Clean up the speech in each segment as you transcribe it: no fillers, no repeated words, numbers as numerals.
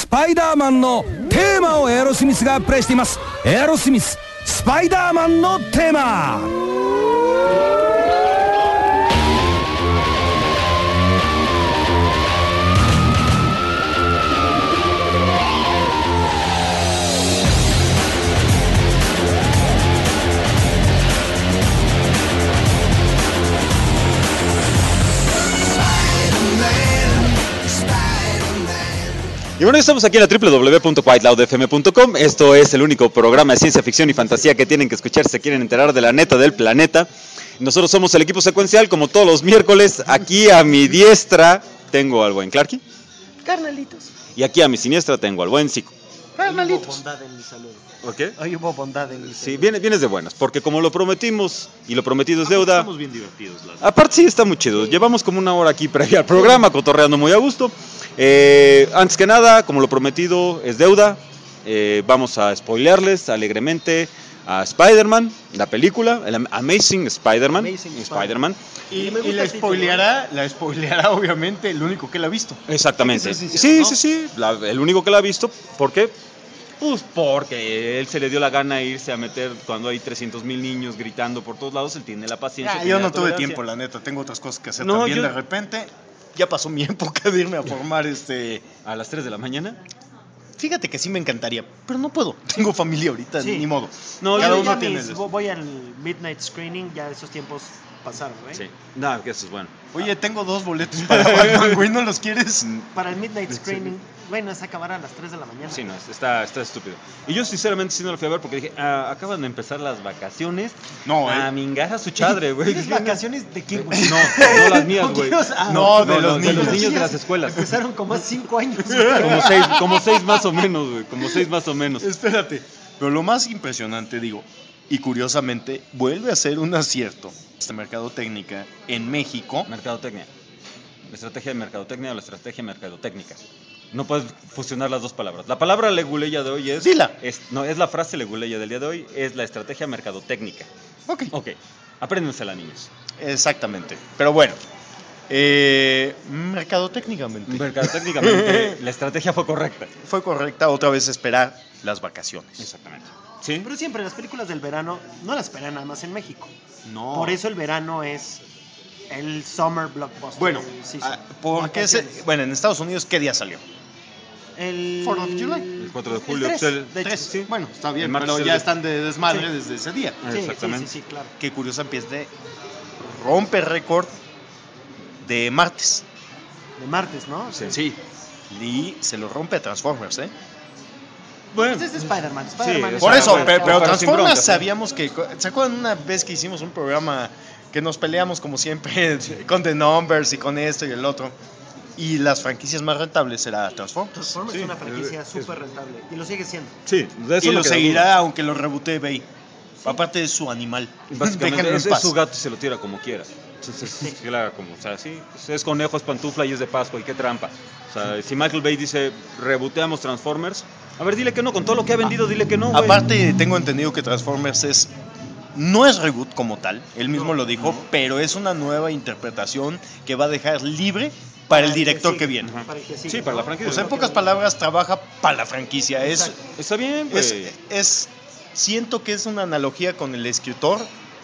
パイダーマンのテーマをエアロスミスがプレイしています。エアロスミススパイダーマンのテーマ。 Y bueno, estamos aquí en la www.whiteloudfm.com. Esto es el único programa de ciencia ficción y fantasía que tienen que escuchar si se quieren enterar de la neta del planeta. Nosotros somos el equipo secuencial, como todos los miércoles. Aquí a mi diestra tengo al buen Clarky. Carnalitos. Y aquí a mi siniestra tengo al buen Zico. Carnalitos. Hoy hubo bondad en mi salud. ¿Ok? Hoy hubo bondad en mi salud. Sí, vienes de buenas, porque como lo prometimos y lo prometido es deuda. Estamos bien divertidos. Aparte sí, está muy chido. Llevamos como una hora aquí previa al programa, cotorreando muy a gusto. Antes que nada, como lo prometido es deuda, vamos a spoilearles alegremente a Spider-Man, la película, el Amazing Spider-Man. Spider-Man. Y la spoileará obviamente el único que la ha visto. Exactamente. Sí, Sí, el único que la ha visto. ¿Por qué? Pues porque él se le dio la gana de irse a meter cuando hay 300,000 niños gritando por todos lados. Él tiene la paciencia. Yo no tuve tiempo, la neta. Tengo otras cosas que hacer también. De repente, ya pasó mi época de irme a formar a las 3 de la mañana. Fíjate que sí me encantaría, pero no puedo. Tengo familia ahorita, Sí. ni modo. No, Cada Yo uno ya tiene voy al midnight screening, ya esos tiempos pasaron, ¿eh? Sí. No, que eso es bueno. Oye, tengo 2 boletos para Batman, güey, ¿no los quieres? Para el midnight screening, bueno, es acabar a las 3 de la mañana. Sí, no, está estúpido. Y yo sinceramente sí no lo fui a ver porque dije, acaban de empezar las vacaciones. No, a mingar a su chadre, güey. ¿Tienes vacaciones de quién, güey? No las mías, güey. No, de los de los niños. niños de las escuelas. Empezaron como hace 5 años. Como seis más o menos, güey. Como 6 más o menos. Espérate. Pero lo más impresionante, digo, y curiosamente, vuelve a ser un acierto esta mercadotecnia en México. Mercadotecnia. La estrategia de mercadotecnia o la estrategia mercadotécnica. No puedes fusionar las dos palabras. La palabra leguleya de hoy es... Dila. Es la frase leguleya del día de hoy es la estrategia mercadotécnica. Ok. Apréndensela, niños. Exactamente. Pero bueno, mercadotécnicamente Mercadotécnicamente, la estrategia fue correcta. fue correcta otra vez esperar las vacaciones. Exactamente. ¿Sí? Pero siempre las películas del verano no las esperan nada más en México. No. Por eso el verano es el summer blockbuster. Bueno, Sí. porque bueno, en Estados Unidos, ¿qué día salió? El 4th of July. El 4 de julio. El 3, pues, el- de hecho. 3. sí. Bueno, está bien, El martes pero el ya de- están de desmadre Sí. desde ese día. Sí, Exactamente. Sí, claro. Qué curioso, empieza de rompe récord de martes. De martes, ¿no? Sí. Y se lo rompe a Transformers, ¿eh? Bueno, Pues es Spider-Man. Sí, Spider-Man es Por una eso, buena- pero sin Transformers broncas, ¿eh? sabíamos que... ¿Se acuerdan una vez que hicimos un programa que nos peleamos como siempre con The Numbers y con esto y el otro? Y las franquicias más rentables era Transformers. Transformers Sí, es una franquicia es- súper rentable. Y lo sigue siendo. sí, de eso Y lo no queda seguirá duda. aunque lo rebotee Bay. Aparte de su animal. Básicamente Déjenlo en es paz. su gato y se lo tira como quiera. Entonces, que la haga como, o sea, sí, pues es conejo, es pantufla y es de Pascua y qué trampa. O sea, si Michael Bay dice, reboteamos Transformers, a ver, dile que no, con todo lo que ha vendido, dile que no, güey. Aparte, tengo entendido que Transformers no es reboot como tal, él mismo lo dijo, pero es una nueva interpretación que va a dejar libre para el director que viene. Ajá. Para el que sigue, Sí, para la ¿no? franquicia. Pues en pocas palabras, trabaja para la franquicia. Está bien, güey. Siento que es una analogía con el escritor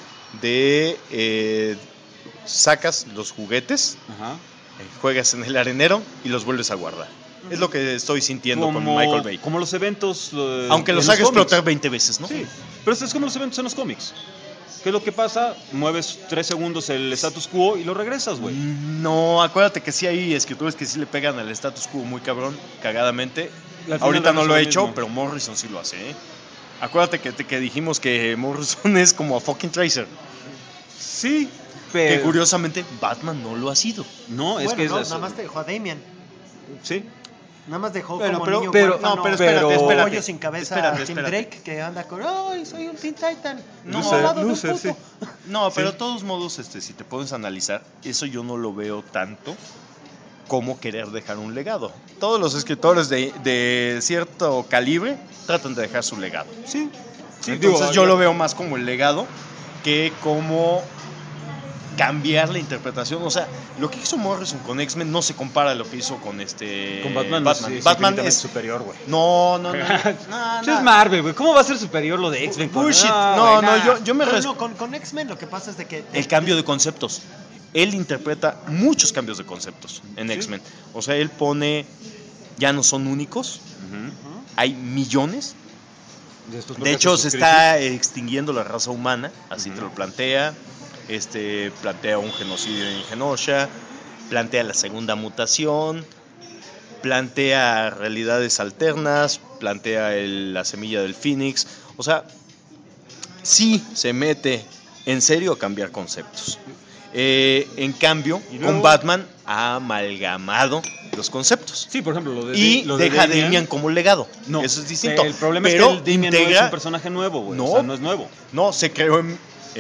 de sacas los juguetes, Ajá. juegas en el arenero y los vuelves a guardar. Es lo que estoy sintiendo con Michael Bay. Como los eventos. Aunque los en haga cómics. explotar 20 veces, ¿no? Sí, pero es como los eventos en los cómics. ¿Qué es lo que pasa? Mueves 3 segundos el status quo y lo regresas, güey. No, acuérdate que sí hay escritores que sí le pegan al status quo muy cabrón, cagadamente. Y al final Ahorita no haces lo he lo hecho, mismo. pero Morrison sí lo hace, ¿eh? Acuérdate que dijimos que Morrison es como a fucking Tracer. Sí, Que pero. curiosamente Batman no lo ha sido. No, es Bueno, que es no, la- nada más te dejó a Damian. Sí. Nada más dejó Bueno, como pero- niño pero- huérfano, no, pero espérate, pollo espérate. sin cabeza Espérate, a Tim espérate. Drake que anda con ¡ay, soy un Teen Titan! No, al lado de un loser, puto. sí. No, pero de todos modos, si te pones a analizar, eso yo no lo veo tanto como querer dejar un legado. Todos los escritores de cierto calibre tratan de dejar su legado. Sí. Entonces yo lo veo más como el legado que como cambiar la interpretación. O sea, lo que hizo Morrison con X-Men no se compara a lo que hizo con Con Batman. Batman es es superior, güey. No. Es Marvel, güey. ¿Cómo va a ser superior lo de X-Men? Bullshit. No, Yo me con X-Men lo que pasa es de que el cambio de conceptos. Él interpreta muchos cambios de conceptos en X-Men. O sea, él pone, ya no son únicos, hay millones. De hecho, se está extinguiendo la raza humana, así te lo plantea. Plantea un genocidio en Genosha, plantea la segunda mutación, plantea realidades alternas, plantea la semilla del Fénix. O sea, sí se mete en serio a cambiar conceptos. En cambio, con Batman ha amalgamado los conceptos. Sí, por ejemplo, lo de deja a Damian como legado. No, eso es distinto. El problema pero es que el Damian no es un personaje nuevo, güey. No, o sea, no es nuevo. No, se creó en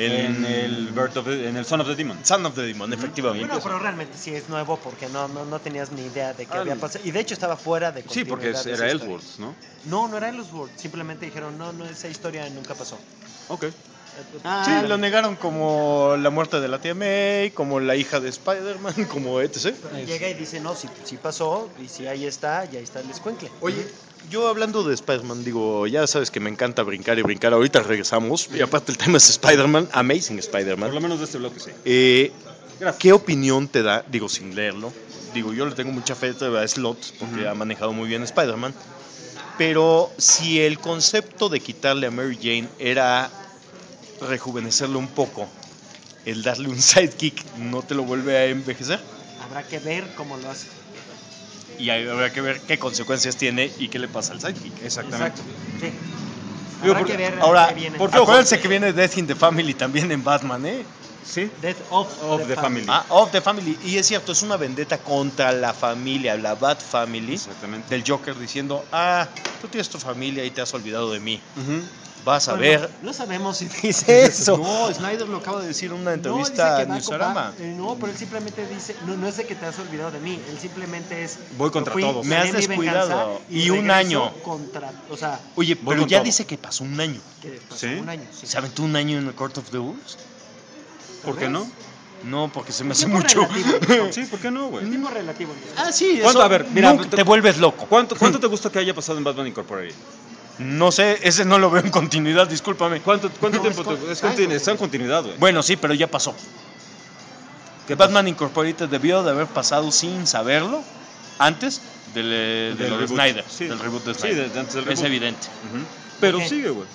el Son of the Demon. Son of the Demon, efectivamente. Bueno, pero realmente sí es nuevo porque no tenías ni idea de qué había pasado. Y de hecho estaba fuera de Sí, porque era Ellsworth, ¿no? No era Ellsworth. Simplemente dijeron, no, esa historia nunca pasó. Ok. Sí, lo negaron como la muerte de la tía May, como la hija de Spider-Man, como etc. Llega y dice, no, sí pasó, y si ahí está, ya está el escuencle. Oye, yo hablando de Spider-Man, digo, ya sabes que me encanta brincar y brincar, ahorita regresamos, y aparte el tema es Spider-Man, Amazing Spider-Man. Por lo menos de este bloque, sí. ¿Qué opinión te da, digo, sin leerlo? Digo, yo le tengo mucha fe a Slott, porque ha manejado muy bien Spider-Man, pero si el concepto de quitarle a Mary Jane era rejuvenecerlo un poco, el darle un sidekick no te lo vuelve a envejecer. Habrá que ver cómo lo hace. Y habrá que ver qué consecuencias tiene y qué le pasa al sidekick. Exactamente. Sí. Digo, Habrá que ver ahora, qué viene. porque acuérdense que viene Death in the Family también en Batman, ¿eh? Sí. Death of the Family. Of the Family. Y es cierto, es una vendetta contra la familia, la Bat Family. Exactamente. Del Joker diciendo, tú tienes tu familia y te has olvidado de mí. Vas a Bueno, ver. No sabemos si dice eso. No, Snyder lo acaba de decir en una entrevista a Newsarama. No, pero él simplemente dice, no es de que te has olvidado de mí, él simplemente es... Voy contra todos. Me has gané mi descuidado. venganza Y un año. O sea, Oye, voy pero con ya todo. dice que pasó un año. que pasó ¿Sí? un año. Sí. ¿Se aventó un año en el Court of the Owls? ¿Por qué no? No, porque se me hace Tiempo mucho. relativo. Sí, ¿por qué no, güey? Tiempo relativo. Sí, ¿Cuánto? eso A ver, mira, nunca te vuelves loco. ¿Cuánto te gusta que haya pasado en Batman Incorporated? No sé, ese no lo veo en continuidad, discúlpame. ¿Cuánto No, tiempo? Está en continuidad, güey. Bueno, sí, pero ya pasó. Que Batman Incorporated debió de haber pasado sin saberlo antes de lo de reboot. Snyder, Sí. del reboot de Sí, Snyder. antes del Es reboot. evidente. Pero Ok. sigue, güey.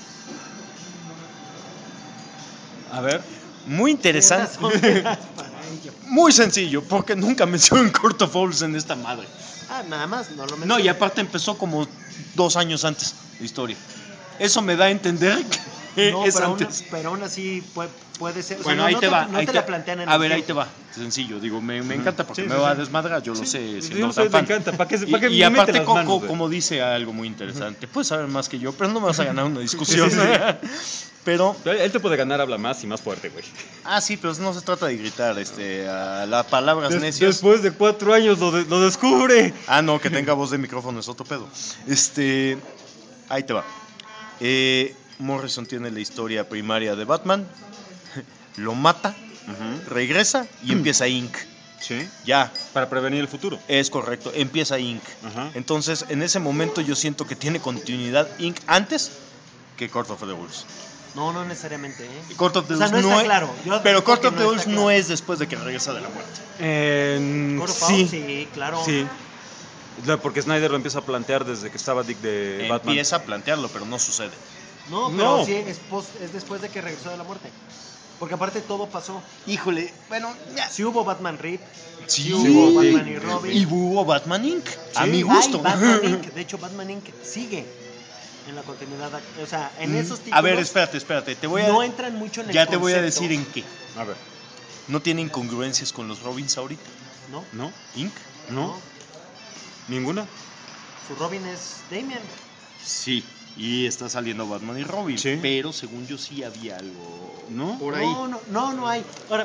A ver. Muy interesante. Muy sencillo, porque nunca mencionan Court of Owls en esta madre. Nada más, no lo No, y aparte empezó como 2 años antes la historia. Eso me da a entender que No, es pero antes. aún así puede ser. O sea, Bueno, no, ahí no te va. No ahí te la plantean en A el ver, ahí tiempo. te va. Sencillo, digo, me encanta porque Sí, me sí, va a sí. desmadrar, yo lo Sí, sé. yo siendo lo sé, tan me fan. encanta. ¿Para qué Y me aparte, mete las manos, güey? como dice algo muy interesante, puedes saber más que yo, pero no me vas a ganar una discusión. Sí, sí, Pero, Él te puede ganar, habla más y más fuerte, güey. sí, pero no se trata de gritar a las palabras necias. Después de 4 años lo descubre. No, que tenga voz de micrófono es otro pedo. Ahí te va. Morrison tiene la historia primaria de Batman, lo mata, regresa y empieza Inc. Sí. Ya, Para prevenir el futuro. es correcto, empieza Inc. Ajá. Entonces, en ese momento yo siento que tiene continuidad Inc. antes que Court of the Owls. No necesariamente, ¿eh? Court of the O sea, Owls no está es, claro. Yo pero creo Court que of the no Owls está no claro. es después de que regresa de la muerte. Court of Owls, sí, claro. Sí. Porque Snyder lo empieza a plantear desde que estaba Dick de Batman. Empieza a plantearlo, pero no sucede. No, pero No. sí es después de que regresó de la muerte. Porque aparte todo pasó. Híjole, bueno, ya. Sí hubo Batman Rip, Sí, hubo Batman y Robin. Y hubo Batman Inc. A Sí, mi gusto. hay Batman Inc. De hecho, Batman Inc. sigue en la continuidad. O sea, en esos títulos A ver, espérate. Te voy a, no entran mucho en el ya te voy a concepto. decir en qué. A ver. ¿No tiene incongruencias con los Robins ahorita? ¿No? ¿No? ¿Inc? ¿No? ¿Ninguna? Su Robin es Damian. Sí. Y está saliendo Batman y Robin. Sí. Pero según yo sí había algo. ¿No? Por ahí. No hay. Ahora,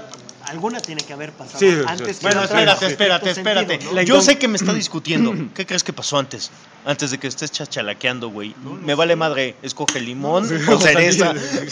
alguna tiene que haber pasado Sí, antes. bueno, que otra, espérate. en cierto sentido, ¿no? Yo sé que me está discutiendo. ¿Qué crees que pasó antes? Antes de que estés chachalaqueando, güey. Me vale madre. Escoge limón o cereza.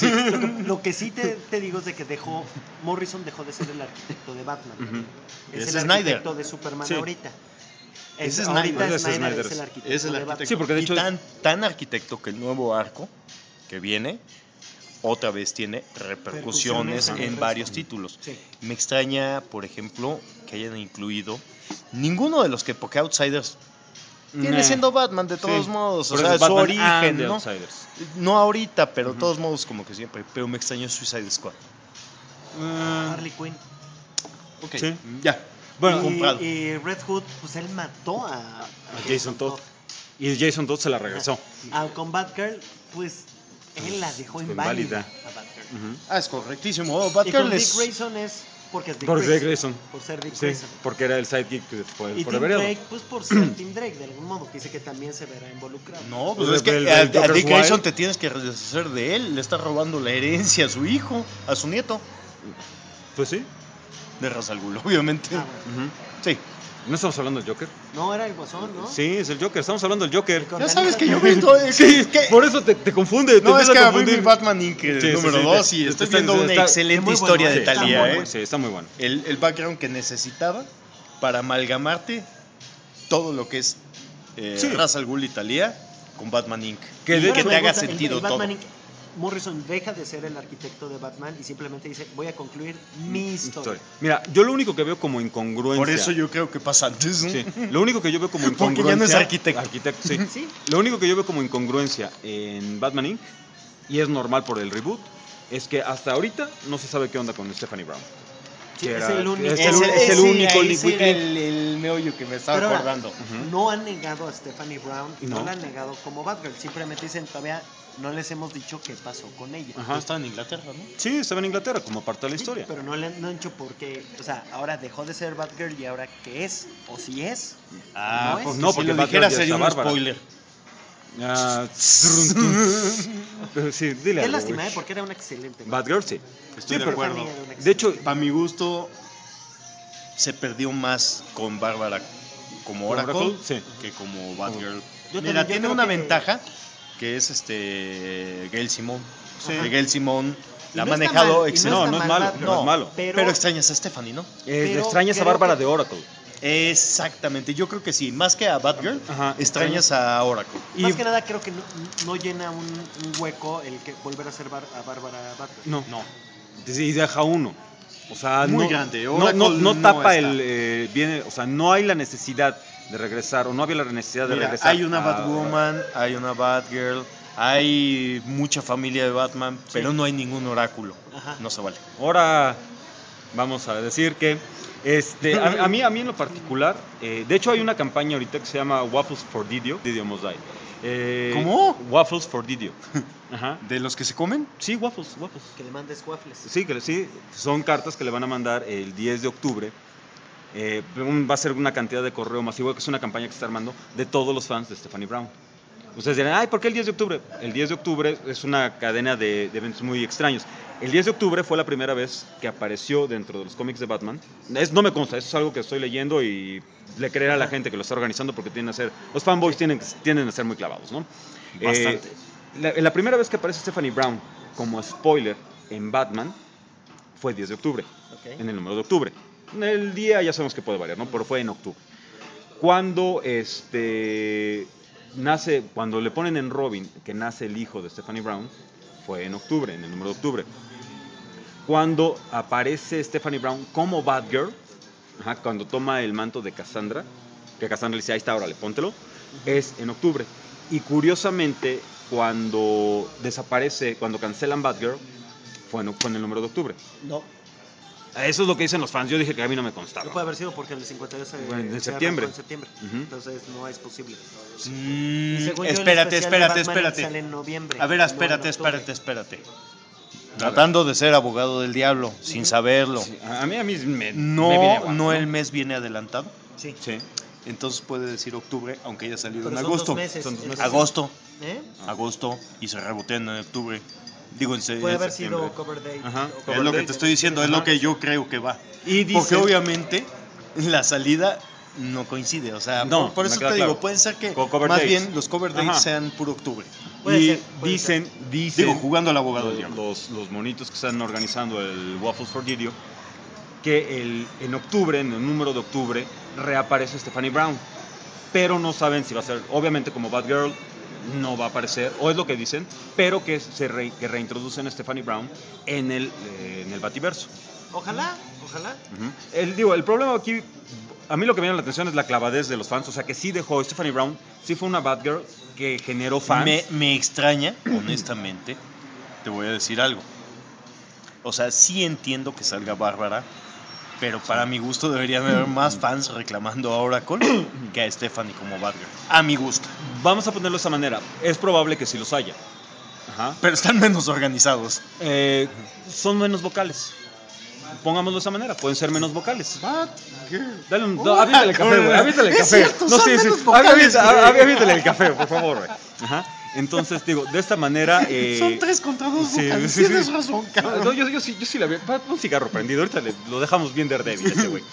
Lo que sí te digo es de que Morrison dejó de ser el arquitecto de Batman. Es Es el Snyder. arquitecto de Superman Sí. ahorita. Es Ahorita Snyder. Snyder Es es el arquitecto Es el de arquitecto. Batman. Sí, porque de hecho Y tan arquitecto que el nuevo arco que viene otra vez tiene repercusiones Repercusiones en el en resto. varios títulos. Sí. Me extraña, por ejemplo, que hayan incluido ninguno de los que porque Outsiders viene Nah. siendo Batman de todos Sí. modos, o Por sea, eso su Batman origen, and the ¿no? Outsiders. No ahorita, pero de todos modos como que siempre. Pero me extrañó Suicide Squad. Harley Quinn. Ok, Sí. ya. Bueno, comprado. Y Red Hood, pues él mató a Jason Todd. Y Jason Todd se la regresó. Con Batgirl, pues él la dejó inválida. inválida a Batgirl. Ujú. Ah, es correctísimo. Oh, Y con Batgirl Dick es... Grayson es porque es Dick Por Grayson. Dick Grayson. Por ser Dick Sí, Grayson. porque era el sidekick de Y Tim Forever Yellow. Drake, pues por ser Tim Drake, de algún modo, que dice que también se verá involucrado. No, pues El- es que el- a el Joker's Dick Grayson Wild. te tienes que deshacer de él. Le está robando la herencia a su hijo, a su nieto. Pues sí. De Ra's al Ghul, obviamente. Ah, bueno. Ujú. Sí. ¿No estamos hablando del Joker? No, era el Guasón, ¿no? Sí, es el Joker. Estamos hablando del Joker. Con- Ya sabes que yo viendo... Sí, que... por eso te confunde. No, te es empieza que a abrí mi confundir. Batman Inc. Sí, número sí, 2 sí. y estoy Está- viendo una está- excelente es muy historia bueno, de está Thalía, muy ¿eh? bueno. Sí, está muy bueno. El background que necesitaba para amalgamarte todo lo que es Sí. Ra's al Ghul y Thalía con Batman Inc. Que Y de que hecho te me haga gusta, sentido el todo. Batman Inc. Morrison deja de ser el arquitecto de Batman y simplemente dice, voy a concluir mi historia. Mira, yo lo único que veo como incongruencia. Por eso yo creo que pasa antes, ¿no? Sí, lo único que yo veo como Porque incongruencia. ya no es arquitecto. Sí. Sí. Lo único que yo veo como incongruencia en Batman Inc. y es normal por el reboot es que hasta ahorita no se sabe qué onda con Stephanie Brown. Sí, Que es era- el único. es el único ahí Nick sí era Weekly. el meollo que me estaba Pero ahora, acordando. Ujú. no han negado a Stephanie Brown y no No. la han negado como Batgirl. Simplemente dicen, todavía no les hemos dicho qué pasó con ella. Ajá. Pero estaba en Inglaterra, ¿no? Sí, estaba en Inglaterra como parte de la Sí, historia. pero no le han dicho por qué. O sea, ahora dejó de ser Batgirl y ahora qué es. O si es. Ah, ¿No pues es? No, si porque lo Batgirl dijera ya sería está un bárbara. spoiler. Ah, pero sí, dile Qué algo, lástima, güey. porque era una excelente. Batgirl, sí. Estoy de pero- acuerdo. Para mí era una De hecho, Para mi gusto, se perdió más con Bárbara como ¿Con Oracle, Oracle? Sí. que como Batgirl. Yo Mira, también, yo tiene creo una que- ventaja que es Gail Simón. Sí. Que Gail Simón Y la ha no está manejado mal, y excelente. No, está no es mal malo, Batgirl. no es malo. Pero extrañas a Stephanie, ¿no? Pero extrañas a creo Bárbara que- de Oracle. Exactamente, yo creo que sí. Más que a Batgirl, Ajá, extrañas a Oracle. Y Más que nada creo que no llena un hueco el que volver a ser a Bárbara Batgirl. no, y deja uno. O sea, Muy no, grande. no, Oracle no no tapa está. viene, o sea, no hay la necesidad de regresar o no había la necesidad de Mira, regresar. hay una a- Batwoman, hay una Batgirl, hay mucha familia de Batman, pero no hay ningún oráculo. Ajá. No se vale. Ahora vamos a decir que a mí en lo particular, de hecho hay una campaña ahorita que se llama Waffles for Didio Must Die. ¿Cómo? Waffles for Didio. Ajá. ¿De los que se comen? Sí, waffles. Que le mandes waffles. Sí, sí, son cartas que le van a mandar el 10 de octubre. Va a ser una cantidad de correo masivo, que es una campaña que se está armando de todos los fans de Stephanie Brown. Ustedes dirán, ay, ¿por qué el 10 de octubre? El 10 de octubre es una cadena de eventos muy extraños. El 10 de octubre fue la primera vez que apareció dentro de los cómics de Batman. No me consta, eso es algo que estoy leyendo y le creeré a la gente que lo está organizando porque los fanboys tienden a ser muy clavados, ¿no? Bastante. La primera vez que aparece Stephanie Brown como spoiler en Batman fue el 10 de octubre, Ok. en el número de octubre. El día ya sabemos que puede variar, ¿no? Pero fue en octubre. Cuando cuando le ponen en Robin que nace el hijo de Stephanie Brown, fue en octubre, en el número de octubre. Cuando aparece Stephanie Brown como Batgirl, cuando toma el manto de Cassandra, que Cassandra le dice, ahí está, órale, póntelo, es en octubre. Y curiosamente, cuando desaparece, cuando cancelan Batgirl, fue en el número de octubre. No, Eso es lo que dicen los fans, yo dije que a mí no me no constaba. puede haber sido porque el 52 Bueno, en se septiembre. arrancó en septiembre. Ujú. Entonces no es posible. Y según yo, el Espérate, especial de Batman espérate. Sale en noviembre. A ver, no en espérate. octubre. Tratando de ser abogado del diablo, sin saberlo. Sí, a mí me viene No, igual, no el mes viene adelantado. Sí. Sí. Entonces puede decir octubre, aunque haya salido Pero en son agosto. 2 meses. Son 2 meses. Agosto, ¿Eh? agosto, y se rebotean en octubre. Digo, en serio. Puede haber septiembre. sido cover date. Ajá, o- Es cover lo que date. te estoy diciendo, es lo que yo creo que va. Y Porque dicen- obviamente la salida no coincide. O sea, No, por me eso queda te digo, claro. pueden ser que Con cover más dates. bien los cover dates Ajá. sean puro octubre. Puede Y ser, puede dicen, Digo, jugando al abogado del diablo. los monitos que están organizando el Waffles for Didio, que en octubre, en el número de octubre, reaparece Stephanie Brown. Pero no saben si va a ser, obviamente como Batgirl, no va a aparecer, o es lo que dicen, pero que que reintroducen a Stephanie Brown en el Bativerso. Ojalá, ojalá. El problema aquí, a mí lo que me llama la atención es la clavadez de los fans, o sea que sí dejó, Stephanie Brown, sí fue una Batgirl que generó fans. Me extraña, honestamente, te voy a decir algo. O sea, sí entiendo que salga Bárbara, pero para mi gusto deberían haber más fans reclamando a Oracle que a Stephanie como Batgirl. A mi gusto. Vamos a ponerlo de esa manera, es probable que sí los haya. Ajá. Pero están menos organizados. Son menos vocales. Pongámoslo de esa manera, pueden ser menos vocales. Batgirl. Dale aviéntale el café, güey. Aviéntale el Es café. cierto, son menos Sí. vocales, güey. Aviéntale el café, por favor, güey. Ajá. Entonces, digo, de esta manera. Son 3 contra 2 sí, vocales. sí, sí. Tienes razón, cabrón. No, yo sí la veo. Un cigarro prendido, ahorita lo dejamos bien Daredevil ese güey.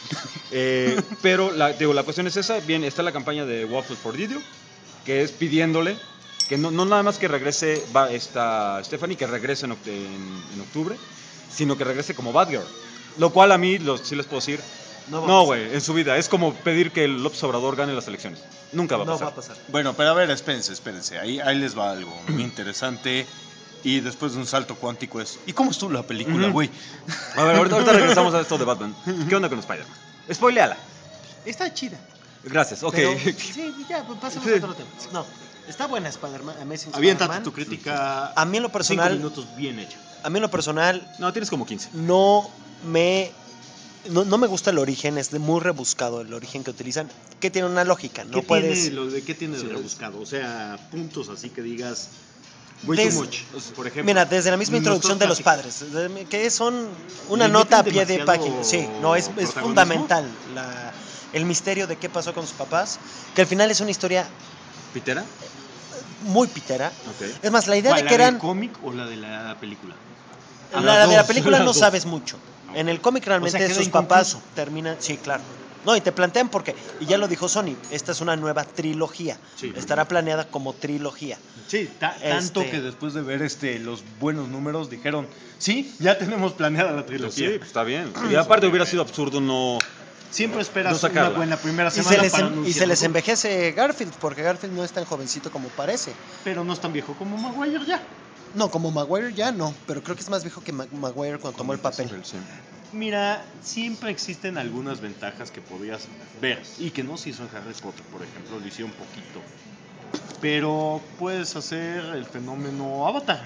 Pero la cuestión es esa. Bien, está la campaña de Waffles for Didio, que es pidiéndole que no nada más que regrese esta Stephanie, que regrese en octubre, sino que regrese como Batgirl. Lo cual a mí, sí les puedo decir, No va a no, pasar. güey, en su vida. Es como pedir que el López Obrador gane las elecciones. Nunca va a No pasar. va a pasar. Bueno, pero a ver, espérense. Ahí les va algo muy interesante. Y después de un salto cuántico es. ¿Y cómo estuvo la película, Ujú. güey? A ver, ahorita regresamos a esto de Batman. ¿Qué onda con Spider-Man? Spoileala. Está chida. Gracias, ok. Pero, sí, ya, pues pasemos Sí. a otro tema. No, está buena Spider-Man, Amazing Aviéntate Spider-Man. tu crítica. A mí en lo 5 personal, minutos bien hecha. a mí en lo personal No, tienes como 15. no me gusta el origen, es muy rebuscado el origen que utilizan, que tiene una lógica, no puedes ¿Qué tiene de rebuscado? O sea, puntos así que digas. Des- Por ejemplo. Mira, desde la misma no introducción estás de los padres, que son una ¿Le nota a meten pie de demasiado página. Sí, no, es protagonismo? fundamental el misterio de qué pasó con sus papás, que al final es una historia ¿Pitera? muy pitera. Ok. Es más, la idea de ¿La que del eran... cómic o la de la película? A La las de la dos, película las no dos. sabes mucho. En el cómic realmente O sea, queda sus papás inconcluso. terminan... Sí, claro. No, y te plantean porque, y ya lo dijo Sony, esta es una nueva trilogía. Sí. Estará planeada como trilogía. Sí, tanto que después de ver los buenos números dijeron, sí, ya tenemos planeada la Sí, trilogía. pues está bien. Y aparte hubiera sido absurdo no... Siempre esperas No sacarla. una buena primera Y semana se, les, para y se anunciarlo, les envejece Garfield, porque Garfield no es tan jovencito como parece. pero no es tan viejo como Maguire ya. No, como Maguire ya no, pero creo que es más viejo que Maguire cuando tomó el papel. Sí. Mira, siempre existen algunas ventajas que podías ver y que no se hizo en Harry Potter, por ejemplo, lo hicieron poquito. Pero puedes hacer el fenómeno Avatar,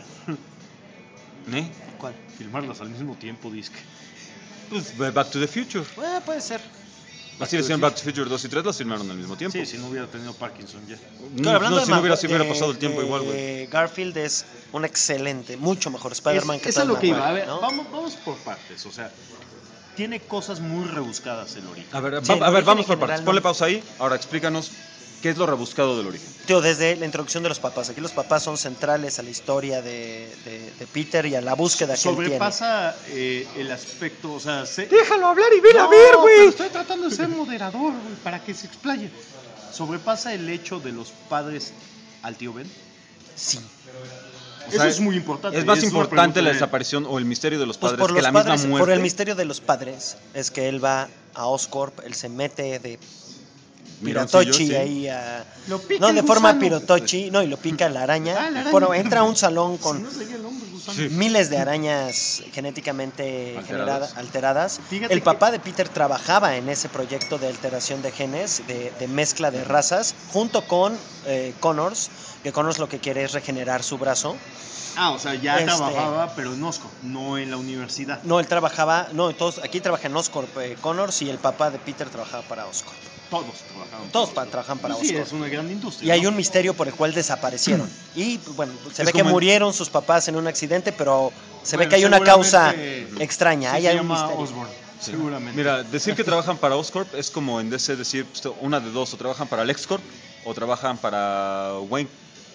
¿Eh? ¿Cuál? filmarlas al mismo tiempo, disque. Pues Back to the Future. Puede ser. Así decían Back to the Future 2 y 3, las filmaron al mismo tiempo. Sí, si no hubiera tenido Parkinson ya. Claro, hablando de si no hubiera, Mag- si hubiera de- pasado el tiempo de- igual, güey. de Garfield es un excelente, mucho mejor Spider-Man que Eso es Tobey lo que iba. A Maguire, ver, ¿no? vamos por partes. O sea, tiene cosas muy rebuscadas el origen. A ver, Sí, el origen vamos en por general partes. no. Ponle pausa ahí. Ahora explícanos qué es lo rebuscado del origen. Tío, desde la introducción de los papás. Aquí los papás son centrales a la historia de Peter y a la búsqueda que él tiene. Sobrepasa el aspecto, o sea, Déjalo hablar y vela No, a ver, pero güey. estoy tratando de ser moderador, güey, para que se explaye. Sobrepasa el hecho de los padres al tío Ben. Sí. O sea, Eso es muy importante. Es más una importante pregunta la de- desaparición o el misterio de los Pues padres por que los la padres, misma muerte. por el misterio de los padres, es que él va a Oscorp, él se mete de Mironcillo, Pirotochi sí. ahí a... Lo pica No, el de forma gusano. Pirotochi, no, y lo pica la araña. Ah, la araña. Bueno, entra a un salón Si con no sería el hombre gusano. Sí. miles de arañas genéticamente alteradas. Fíjate El papá de Peter trabajaba en ese proyecto de alteración de genes, de mezcla de razas, junto con Connors, que Connors lo que quiere es regenerar su brazo. Ah, o sea, ya Este- trabajaba, pero en Osco, no en la universidad. No, él trabajaba, no, todos, aquí trabaja en Oscorp Connors y el papá de Peter trabajaba para Oscorp. Todos trabajaban. Todos trabajan para Sí, Oscorp. es una gran industria. Y hay ¿no? un misterio por el cual desaparecieron. Y bueno, se Es ve que como en- murieron sus papás en un accidente, pero se ve Bueno, que hay una causa seguramente- extraña. Sí, Hay se un llama misterio. Osborn, seguramente. Mira, decir que trabajan para Oscorp es como en DC decir pues, una de dos, o trabajan para LexCorp o trabajan para Wayne.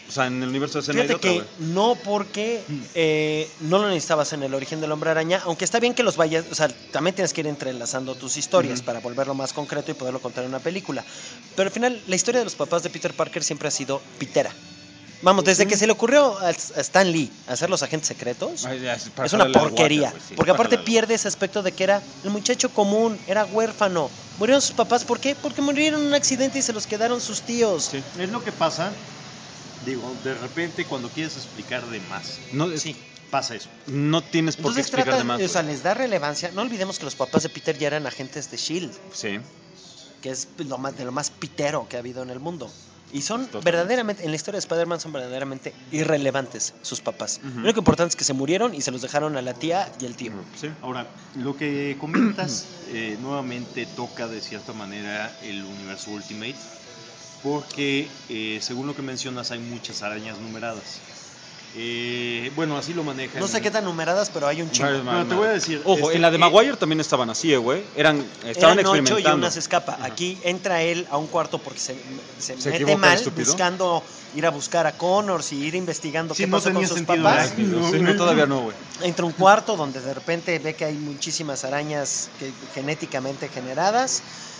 O sea, en el universo de escena hay Fíjate otra, que güey. no, porque no lo necesitabas en el origen del Hombre Araña, aunque está bien que los vayas, o sea, también tienes que ir entrelazando tus historias para volverlo más concreto y poderlo contar en una película. Pero al final, la historia de los papás de Peter Parker siempre ha sido pitera. Vamos, desde que se le ocurrió a Stan Lee hacer los agentes secretos, Ay, ya, para es una jalarle la porquería. guata, güey, sí, Porque para aparte jalarle. pierde ese aspecto de que era el muchacho común, era huérfano. Murieron sus papás, ¿por qué? Porque murieron en un accidente y se los quedaron sus tíos. Sí. Es lo que pasa, digo, de repente cuando quieres explicar de más, No, Sí. pasa eso. no tienes por qué Entonces explicar de trata, más. o sea, güey. les da relevancia. No olvidemos que los papás de Peter ya eran agentes de S.H.I.E.L.D., Sí. que es de lo más pitero que ha habido en el mundo. Y son Totalmente. verdaderamente, en la historia de Spider-Man son verdaderamente irrelevantes sus papás. Ujú. Lo único importante es que se murieron y se los dejaron a la tía y el tío. Sí. Ahora, lo que comentas nuevamente toca de cierta manera el universo Ultimate, porque según lo que mencionas hay muchas arañas numeradas. Bueno, así lo manejan. No sé qué tan numeradas, pero hay un chingo. Pero te voy a decir. Ojo, en la de Maguire también estaban así, güey. Estaban Eran 8 y experimentando. una se escapa. Aquí entra él a un cuarto porque se ¿Se mete equivoca, mal, estúpido? buscando ir a buscar a Connors y ir investigando Sí, qué no pasó con tenía sus sentido papás. arácnido. Sí, no, todavía no, güey. Entra a un cuarto donde de repente ve que hay muchísimas arañas genéticamente generadas.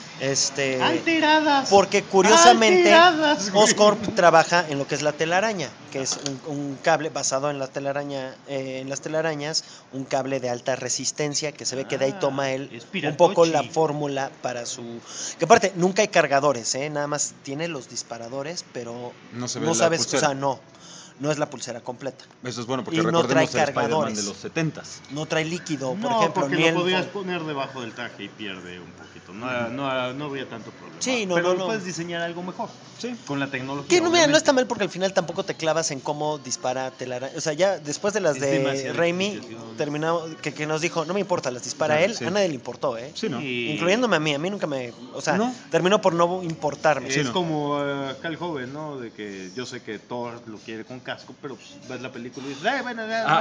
Alteradas. Porque curiosamente Alteradas, güey. Oscorp trabaja en lo que es la telaraña, que es un cable basado en la telaraña, en las telarañas, un cable de alta resistencia que se ve que de ahí toma él es un poco piratochi. la fórmula para su... Que aparte, nunca hay cargadores, nada más tiene los disparadores, pero No se ve no la sabes, pulsera. o sea, no es la pulsera completa. Eso es bueno porque Y no recordemos trae el Spider-Man cargadores. de los 70s. No trae líquido, por No, ejemplo, porque ni lo el... podrías poner debajo del traje y pierde un poquito. No habría tanto problema. Sí, no, pero no. puedes diseñar algo mejor. Sí. Con la tecnología. Que no, mira, no obviamente. está mal porque al final tampoco te clavas en cómo dispara telaraña. O sea, ya después de las Es de demasiada Raimi, explicación. terminó, que nos dijo, no me importa, las dispara Claro, él, sí. a nadie le importó, ¿eh? Sí, ¿no? Y- Incluyéndome a mí nunca me... O sea, No. terminó por no importarme. Sí, Es no. como Cal Joven, ¿no? De que yo sé que Thor lo quiere con casco, pero pues, ves la película y dices, bueno,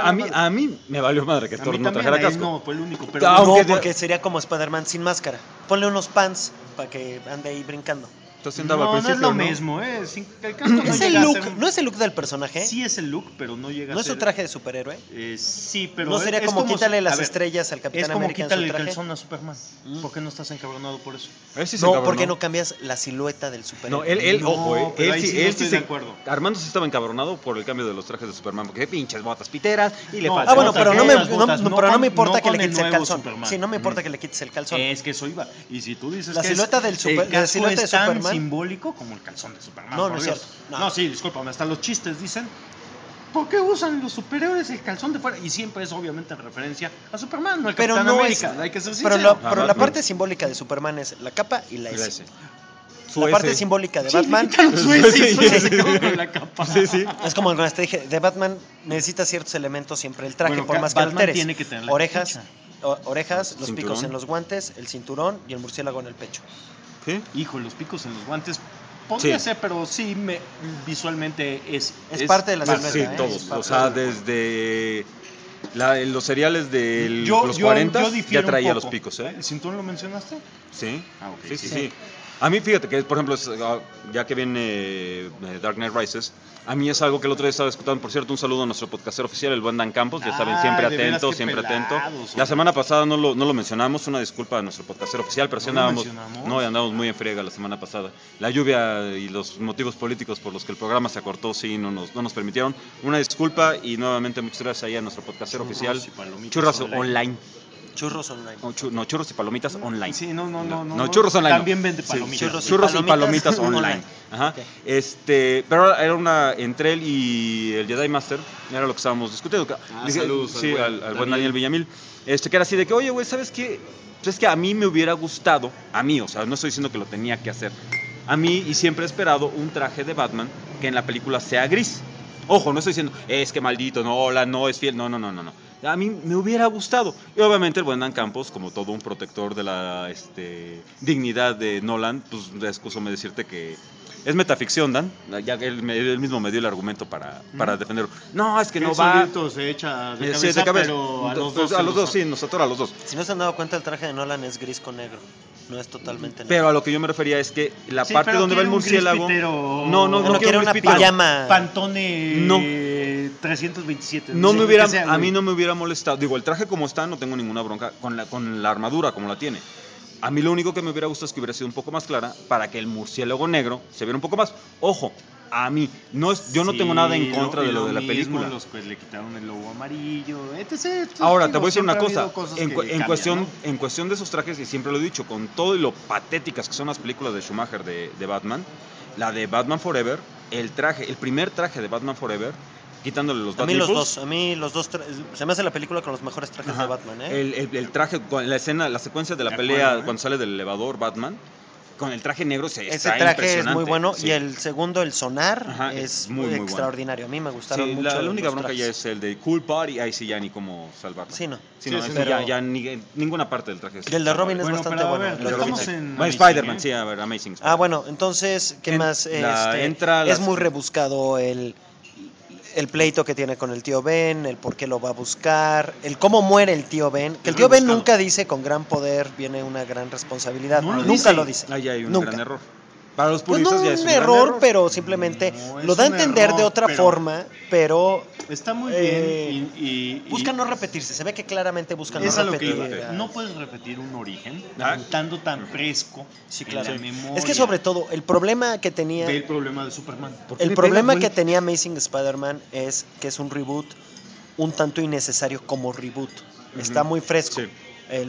A mí me valió madre que a Thor mí no también, trajera a él casco. no, fue el único. Pero Ah, aunque No, porque sería como Spider-Man sin máscara. Ponle unos pants para que ande ahí brincando. Entonces andaba al no es principio, lo mismo, ¿eh? El casco no Es el llega a look, ser- ¿no es el look del personaje? Sí es el look, pero no llega ¿No a es ser... su traje de superhéroe? Sí, pero ¿No sería es como quítale si- las a ver, estrellas al Capitán Es como América en quítale su el traje? calzón a Superman. Mm. ¿Por qué no estás encabronado por eso? Él sí se No, encabronó. ¿por qué no cambias la silueta del No, superhéroe? él, No, ojo, pero él ahí sí, sí no él estoy sí de se- acuerdo. Armando sí estaba encabronado por el cambio de los trajes de Superman, porque qué pinches botas piteras y le No, falta. Ah, bueno, botas, pero no botas, me, botas, no, no pero no con- me importa no que le con el quites el nuevo calzón. Superman. Sí, no me importa que le quites el calzón. Es que eso iba. Y si tú dices La que silueta es- del super- el la casco silueta de es tan Superman. simbólico como el calzón de Superman. No, por no es Dios. cierto. No. No, sí, discúlpame, hasta los chistes dicen, ¿por qué usan los superhéroes el calzón de fuera? Y siempre es obviamente en referencia a Superman, no al Pero Capitán no América. es. Hay que ser Pero, sincero. pero Ajá, la no. parte simbólica de Superman es la capa y la Y S. la S. La parte simbólica de Sí, Batman le quitaron su S y Sí, solo sí, se sí. quedó con la capa. Sí, sí. es como alguna vez te dije, de Batman necesita ciertos elementos siempre el traje, Bueno, por más que Batman alteres. tiene que tener la Orejas, capucha. orejas, los Cinturón. picos en los guantes, el cinturón y el murciélago en el pecho. ¿Sí? Hijo, los picos en los guantes. Podría Sí. ser, pero sí, visualmente es. Es parte de la Pues, silueta, sí, ¿eh? todos. Es parte O sea, de la- desde los cereales de los Yo 40 ya difiero un traía poco. los picos, ¿eh? ¿El cinturón lo mencionaste? Sí. Ah, ok, Sí, sí, sí. sí. A mí, fíjate que, por ejemplo, ya que viene Dark Knight Rises, a mí es algo que el otro día estaba escuchando. Por cierto, un saludo a nuestro podcastero oficial, el buen Dan Campos. Ya saben, siempre Ay, de veras, atento, qué siempre pelados, atento. ¿o? La semana pasada no lo mencionamos, una disculpa a nuestro podcastero oficial, pero sí ¿No lo andábamos, mencionamos? no, andábamos muy en friega la semana pasada. La lluvia y los motivos políticos por los que el programa se acortó, sí, no nos permitieron. Una disculpa y nuevamente muchas gracias ahí a nuestro podcastero Churros oficial. y palomitas Churros online. online. Churros online. No, churros y palomitas online. Sí, no. No, churros online. no. También vende Sí, palomitas. churros y palomitas online. online. Ajá. Ok. Pero era una entre él y el Jedi Master, era lo que estábamos discutiendo. Saludos Sí, al buen Daniel Villamil. Que era así de que, oye, güey, ¿sabes qué? Pues es que a mí me hubiera gustado, o sea, no estoy diciendo que lo tenía que hacer. A mí, y siempre he esperado un traje de Batman que en la película sea gris. Ojo, no estoy diciendo, es que maldito, no es fiel, no. A mí me hubiera gustado. Y obviamente el buen Dan Campos, como todo un protector de la dignidad de Nolan, pues excúsame decirte que es metaficción, Dan. Ya él mismo me dio el argumento para defenderlo. No, es que no Él va. solito se echa de Sí, cabeza, de cabeza. pero a los Pues, dos. a los dos, sí, nos atora a los dos. Si no se han dado cuenta, el traje de Nolan es gris con negro. No es totalmente negro. Pero a lo que yo me refería es que la Sí, parte pero donde va el quiere un murciélago... grispitero. No Bueno, quiere quiero un una grispitero. pijama. Pantone No. 327. No sé me qué hubiera, sea, a güey. mí no me hubiera molestado. Digo, el traje como está, no tengo ninguna bronca con la armadura como la tiene. A mí lo único que me hubiera gustado es que hubiera sido un poco más clara para que el murciélago negro se viera un poco más. Ojo, a mí, yo no tengo nada en contra de lo de la mismo, película. Los que le quitaron el logo amarillo, etc. Ahora, Digo, te voy a decir una siempre ha cosa. habido cosas En, que cu- en cambian, cuestión, ¿no? en cuestión de esos trajes, y siempre lo he dicho, con todo y lo patéticas que son las películas de Schumacher de Batman, la de Batman Forever, el primer traje de Batman Forever, quitándole los A mí los Bat-Nipples, dos, se me hace la película con los mejores trajes ajá, de Batman, ¿eh? el traje, con la escena, la secuencia de la De pelea acuerdo, ¿eh? cuando sale del elevador Batman, con el traje negro Ese está traje es impresionante. muy bueno Sí. y el segundo, el sonar, Ajá, es muy, muy bueno. extraordinario. A mí me gustaron Sí, mucho la única los bronca ya trajes. es el de Cool Party, ahí sí ya ni cómo salvarlo. Sí, no. Sí, no, Sí, ese pero- ya ninguna parte del traje es Y el de Robin es Bueno, bastante pero a bueno. ver, el de estamos Robin. en Bueno, Amazing, Spider-Man, ¿eh? sí, a ver, Amazing Spider-Man. Ah, bueno, entonces, ¿qué más? entra Es las- muy rebuscado el pleito que tiene con el tío Ben, el por qué lo va a buscar, el cómo muere el tío Ben. Que el Es tío Ben rebuscado. nunca dice con gran poder viene una gran responsabilidad. No lo Nunca dice. lo dice. Ahí hay un Nunca. gran error. Para los Pues puristas no ya es un un gran error, pero simplemente No, lo es da a un entender de error, otra pero- forma, pero Está muy Eh, bien y buscan no repetirse. Se ve que claramente buscan es no a lo que repetir. iba. No puedes repetir un origen Ah. estando tan fresco Sí, en claro. la memoria. Es que sobre todo, el problema que tenía... Ve el problema de Superman. ¿Por qué El me problema pegas, que güey? tenía Amazing Spider-Man es que es un reboot un tanto innecesario como reboot. Está muy fresco Sí.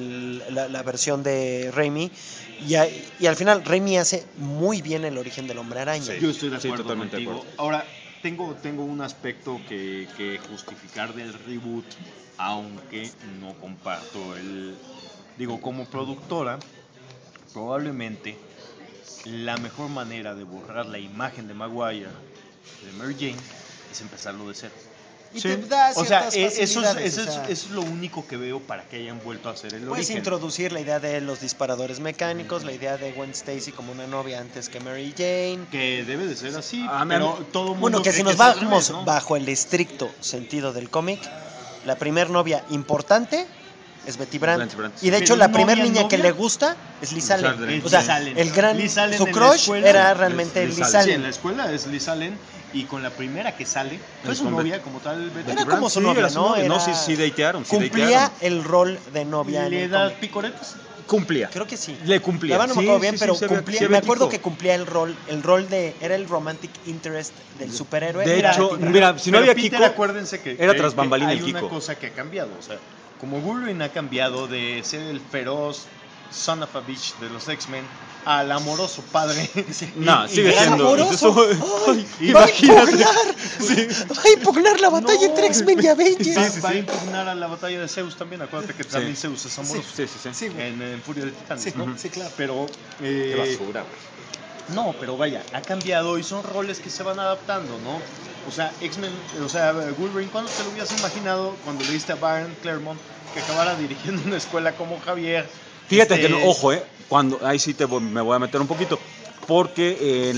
la versión de Raimi y al final Raimi hace muy bien el origen del Hombre Araña. Sí. Yo estoy de Sí, acuerdo totalmente de contigo. acuerdo. Ahora, tengo un aspecto que justificar del reboot, aunque no comparto Digo, como productora, probablemente la mejor manera de borrar la imagen de Maguire, de Mary Jane, es empezarlo de cero. Y Sí. te da O sea, ciertas eso facilidades, es, o sea, eso es lo único que veo para que hayan vuelto a hacer el puedes origen. introducir la idea de los disparadores mecánicos, la idea de Gwen Stacy como una novia antes que Mary Jane. Que debe de ser así, Ah, pero todo mundo Bueno, que cree si nos es al vamos revés, ¿no? bajo el estricto sentido del cómic, la primer novia importante es Betty Brant. Betty Brant. Y de hecho, Pero la primer novia, niña que novia. le gusta es Liz Liz Allen. Allen. O sea, Liz Allen. el gran Liz Allen su en la crush escuela era es realmente Liz Liz Allen. Sí, en Allen. la escuela es Liz Allen y con la primera que sale fue Es su con novia como tal. Betty Era Brant. como su Sí, novia, era su ¿no? novia. No, Era- sí datearon. Sí Cumplía datearon. el rol de novia en ¿Le el da cómic. picoretes? Cumplía. Creo que sí. Le cumplía. La verdad no me Sí, acuerdo bien, sí, pero sí, se ve- cumplía. se ve Me acuerdo tico. que cumplía el rol era el romantic interest del superhéroe. De Era hecho, Betty Brant. mira, si no Pero había Peter, Kiko, acuérdense que era tras bambalina hay el una Kiko. cosa que ha cambiado, o sea, como Wolverine ha cambiado de ser el feroz son of a bitch de los X-Men al amoroso padre. No, sigue ¿Era siendo. amoroso? Ay, ¡Va a imagínate. impugnar! ¡Va a impugnar la batalla No, entre X-Men y Avengers! Va a impugnar a la batalla de Zeus también. Acuérdate que también Zeus es amoroso. Sí, sí, sí. Sí, güey. En Furia de Titanes, Sí, ¿no? sí, claro. Pero. Qué basura, güey. No, pero vaya, ha cambiado y son roles que se van adaptando, ¿no? O sea, X-Men, o sea, Wolverine, ¿cuándo te lo hubieras imaginado cuando le diste a Baron Claremont que acabara dirigiendo una escuela como Javier? Fíjate que, ojo, ahí sí me voy a meter un poquito, porque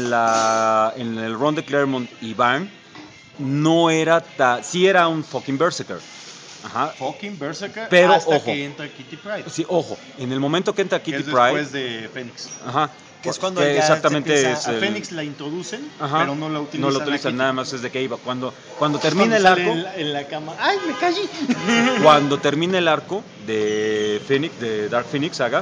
en el run de Claremont y Byrne no era sí era un fucking berserker. Ajá. Fucking Berserker, Pero, hasta ojo. que entra Kitty Pryde. Sí, ojo, en el momento que entra Que Kitty es después Pryde, de Fénix. ajá, Que es cuando que ya exactamente se empieza es A el- Fénix la introducen, ajá, pero no la utilizan. no lo a utilizan, Kitty. nada más es de que iba cuando Cuando termina el sale arco, en la cama. ¡Ay, me callé! cuando termina el arco de Phoenix, de Dark Phoenix Saga,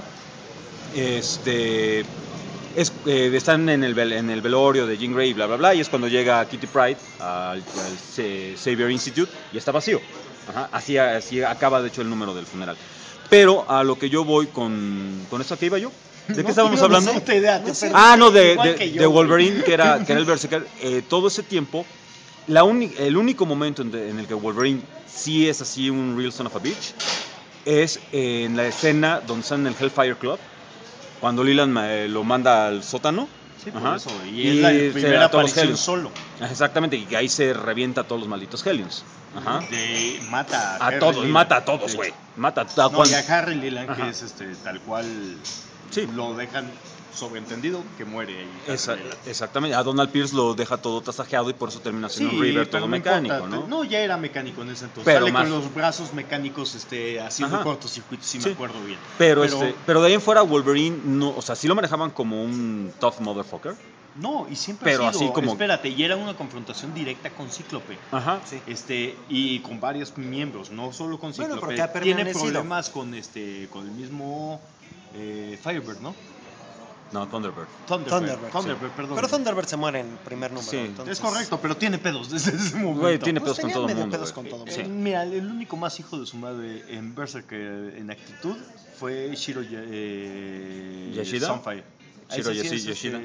están en el velorio de Jean Grey, bla bla bla, y es cuando llega Kitty Pryde al Xavier Institute y está vacío. Ajá, así acaba de hecho el número del funeral. Pero a lo que yo voy con esto, ¿qué iba yo? ¿De qué estábamos hablando? No sé, idea, te sé. perdí. Ah, no, Igual que yo, de güey. Wolverine, que era el Berserker. Todo ese tiempo, el único momento en el que Wolverine sí es así un real son of a bitch es en la escena donde están en el Hellfire Club, cuando Leland lo manda al sótano. Sí, por Ajá. eso. Y es la se primera da todos los aparición Hellions. solo. Exactamente, y que ahí se revienta a todos los malditos Hellions. Ajá. Mata A Harry todos, Leland. mata a todos, Sí. güey. Mata a No, Juan. y a Harry Leland, Ajá. que es tal cual Sí. lo dejan sobreentendido que muere ahí. Exactamente, a Donald Pierce lo deja todo tasajeado y por eso termina siendo un River todo pero mecánico, importa. ¿no? No, ya era mecánico en ese entonces. Pero Sale más. con los brazos mecánicos haciendo Ajá. cortocircuitos, si Sí. me acuerdo bien. Pero de ahí en fuera Wolverine, no, o sea, sí lo manejaban como un tough motherfucker. No, y siempre Pero ha sido, así como- espérate, y era una confrontación directa con Cíclope. Ajá. Sí. Y con varios miembros, no solo con Bueno, Cíclope. pero que ha Tiene permanecido. problemas con el mismo Firebird, ¿no? No, Thunderbird. Thunderbird, perdón. Pero Thunderbird se muere en primer número. Sí. entonces- Es correcto, pero tiene pedos desde ese momento. Güey, tiene Pues pedos con tenía todo el medio mundo. pedos güey. con todo el Sí. mundo. Mira, el único más hijo de su madre en Berserker en actitud fue Shiro ¿Yoshida? Sunfire. Shiro Ese sí es, Yoshida.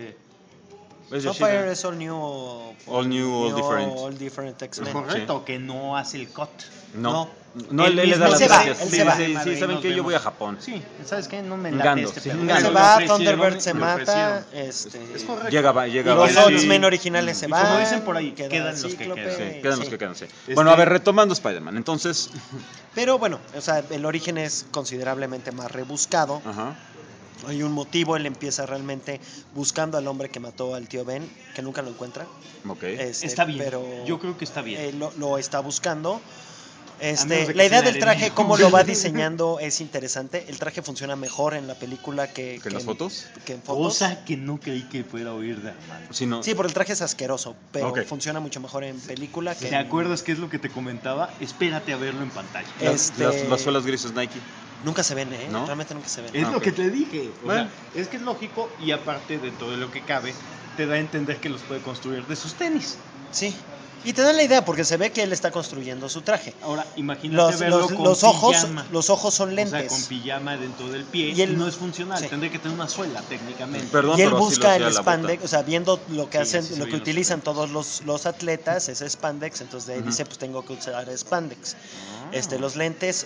¿Ves, Sunfire Yoshida? es all new, All new, all different. All different Es X-Men. correcto, que no hace el cut. No. No. No, él le da mismo las se va, gracias. él Sí, se va. sí, sí, Ahí ¿saben nos qué? Yo vemos. voy a Japón. Sí, ¿sabes qué? No me Un late gando, este sí, pedo. un Se gando. Le va, ofrecieron, Thunderbird se le mata. ofrecieron. Es correcto. Llega Y llega los Quedan- X-Men originales se y van. como dicen por ahí, queda quedan los que Cíclope, quedan. Sí, quedan los sí. que quedan, sí. Bueno, a ver, retomando Spider-Man. Entonces, Pero bueno, o sea, el origen es considerablemente más rebuscado. ajá. Hay un motivo, él empieza realmente buscando al hombre que mató al tío Ben, que nunca lo encuentra. Ok. Está bien. Pero Yo creo que está bien. lo está buscando. menos de que La idea sea del el traje, enemigo. cómo lo va diseñando, es interesante. El traje funciona mejor en la película que ¿Que en las fotos? que en fotos. Cosa que no creí que fuera a oír de hermano. Si no, Sí, porque el traje es asqueroso, pero Ok. funciona mucho mejor en película que ¿Te acuerdas qué es lo que te comentaba? Espérate a verlo en pantalla. las suelas grises Nike. Nunca se ven, ¿eh? ¿No? Realmente nunca se ven. Es Ah, lo ok. que te dije. O Bueno. sea, es que es lógico y aparte dentro de lo que cabe, te da a entender que los puede construir de sus tenis. Sí. Y te dan la idea porque se ve que él está construyendo su traje. Ahora, imagínate verlo con Los ojos son O lentes. sea, con pijama dentro del pie Y él- no es funcional. sí. Tendría que tener una suela técnicamente. Perdón, Y él pero así lo busca hacía el la bota. spandex, o sea, viendo lo que Sí, hacen, así se lo que ven los utilizan todos los atletas, es spandex, entonces de ahí Ujú. dice, pues tengo que usar spandex. Ah. Los lentes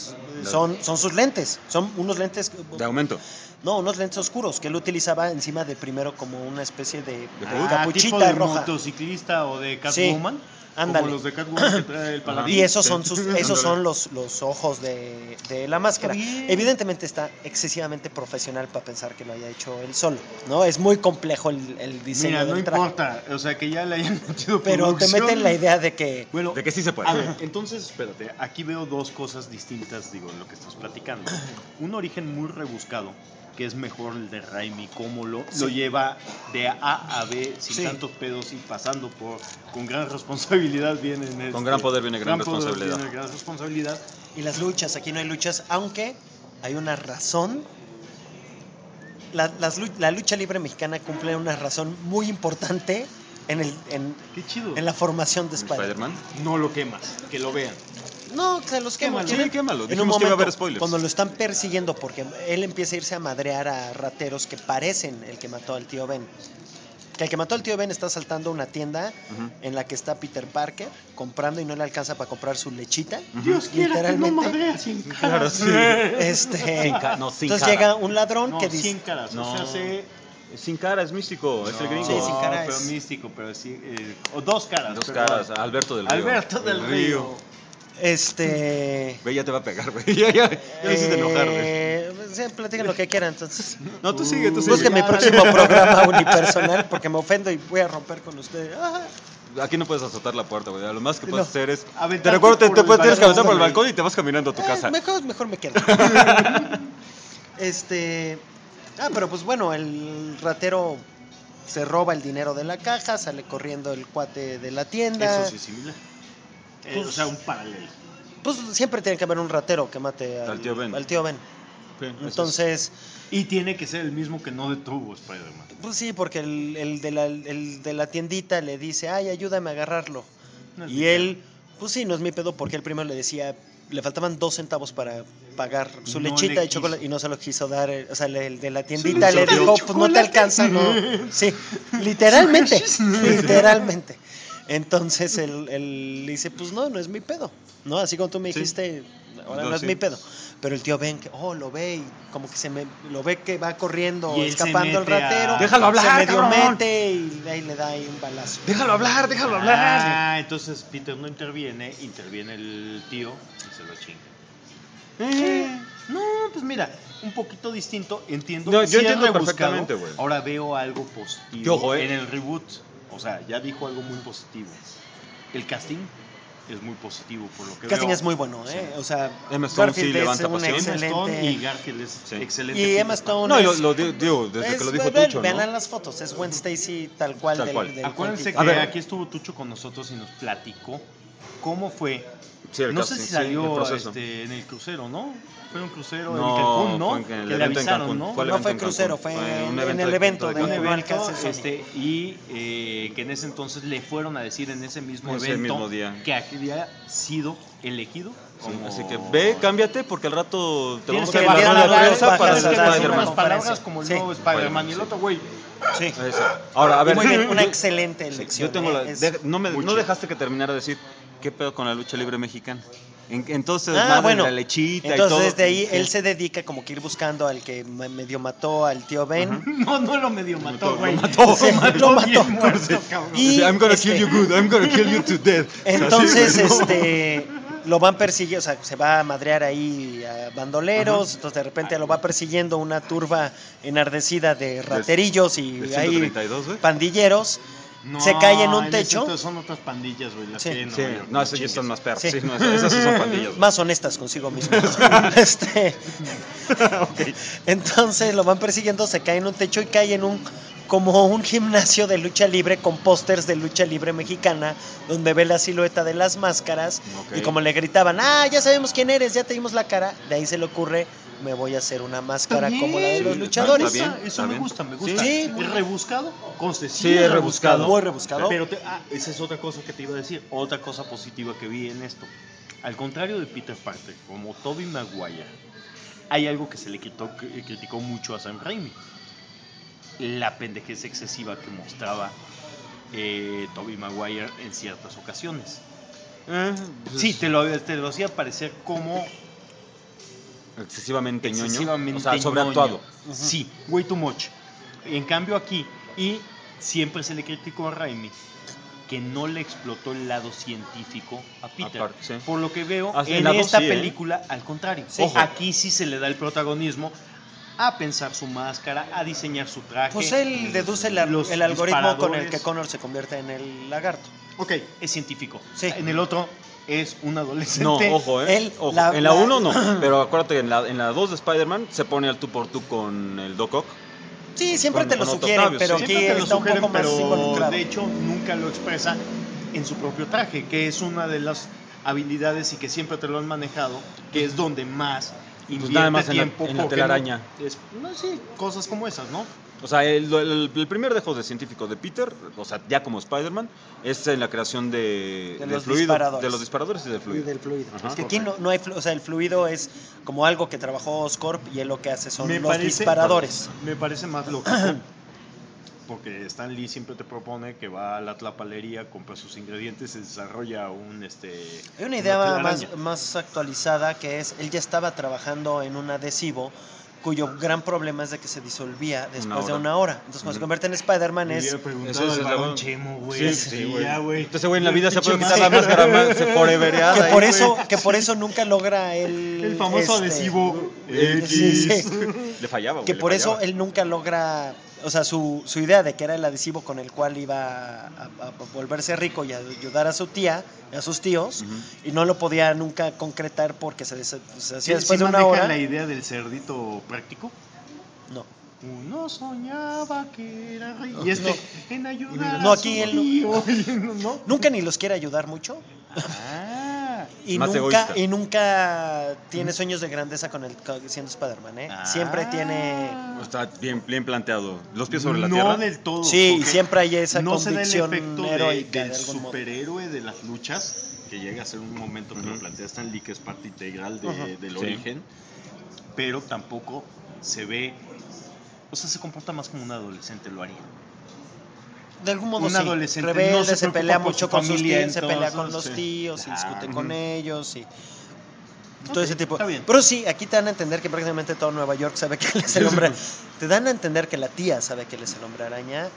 son sus lentes, son unos lentes, De aumento. no, unos lentes oscuros que él utilizaba encima de primero como una especie de tipo capuchita de roja. motociclista o de Sí, Catwoman. ándale. Como los de Catwoman que trae el paladín. Y esos Sí. son esos son los ojos de la máscara. Está bien. Evidentemente está excesivamente profesional para pensar que lo haya hecho él solo, ¿no? Es muy complejo el diseño Mira, no del traje. importa. O sea, que ya le hayan metido Pero te producción. meten la idea de que Bueno, De que sí se puede. a ver, entonces, espérate, aquí veo dos cosas distintas, digo, en lo que estás platicando. Un origen muy rebuscado, que es mejor el de Raimi, cómo lo lleva de A a B sin Sí. tantos pedos y pasando con gran responsabilidad viene Con gran poder viene gran poder responsabilidad. viene gran responsabilidad. y las luchas, aquí no hay luchas, aunque hay una razón. La lucha libre mexicana cumple una razón muy importante en Qué chido. la formación de Spider-Man. Spider-Man. No lo quemas, que lo vean. No, se los quema. Quémalo. Sí, quémalo. En un Dijimos que iba a momento, haber spoilers. cuando lo están persiguiendo, porque él empieza a irse a madrear a rateros que parecen el que mató al tío Ben. Que el que mató al tío Ben está saltando una tienda Ujú. en la que está Peter Parker comprando y no le alcanza para comprar su lechita. Dios quiera que no Literalmente. madrea sin caras. Claro, sí. No, sin entonces cara. llega un ladrón No, que dice, sin caras. No. O sea, Sin cara, es místico, es el gringo. Sí, sin cara pero es- místico, pero sí. O dos caras. Dos perdón. caras, Alberto del Río. Alberto del Río. Güey, ya te va a pegar, güey. Ya me hiciste enojar, güey. sí, platiquen lo que quieran, entonces. No, tú sigue, tú Busquen mi sigue. próximo programa unipersonal porque me ofendo y voy a romper con ustedes. Ah. Aquí no puedes azotar la puerta, güey. Lo más que puedes No. hacer es. Aventarte Te recuerdo, te por el tienes que aventar por el balcón, balcón y te vas caminando a tu casa. Mejor me quedo. Pero pues bueno, el ratero se roba el dinero de la caja, sale corriendo el cuate de la tienda. Eso sí es similar. O sea, un paralelo. Pues siempre tiene que haber un ratero que mate Al tío Ben. al tío Ben. Sí, eso es. Entonces, Y tiene que ser el mismo que no detuvo Spider-Man. pues sí, porque el de la tiendita le dice, ay, ayúdame a agarrarlo. No es Y mi él, pues sí, no es mi pedo, porque él primero le decía, le faltaban 2 centavos para pagar su No lechita le de chocolate quiso. y no se lo quiso dar. O sea, el de la tiendita le lechita de dijo, pues no te chocolate. alcanza, no. Sí, literalmente, literalmente. Entonces él le dice, pues no es mi pedo. ¿No? Así como tú me Sí. dijiste, ahora No, no es sí. mi pedo. Pero el tío Ben, lo ve y como que lo ve que va corriendo, Y él se escapando el mete a- ratero. ¡Déjalo hablar, Se medio cabrón! mete y ahí le da ahí un balazo. Déjalo hablar, déjalo Entonces Peter no interviene el tío y se lo chinga. No, pues mira, mira, un poquito distinto, entiendo. No, yo sí es entiendo rebuscado. perfectamente, güey. Ahora veo algo positivo Que ojo, en el reboot. O sea, ya dijo algo muy positivo. El casting es muy positivo por lo que El casting veo. es muy bueno, ¿eh? O sea, Emma Stone Garfield sí es levanta un pasión. Emma Stone y excelente. Garfield es Sí. excelente. Y Peter Emma Stone No, y es- lo digo desde que lo dijo vean, Tucho, vean ¿no? las fotos, es Gwen Stacy tal cual Tal cual. del Acuérdense cuentito. que A ver. aquí estuvo Tucho con nosotros y nos platicó cómo fue. Sí, el No casting, sé si sí, salió el proceso. en el crucero, ¿no? Fue un crucero No, en Cancún, ¿no? fue en el que evento le en avisaron, Cancún. ¿no? Fue el No evento fue en crucero, Cancún. fue un en el evento de de Un Cancún. anual que evento, hace Sony. que en ese entonces le fueron a decir en ese mismo Ese evento mismo día. que había sido elegido Sí, como... así que ve, cámbiate porque al rato te Tienes vamos que a el dar día la de rueda de Navidad prensa para bajas el a dar Spider-Man. unas palabras como el Sí. nuevo Spider-Man y el Sí. otro güey. Sí. Eso. Ahora, a ver. Muy bien, una yo- excelente elección. Yo tengo la. Es- No Mucho. dejaste que terminara de decir qué pedo con la lucha libre mexicana. Entonces, bueno, la lechita y entonces todo. desde ahí Sí. él se dedica como que ir buscando al que medio mató al tío Ben. No, no lo medio mató, güey. Lo mató. Sí, lo mató. bien muerto, cabrón. Y Dice, I'm gonna este- kill you good, I'm gonna kill you to death. Entonces, Así, ¿no? lo van persiguiendo, o sea, se va a madrear ahí a bandoleros, entonces de repente lo va persiguiendo una turba enardecida de raterillos y del ahí 132, güey. pandilleros. Se cae en un ese techo. entonces son otras pandillas, güey. Las Sí. que Sí, no, esos ya están más perros. Sí. Sí, no, esas sí son pandillas. güey. Más honestas consigo mismo. Entonces lo van persiguiendo, se cae en un techo y cae en como un gimnasio de lucha libre con pósters de lucha libre mexicana, donde ve la silueta de las máscaras. Ok. Y como le gritaban, ya sabemos quién eres, ya te dimos la cara, de ahí se le ocurre, me voy a hacer una máscara como la de los sí, luchadores. está bien, Eso está me bien. gusta, me gusta. Sí. ¿Es rebuscado? Conste, Sí, es rebuscado. Muy rebuscado. Pero esa es otra cosa que te iba a decir, otra cosa positiva que vi en esto. Al contrario de Peter Parker, como Tobey Maguire, hay algo que se le criticó mucho a Sam Raimi. La pendejez excesiva que mostraba Tobey Maguire en ciertas ocasiones. Pues, Sí, te lo hacía parecer como excesivamente ñoño. excesivamente O sea, sobreactuado. ñoño. Sí, way too much. En cambio aquí, y siempre se le criticó a Raimi que no le explotó el lado científico a Peter. Aparte, sí. Por lo que veo, Ah, sí, en en la dos esta sí, ¿eh? película, al contrario. Ojo. Aquí sí se le da el protagonismo a pensar su máscara, a diseñar su traje. Pues él deduce los el algoritmo con el disparadores. que Connor se convierte en el lagarto. Ok, es científico. Sí. En el otro es un adolescente. No, ojo, Él, Ojo. la- en la la- 1 no, pero acuérdate, en la 2 de Spider-Man se pone al tú por tú con el Doc Ock. Sí, siempre Con- te lo con Otto sugieren, Octavius, pero sí. aquí Siempre te lo está un sugieren, poco más pero involucrado. de hecho nunca lo expresa en su propio traje, que es una de las habilidades y que siempre te lo han manejado, que es donde más invierte nada más en la- tiempo. en la porque telaraña. no, sí, cosas como esas, ¿no? O sea, el primer dejo de científico de Peter, o sea, ya como Spider-Man, es en la creación De del los fluido, disparadores. de los disparadores y del Y fluido. del fluido. Ajá. Es que aquí no hay o sea, el fluido es como algo que trabajó Oscorp y él lo que hace son los disparadores. Me parece más lógico. Porque Stan Lee siempre te propone que va a la tlapalería, compra sus ingredientes, se desarrolla Hay una idea telaraña. más actualizada que es, él ya estaba trabajando en un adhesivo cuyo gran problema es de que se disolvía después de una hora. Entonces cuando se convierte en Spider-Man Me es... hubiera Eso preguntado es al la- varón Chemo, güey. Sí, güey. ya, güey. Entonces, güey, en la vida se puede Pinche quitar la máscara, se forevereada Que ahí, por, güey. eso nunca logra El famoso adhesivo X. Sí, sí. Le fallaba, güey. Que le por eso fallaba. él nunca logra, o sea, su idea de que era el adhesivo con el cual iba a volverse rico y a ayudar a su tía, a sus tíos, Ujú. y no lo podía nunca concretar porque se hacía ¿Sí, después sí de una manejan hora. la idea del cerdito práctico? No. Uno soñaba que era rey. Y en ayudar No, a aquí su él no. tío. ¿No? Nunca ni los quiere ayudar mucho Ah. y Más nunca, egoísta. y nunca tiene sueños de grandeza siendo Spider-Man, ¿eh? Siempre tiene... Está bien planteado. Los pies sobre la no tierra. del todo. Sí, y porque siempre hay esa no se da el convicción efecto heroica del de algún modo. superhéroe de las luchas, que llega a ser un momento que lo plantea Stan Lee, que es parte integral del Sí. origen, pero tampoco se ve, o sea, se comporta más como un adolescente lo haría. De algún modo Un sí. adolescente Rebelde, no se se preocupa pelea por mucho su con sus familia, tíos, se pelea con entonces, los sí. tíos y discute Ah, con ujú. ellos y todo Ok, ese tipo. está bien. Pero sí, aquí te dan a entender que prácticamente todo Nueva York sabe que él es el hombre. Te dan a entender que la tía sabe que él es el hombre araña.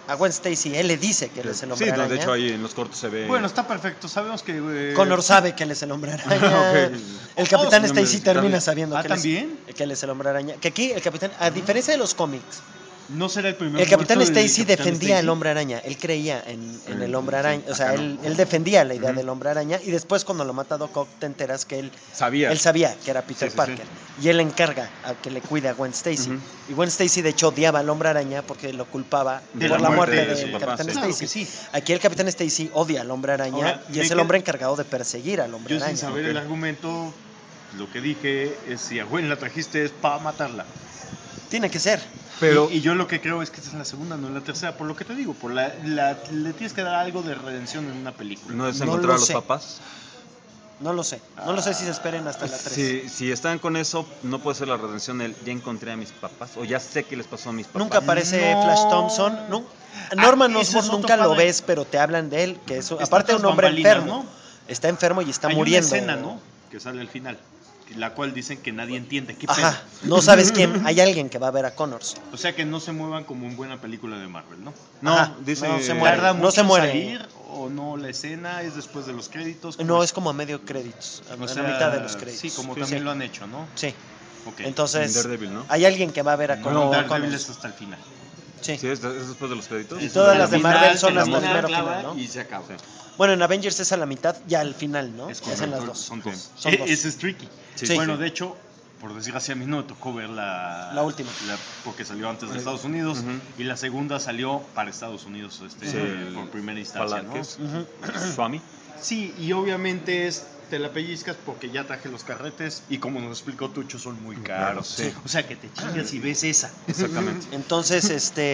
a Gwen Stacy, él le dice que él es el hombre Sí, no, araña. de hecho ahí en los cortos se ve. Bueno, está perfecto. Sabemos que. Connor sabe que él es el hombre araña. Ok. El Capitán Oh, sí, Stacy no, termina también. sabiendo que, ¿también? que él es el hombre araña. Que aquí el Capitán, a diferencia de los cómics, No será el primer. el Capitán muerto del Stacy Capitán defendía Stacy. al hombre araña. Él creía en el hombre sí, araña. O sea, acá él, no. él defendía la idea del hombre araña. Y después, cuando lo mata Doc Ock, te enteras que él Sabía. sabía que era Peter Sí, sí, Parker. Y él encarga a que le cuide a Gwen Stacy. Ujú. Y Gwen Stacy, de hecho, odiaba al hombre araña porque lo culpaba De por la la muerte muerte de del su papá, Capitán sí. Claro Stacy. que sí. Aquí el Capitán Stacy odia al hombre araña Ahora, y me es el qued- hombre encargado de perseguir al hombre Yo sin araña. saber el argumento, lo que dije es si a Gwen la trajiste es para matarla. Tiene que ser. Pero Y yo lo que creo es que esta es la segunda, no la tercera, por lo que te digo, le tienes que dar algo de redención en una película. no es No encontrar lo a los sé. papás. No lo sé. No lo sé si se esperen hasta la 3. Si están con eso, no puede ser la redención del ya encontré a mis papás o ya sé qué les pasó a mis papás. Nunca aparece No. Flash Thompson. Norman ese Osborn es otro nunca lo padre. ves, pero te hablan de él. Que es, Está aparte de un tras hombre bambalinas, enfermo. ¿no? Está enfermo y está Hay muriendo. una escena, ¿no? Que sale al final, la cual dicen que nadie entiende. ¿Qué Ajá. pedo? No sabes quién. Hay alguien que va a ver a Connors. O sea que no se muevan como en buena película de Marvel, ¿no? No, Ajá, dice no se muere. ¿Tarda No mucho se en muere. salir o no la escena? ¿Es después de los créditos? ¿Cómo No, es como a medio créditos. A O la sea, mitad de los créditos. Sí, como Sí, también sí. lo han hecho, ¿no? Sí. Ok. Entonces, En Daredevil, ¿no? hay alguien que va a ver a No, Connors. Daredevil es hasta el final. Sí. Sí, es después de los créditos. Y todas las de Al final, Marvel son te la hasta el muestran, mero clava final, ¿no? Y se acaba. Bueno, en Avengers es a la mitad, ya al final, ¿no? Es Es en las correcto, dos. Son dos. Son dos. Ese es tricky. Sí, Bueno, sí. de hecho, por desgracia a mí no me tocó ver La última. porque salió antes de Estados Unidos. Ujú. Y la segunda salió para Estados Unidos Sí, por primera instancia, ¿no? Palanques. Ujú. Swami. Sí, y obviamente te la pellizcas porque ya traje los carretes y como nos explicó Tucho son muy caros. Sí. O sea que te chingas y ves esa. Exactamente. Entonces,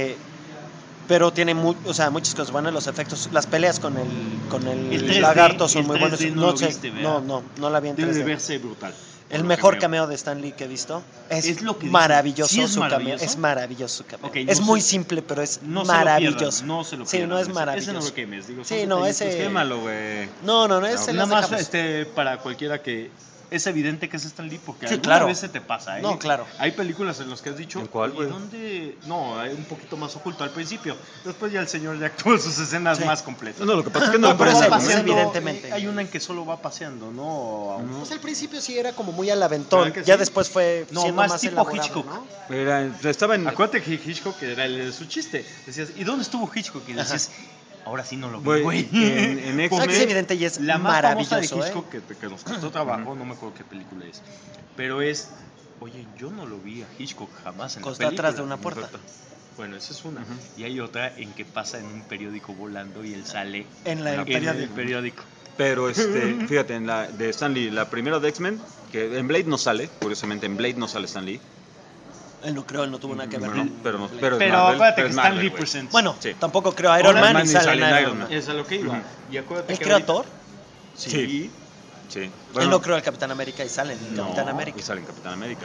pero tiene muchas cosas buenas, los efectos, las peleas con el El 3D, lagarto son el muy 3D buenos. no lo viste, ¿verdad? No la vi en Debe de 3D. verse brutal. El por lo mejor que veo. cameo de Stan Lee que he visto. Es, Es lo que dicen. maravilloso ¿Sí es su maravilloso? cameo. Es maravilloso su cameo. Ok, no es muy se- simple, pero es No se lo maravilloso. pierdan, no se lo Sí, pierdan. no es Ese maravilloso. no lo quemes, digo. Sí, son no, detallitos ese- que- Quémalo, güey. No, ese Nada lo más dejamos. para cualquiera que es evidente que es Stan Lee porque Sí, alguna claro. vez se te pasa, ¿eh? No, claro. Hay películas en las que has dicho, ¿En cuál, "Oye, güey?" ¿dónde? No, hay un poquito más oculto al principio. Después ya el señor ya actúa sus escenas Sí. más completas. No, lo que pasa es que no, pero pero ese- no, ese evidentemente. Hay una en que solo va paseando, ¿no? Pues al principio sí era como muy al aventón. ¿Verdad que Ya sí? después fue No, siendo más más tipo elaborado, Hitchcock. ¿no? estaba en. Acuérdate que Hitchcock era su chiste. Decías, ¿y dónde estuvo Hitchcock? Y decías, ahora sí no lo vi, Güey, güey. en X-Men- O sea, que es evidente y es La más famosa de maravilloso, Hitchcock que nos costó trabajo, no me acuerdo qué película es. Pero es, oye, yo no lo vi a Hitchcock jamás en la Está película. atrás de una puerta. Bueno, esa es una. Ujú. Y hay otra en que pasa en un periódico volando y él sale En el en periódico. el periódico. Pero fíjate, en la de Stan Lee, la primera de X-Men, que en Blade no sale, curiosamente en Blade no sale Stan Lee. Él no creo, él no tuvo nada que ver. Bueno, pero es Pero Marvel, acuérdate pero que es Stan Marvel, Lee güey. presents. Bueno, Sí. tampoco creo Iron Ahora Man y sale en Iron Man. Man. Es a lo que iba. Ujú. Y acuérdate ¿Él que creó a ahorita- Thor? Sí. Sí. Él no creó al Capitán América y sale en el No, Capitán América. y sale en Capitán América.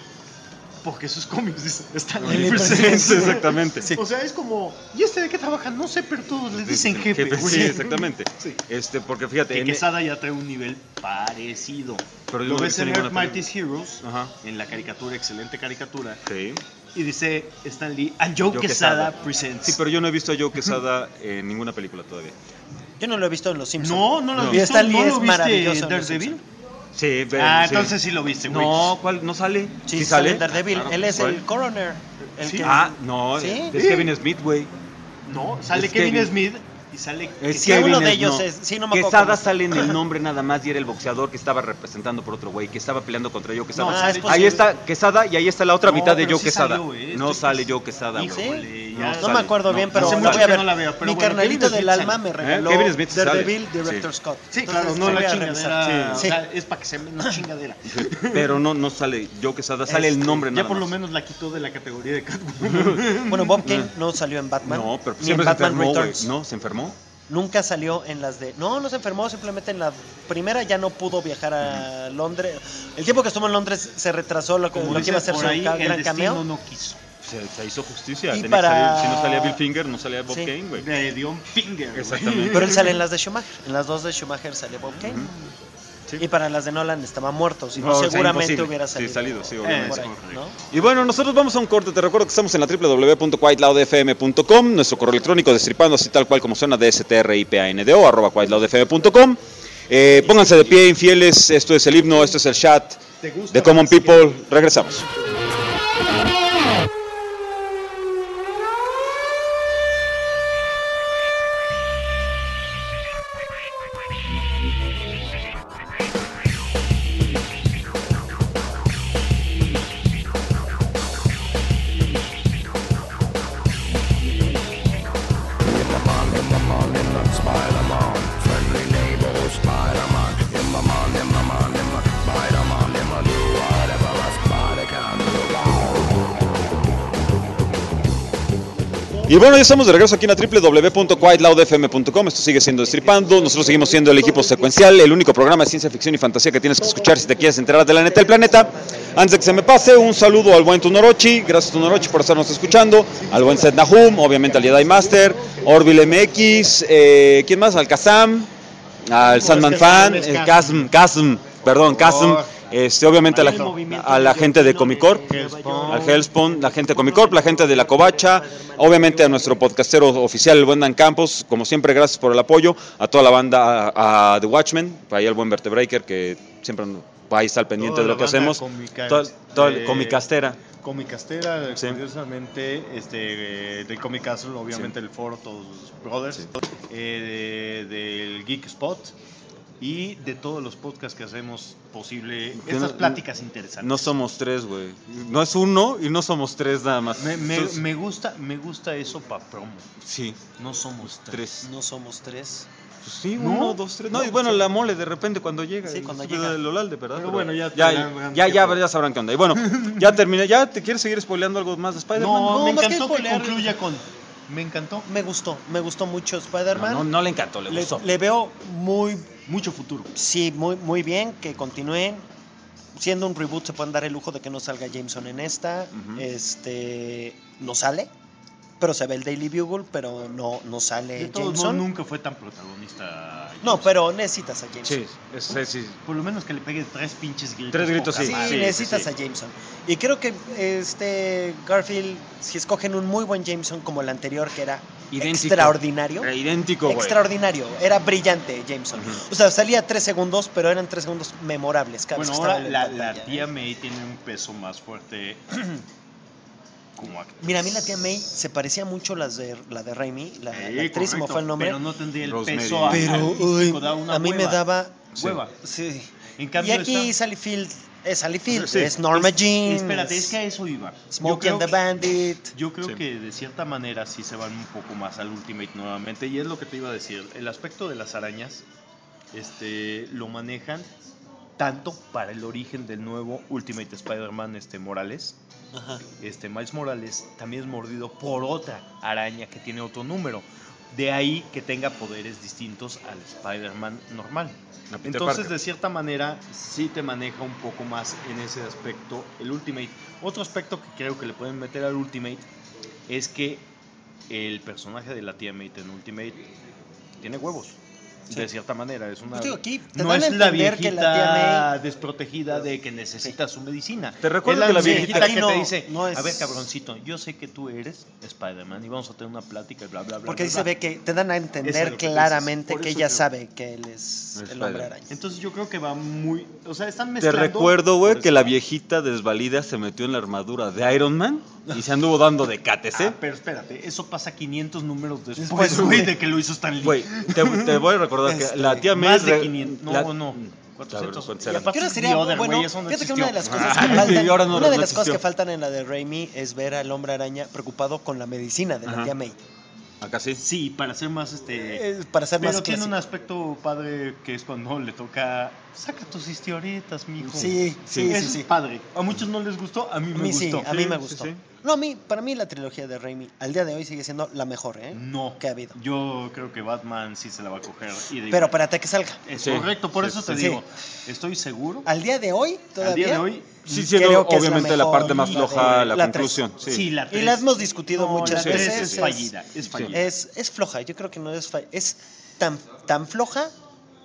Porque sus cómics dicen Stan Lee Lee presents. presents. Exactamente. O sea, es como, ¿y este de qué trabaja? No sé, pero todos le dicen jefe. güey. Sí, exactamente. Sí. Porque fíjate, Que en- Quesada ya trae un nivel parecido. Pero yo Lo no he ves visto en ninguna Earth Mighty's Heroes, Ajá. en la caricatura, excelente caricatura, Sí. y dice Stan Lee, and Joe Joe Quesada Quesada. presents. Sí, pero yo no he visto a Joe Quesada en ninguna película todavía. Yo no lo he visto en Los Simpsons. No lo has No. Y visto. Stan Lee ¿No es lo viste maravilloso en en Los Daredevil? Sí, Ah, sí. entonces sí lo viste, güey. No, ¿cuál? ¿No sale? Sí, sale en Daredevil. Claro. Él es ¿Cuál? el coroner. El Sí. que- Ah, no, ¿Sí? es Kevin Smith, güey. No, sale Es Kevin Kevin. Smith y sale Es Sí, uno de Smith, ellos es- sí, no me acuerdo Quesada cómo es. sale en el nombre nada más y era el boxeador que estaba representando por otro güey, que estaba peleando contra Joe Quesada. No, Ah, es sale- posible. Ahí está Quesada y ahí está la otra No, mitad de pero Joe sí Quesada. salió, No estoy sale casi- Joe Quesada, güey. Híjole, ya. No No sale. me acuerdo bien, pero hace lo mucho voy a que ver. no la veo, pero Mi bueno, carnalito Kevin del Smith alma sale. me regaló Kevin Smith sale. Daredevil Sí. Director Scott. Sí, Entonces, claro, no voy la a chingadera. revisar. O Sí. sea, es para que sea menos chingadera. Pero no sale Joe Quesada, sale el nombre nada Ya por lo más. menos la quitó de la categoría de Catwoman. Bueno, Bob Kane no salió en Batman. No, pero ni en siempre se Batman enfermó, güey. Returns. No, se enfermó. Nunca salió en las de... No se enfermó, simplemente en la primera ya no pudo viajar a Londres. El tiempo que estuvo en Londres se retrasó lo que Como iba a dice ser por su ahí, el gran destino cameo. no quiso. Se hizo justicia. Y Tenía que para- salir. Si no salía Bill Finger, no salía Bob Sí. Kane, güey. Le dio un finger. güey. Exactamente. Pero él sale en las de Schumacher. En las dos de Schumacher sale Bob Kane. Sí. Y para las de Nolan estaba muerto, si no, No, o sea, seguramente imposible. hubiera Sí, salido. salido, sí, obviamente. por ahí, correcto. ¿no? Y bueno, nosotros vamos a un corte. Te recuerdo que estamos en la www.quieloudfm.com, nuestro correo electrónico destripando así tal cual como suena, DSTRIPANDO @quieloudfm.com. Pónganse de pie, infieles. Esto es el himno, esto es el chat de Common People. Regresamos. Y bueno, ya estamos de regreso aquí en la www.quieloudfm.com. Esto sigue siendo Destripando. Nosotros seguimos siendo el equipo secuencial, el único programa de ciencia ficción y fantasía que tienes que escuchar si te quieres enterar de la neta del planeta. Antes de que se me pase, un saludo al buen Tunorochi. Gracias, Tunorochi, por estarnos escuchando. Al buen Seth Nahum, obviamente al Jedi Master, Orville MX, ¿quién más? Al Kazam, al Sandman Fan, el Kasm, obviamente a la gente de Comic Corp, al Hellspawn, la gente de Comic Corp, la gente de la Covacha, obviamente a nuestro podcastero oficial, el buen Dan Campos, como siempre, gracias por el apoyo, a toda la banda, a The Watchmen, ahí el buen Vertebreaker, que siempre ahí está al pendiente Toda de lo la que banda hacemos, cómica, toda comicastera. Comicastera, Sí. curiosamente, de Comic Castle, obviamente Sí. el foro, todos los brothers, Sí. del Geek Spot y de todos los podcasts que hacemos posible, Que estas no- pláticas interesantes. No somos tres, güey. No es uno y no somos tres nada más. Me gusta eso para promo. Sí, No somos tres. tres. No somos tres. Pues sí, ¿No? 1, 2, 3. No, y bueno, la mole de repente cuando llega. Sí, cuando Es llega. El Olalde, ¿verdad? Pero bueno, ya sabrán qué onda. Y bueno, ya terminé. ¿Ya te quieres seguir spoileando algo más de Spider-Man? No, me más que encantó que spoilear- concluya con. Me encantó. Me gustó mucho Spider-Man. No le encantó, le le, gustó. le veo muy, Mucho futuro. sí, muy bien que continúen. Siendo un reboot se pueden dar el lujo de que no salga Jameson en esta. Ujú. No sale, pero se ve el Daily Bugle, pero no sale De todos modos, Jameson. nunca fue tan protagonista. No, pero necesitas a Jameson. Sí, sí. Por lo menos que le pegue 3 pinches gritos. 3 gritos, poca sí. Sí, madre. necesitas sí. a Jameson. Y creo que Garfield, si escogen un muy buen Jameson como el anterior, que era Idéntico. extraordinario. Idéntico, güey. Extraordinario, era brillante Jameson. Ujú. O sea, salía 3 segundos, pero eran 3 segundos memorables. Cada Bueno, vez que ahora estaba en la pantalla, tía May tiene un peso más fuerte como actriz. Mira, a mí la tía May se parecía mucho la de Raimi, la actriz, correcto, me fue el nombre. Pero no tendría el Rosemary. peso Pero, artístico, da una a mí me hueva. daba Hueva. Sí. En Y cambio aquí esta- Sally Field es Sally Field, Sí. es Norma Jean. Espérate, es que a eso iba. Smokey and the Bandit. Yo creo Sí. que de cierta manera sí se van un poco más al Ultimate nuevamente. Y es lo que te iba a decir. El aspecto de las arañas lo manejan tanto para el origen del nuevo Ultimate Spider-Man Morales. Ajá. Miles Morales también es mordido por otra araña que tiene otro número. De ahí que tenga poderes distintos al Spider-Man normal. A Peter Entonces, Parker. de cierta manera, sí te maneja un poco más en ese aspecto el Ultimate. Otro aspecto que creo que le pueden meter al Ultimate es que el personaje de la tía May en Ultimate tiene huevos. De cierta manera, es una. Pues digo, aquí te no dan a es la entender viejita que la tía desprotegida de que necesita su medicina. Te recuerdo Es que la viejita viejita aquí que no- te dice, no es- a ver, cabroncito, yo sé que tú eres Spider-Man y vamos a tener una plática y bla, bla, bla. Porque bla, ahí se bla". ve que te dan a Eso es entender lo que claramente dices. Por que eso ella creo- sabe que él es Es el Spider-Man. hombre araña. Entonces yo creo que va muy. O sea, están Te mezclando. recuerdo, güey, por que eso. la viejita desvalida se metió en la armadura de Iron Man y se anduvo dando de cates, ¿eh? Pero espérate, eso pasa 500 números después, Después, güey, güey. de que lo hizo Stan Lee. Güey, te voy a recordar que la tía May... Más de 500. No, la- no. Cabrón, 400. ¿cuántos Y eran? aparte ¿Qué hora es sería? The Other, Bueno, güey, eso no fíjate que una de las existió. cosas que Y faltan, ahora no- una de no las cosas existió. que faltan en la de Raimi es ver al hombre araña preocupado con la medicina de la Ajá. tía May. Acá sí. Sí, para ser más Para ser Pero más tiene un clásico. aspecto padre que es cuando le toca. Saca tus historietas, mijo. Sí, sí, Eso sí. es padre. A muchos no les gustó, a mí A me mí sí, gustó. a mí me Sí, gustó. sí, sí. No, para mí la trilogía de Raimi al día de hoy sigue siendo la mejor, ¿eh? No, que ha habido. yo creo que Batman sí se la va a coger. Pero espérate que salga. Es Sí, correcto, por sí, eso sí, te sí. digo. Estoy seguro. Al día de hoy, todavía. Al día de hoy, Sí, creo siendo que es obviamente la mejor parte más y floja, la tres. conclusión. Sí. sí, la Y tres- la hemos discutido No, muchas la tres veces. es fallida, es fallida. Es floja, yo creo que no es es tan floja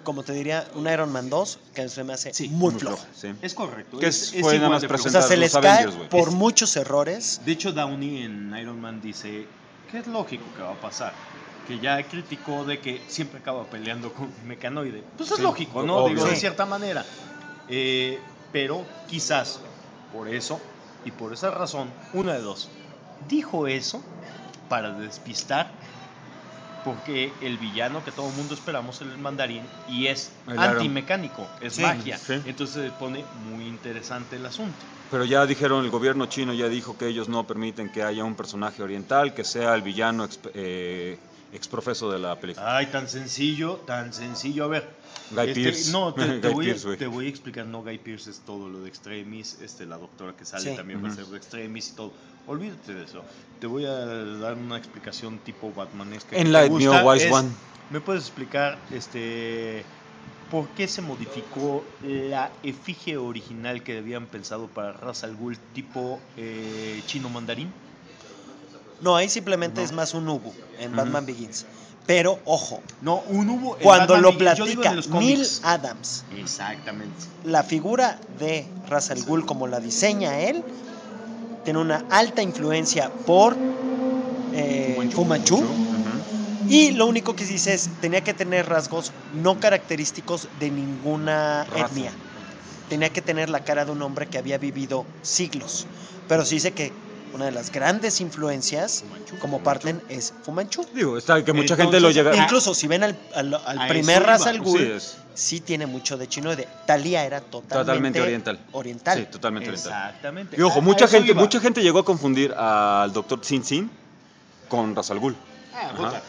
como te diría, un Iron Man 2 que se me hace Sí, muy Muy flojo. floja, sí. Es correcto. Que es fue nada igual más de O presentar sea, se los les cae Avengers, güey. por muchos errores. De hecho, Downey en Iron Man dice que es lógico que va a pasar. Que ya criticó de que siempre acaba peleando con Mecanoide. Pues es Sí, lógico, ¿no? obvio. Digo, de Sí. cierta manera. Pero quizás por eso y por esa razón, una de dos. Dijo eso para despistar, porque el villano que todo el mundo esperamos es el mandarín y es El antimecánico, es Sí, magia. sí. Entonces se pone muy interesante el asunto. Pero ya dijeron, el gobierno chino ya dijo que ellos no permiten que haya un personaje oriental que sea el villano exprofeso de la película. Ay, tan sencillo, tan sencillo. A ver. Guy Pearce. No, te Guy voy, Pearce, güey. te voy a explicar. No, Guy Pearce es todo lo de Extremis. La doctora que sale Sí. también va a ser de Extremis y todo. Olvídate de eso. Te voy a dar una explicación tipo Batmanesca. que te Enlighten me, gusta. oh wise one. ¿Me puedes explicar por qué se modificó la efigie original que habían pensado para Ra's al Ghul tipo chino mandarín? No, ahí simplemente es más un Ubu en Batman Begins. Pero, ojo, No, un hubo. en cuando Batman lo Begins, yo digo platica en los Neil cómics. Adams, Exactamente. la figura de Ra's al Ghul como la diseña él, tiene una alta influencia por Fu Manchu. Y lo único que dice es, tenía que tener rasgos no característicos de ninguna Raza. etnia. Tenía que tener la cara de un hombre que había vivido siglos. Pero sí dice que una de las grandes influencias, como parten, es Fu Manchu. Digo, está que mucha Entonces, gente lo llega... Incluso si ven al a primer eso Ra's iba. al Ghul, Sí, es sí tiene mucho de chinoide. Talía era totalmente oriental. oriental. Sí, totalmente oriental. Exactamente. Y ojo, A mucha eso iba. gente llegó a confundir al Dr. Sin Sin con Ra's al Ghul. Ah, Ajá. puta.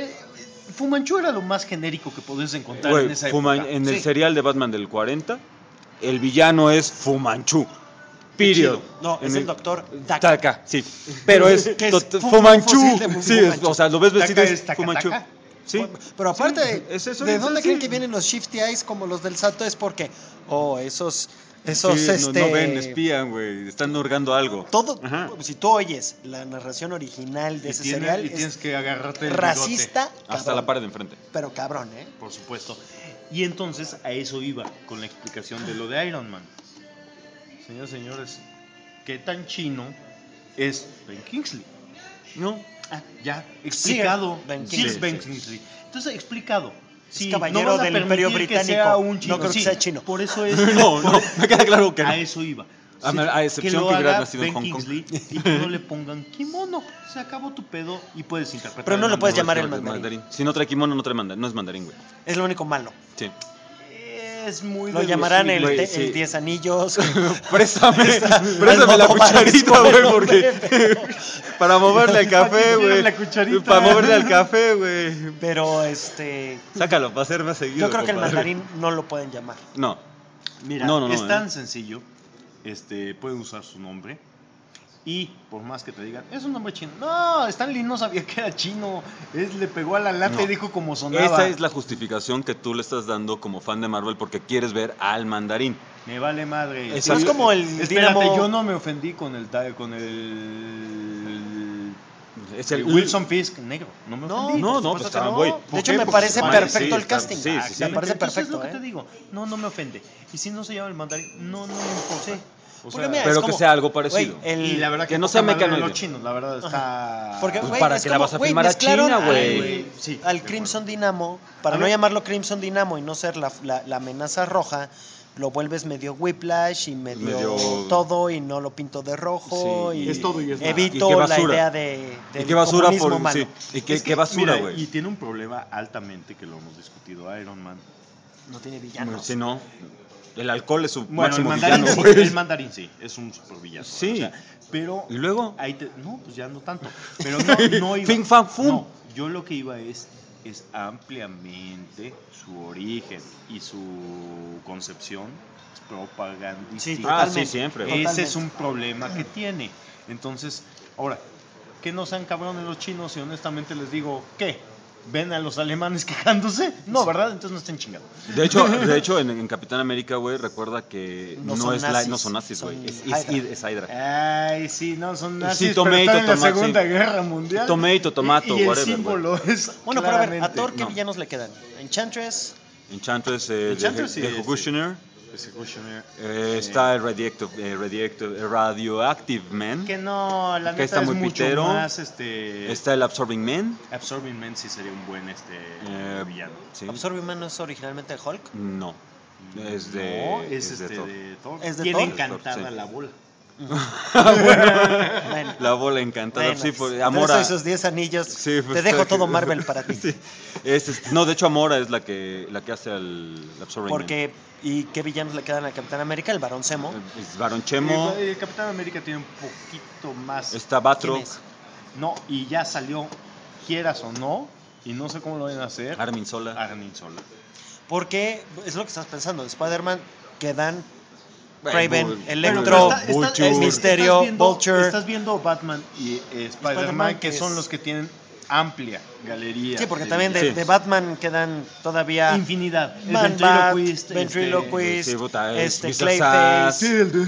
Fu Manchu era lo más genérico que podías encontrar Güey, en esa Fu-Man- época. en el Sí. serial de Batman del 40, el villano es Fu Manchu. Period. No, En es el doctor Daka. Taka, sí. Pero es Que es Fu Manchu. fósil de Fu Sí, es, Manchu. o sea, lo ves Taka vestido es es Taka Fu Manchu. Taka. Sí. Pero aparte, es eso, ¿de es dónde así. creen que vienen los Shifty Eyes como los del Salto? Es porque, esos, Sí, no ven, espían, güey. Están hurgando algo. todo, Ajá. si tú oyes la narración original de Y ese tienes- serial, y tienes es que agarrarte el racista, Hasta cabrón. la pared de enfrente. Pero cabrón, ¿eh? bigote, por supuesto. Y entonces a eso iba con la explicación de lo de Iron Man. Señores, señores, ¿qué tan chino es Ben Kingsley? No. Ah, ya, explicado. Ben Sí, Kingsley. es Ben Kingsley. Entonces, explicado. Sí, caballero no vas a del Imperio permitir que Británico. sea un chino. No creo que Sí, sea chino. Por eso es. No, no, me queda claro que no. A eso iba. A excepción lo que hubiera haga nacido en Ben Hong Kong. Kingsley y que no le pongan kimono. Se acabó tu pedo y puedes interpretar. Pero no el lo puedes mandarín. llamar el mandarín. Si no trae kimono, no trae mandarín. No es mandarín, güey. Es lo único malo. Sí. Es muy Lo llamarán el güey, sí. 10 anillos. Préstame Almodovar la cucharita, como el güey, nombre, porque para moverle al café, ¿Para qué güey. quieres la cucharita? Para moverle al café, güey. Pero Sácalo, para ser más seguido. yo creo que el compadre. mandarín no lo pueden llamar. No. Mira, No, es tan sencillo. Pueden usar su nombre. Y por más que te digan, es un nombre chino. No, Stan Lee no sabía que era chino. Le pegó a la lata No. y dijo como sonaba. Esa es la justificación que tú le estás dando como fan de Marvel porque quieres ver al mandarín. Me vale madre. Esa- Es como el Espérate, Dinamo. yo no me ofendí con el Es el Wilson Fisk negro. No me No, ofendí. no, por no, supuesto pues que estaba no. güey. De ¿Por hecho, qué? me Porque parece se parece. perfecto el sí, casting. sí, sí, sí. Me parece Entonces, perfecto, es lo que ¿eh? te digo. No, no me ofende. Y si no se llama el mandarín, no me importa. O Porque sea, mira, pero es que como, sea algo parecido. güey, y la verdad que no no sea sea mecanoide. los chinos, la verdad está. Porque, Pues güey, para es que la como, vas a güey, filmar a mezclaron China, güey. Ay, güey, sí, al de Crimson Dynamo, para A no ver. llamarlo Crimson Dynamo y no ser la amenaza roja, lo vuelves medio Whiplash y medio todo y no lo pinto de rojo Sí. y Es todo y es nada. evito Y qué la basura. idea de Y del qué basura comunismo por malo. sí. Y qué, Es que, qué basura, mira, güey. y tiene un problema altamente que lo hemos discutido Iron Man. No tiene villanos. Si no, el alcohol es su Bueno, el máximo mandarín, villano, sí, güey. el mandarín sí, es un super villano. Sí. O sea, pero Y luego, ahí no, pues ya no tanto. Pero no iba. Fin, fan, fum. No, yo lo que iba es ampliamente su origen y su concepción es propagandística. Sí, ah, sí, totalmente. siempre. Totalmente. Ese es un problema que tiene. Entonces, ahora, que no sean cabrones los chinos y honestamente les digo, ¿qué? ¿Ven a los alemanes quejándose? No, ¿verdad? Entonces no estén chingados. De hecho en Capitán América, güey, recuerda que No no, son es nazis, no son nazis, güey. son Es Hydra. es Hydra. Ay, sí, no, son Sí, nazis, tomato, pero están en la tomate, Segunda sí. Guerra Mundial. Tomato, y el whatever, símbolo es Bueno, pero a ver, ¿a claramente- Thor qué no. villanos le quedan? Enchantress, Enchantress, Enchantress, sí, de Kushner. Executioner. Está el Radioactive Man. Que no, la Que neta está es muy mucho pitero. más Está el Absorbing Man. Absorbing Man sí sería un buen villano. Sí. ¿Absorbing Man no es originalmente de Hulk? No. Es No, de. es de Thor. de Thor. ¿Es de Tiene Thor? encantada Sí. la bola. Bueno, La bola encantada. bueno, Sí, por pues, Amora. esos 10 anillos. Sí, pues, te dejo está- todo Marvel para ti. Sí. No, de hecho Amora es la que hace al Absorbing Porque, ¿y qué villanos le quedan al Capitán América? El Barón Zemo. Man. Es Baron Chemo. El Capitán América tiene un poquito más. Está Batroc. ¿Quién es? No, y ya salió, quieras o no, y no sé cómo lo van a hacer. Armin Sola. Armin Sola. Porque es lo que estás pensando. De Spider-Man quedan Bueno, Kraven, Bull- Electro, Vulture. Misterio, Vulture. Estás viendo Batman y Spider-Man, Spider-Man, que que son es- los que tienen amplia galería. Sí, porque de también villanos. de Batman quedan todavía Infinidad. El Man-Bat, Ventriloquist, Ventriloquist, Sí, puta, Mr. Clayface,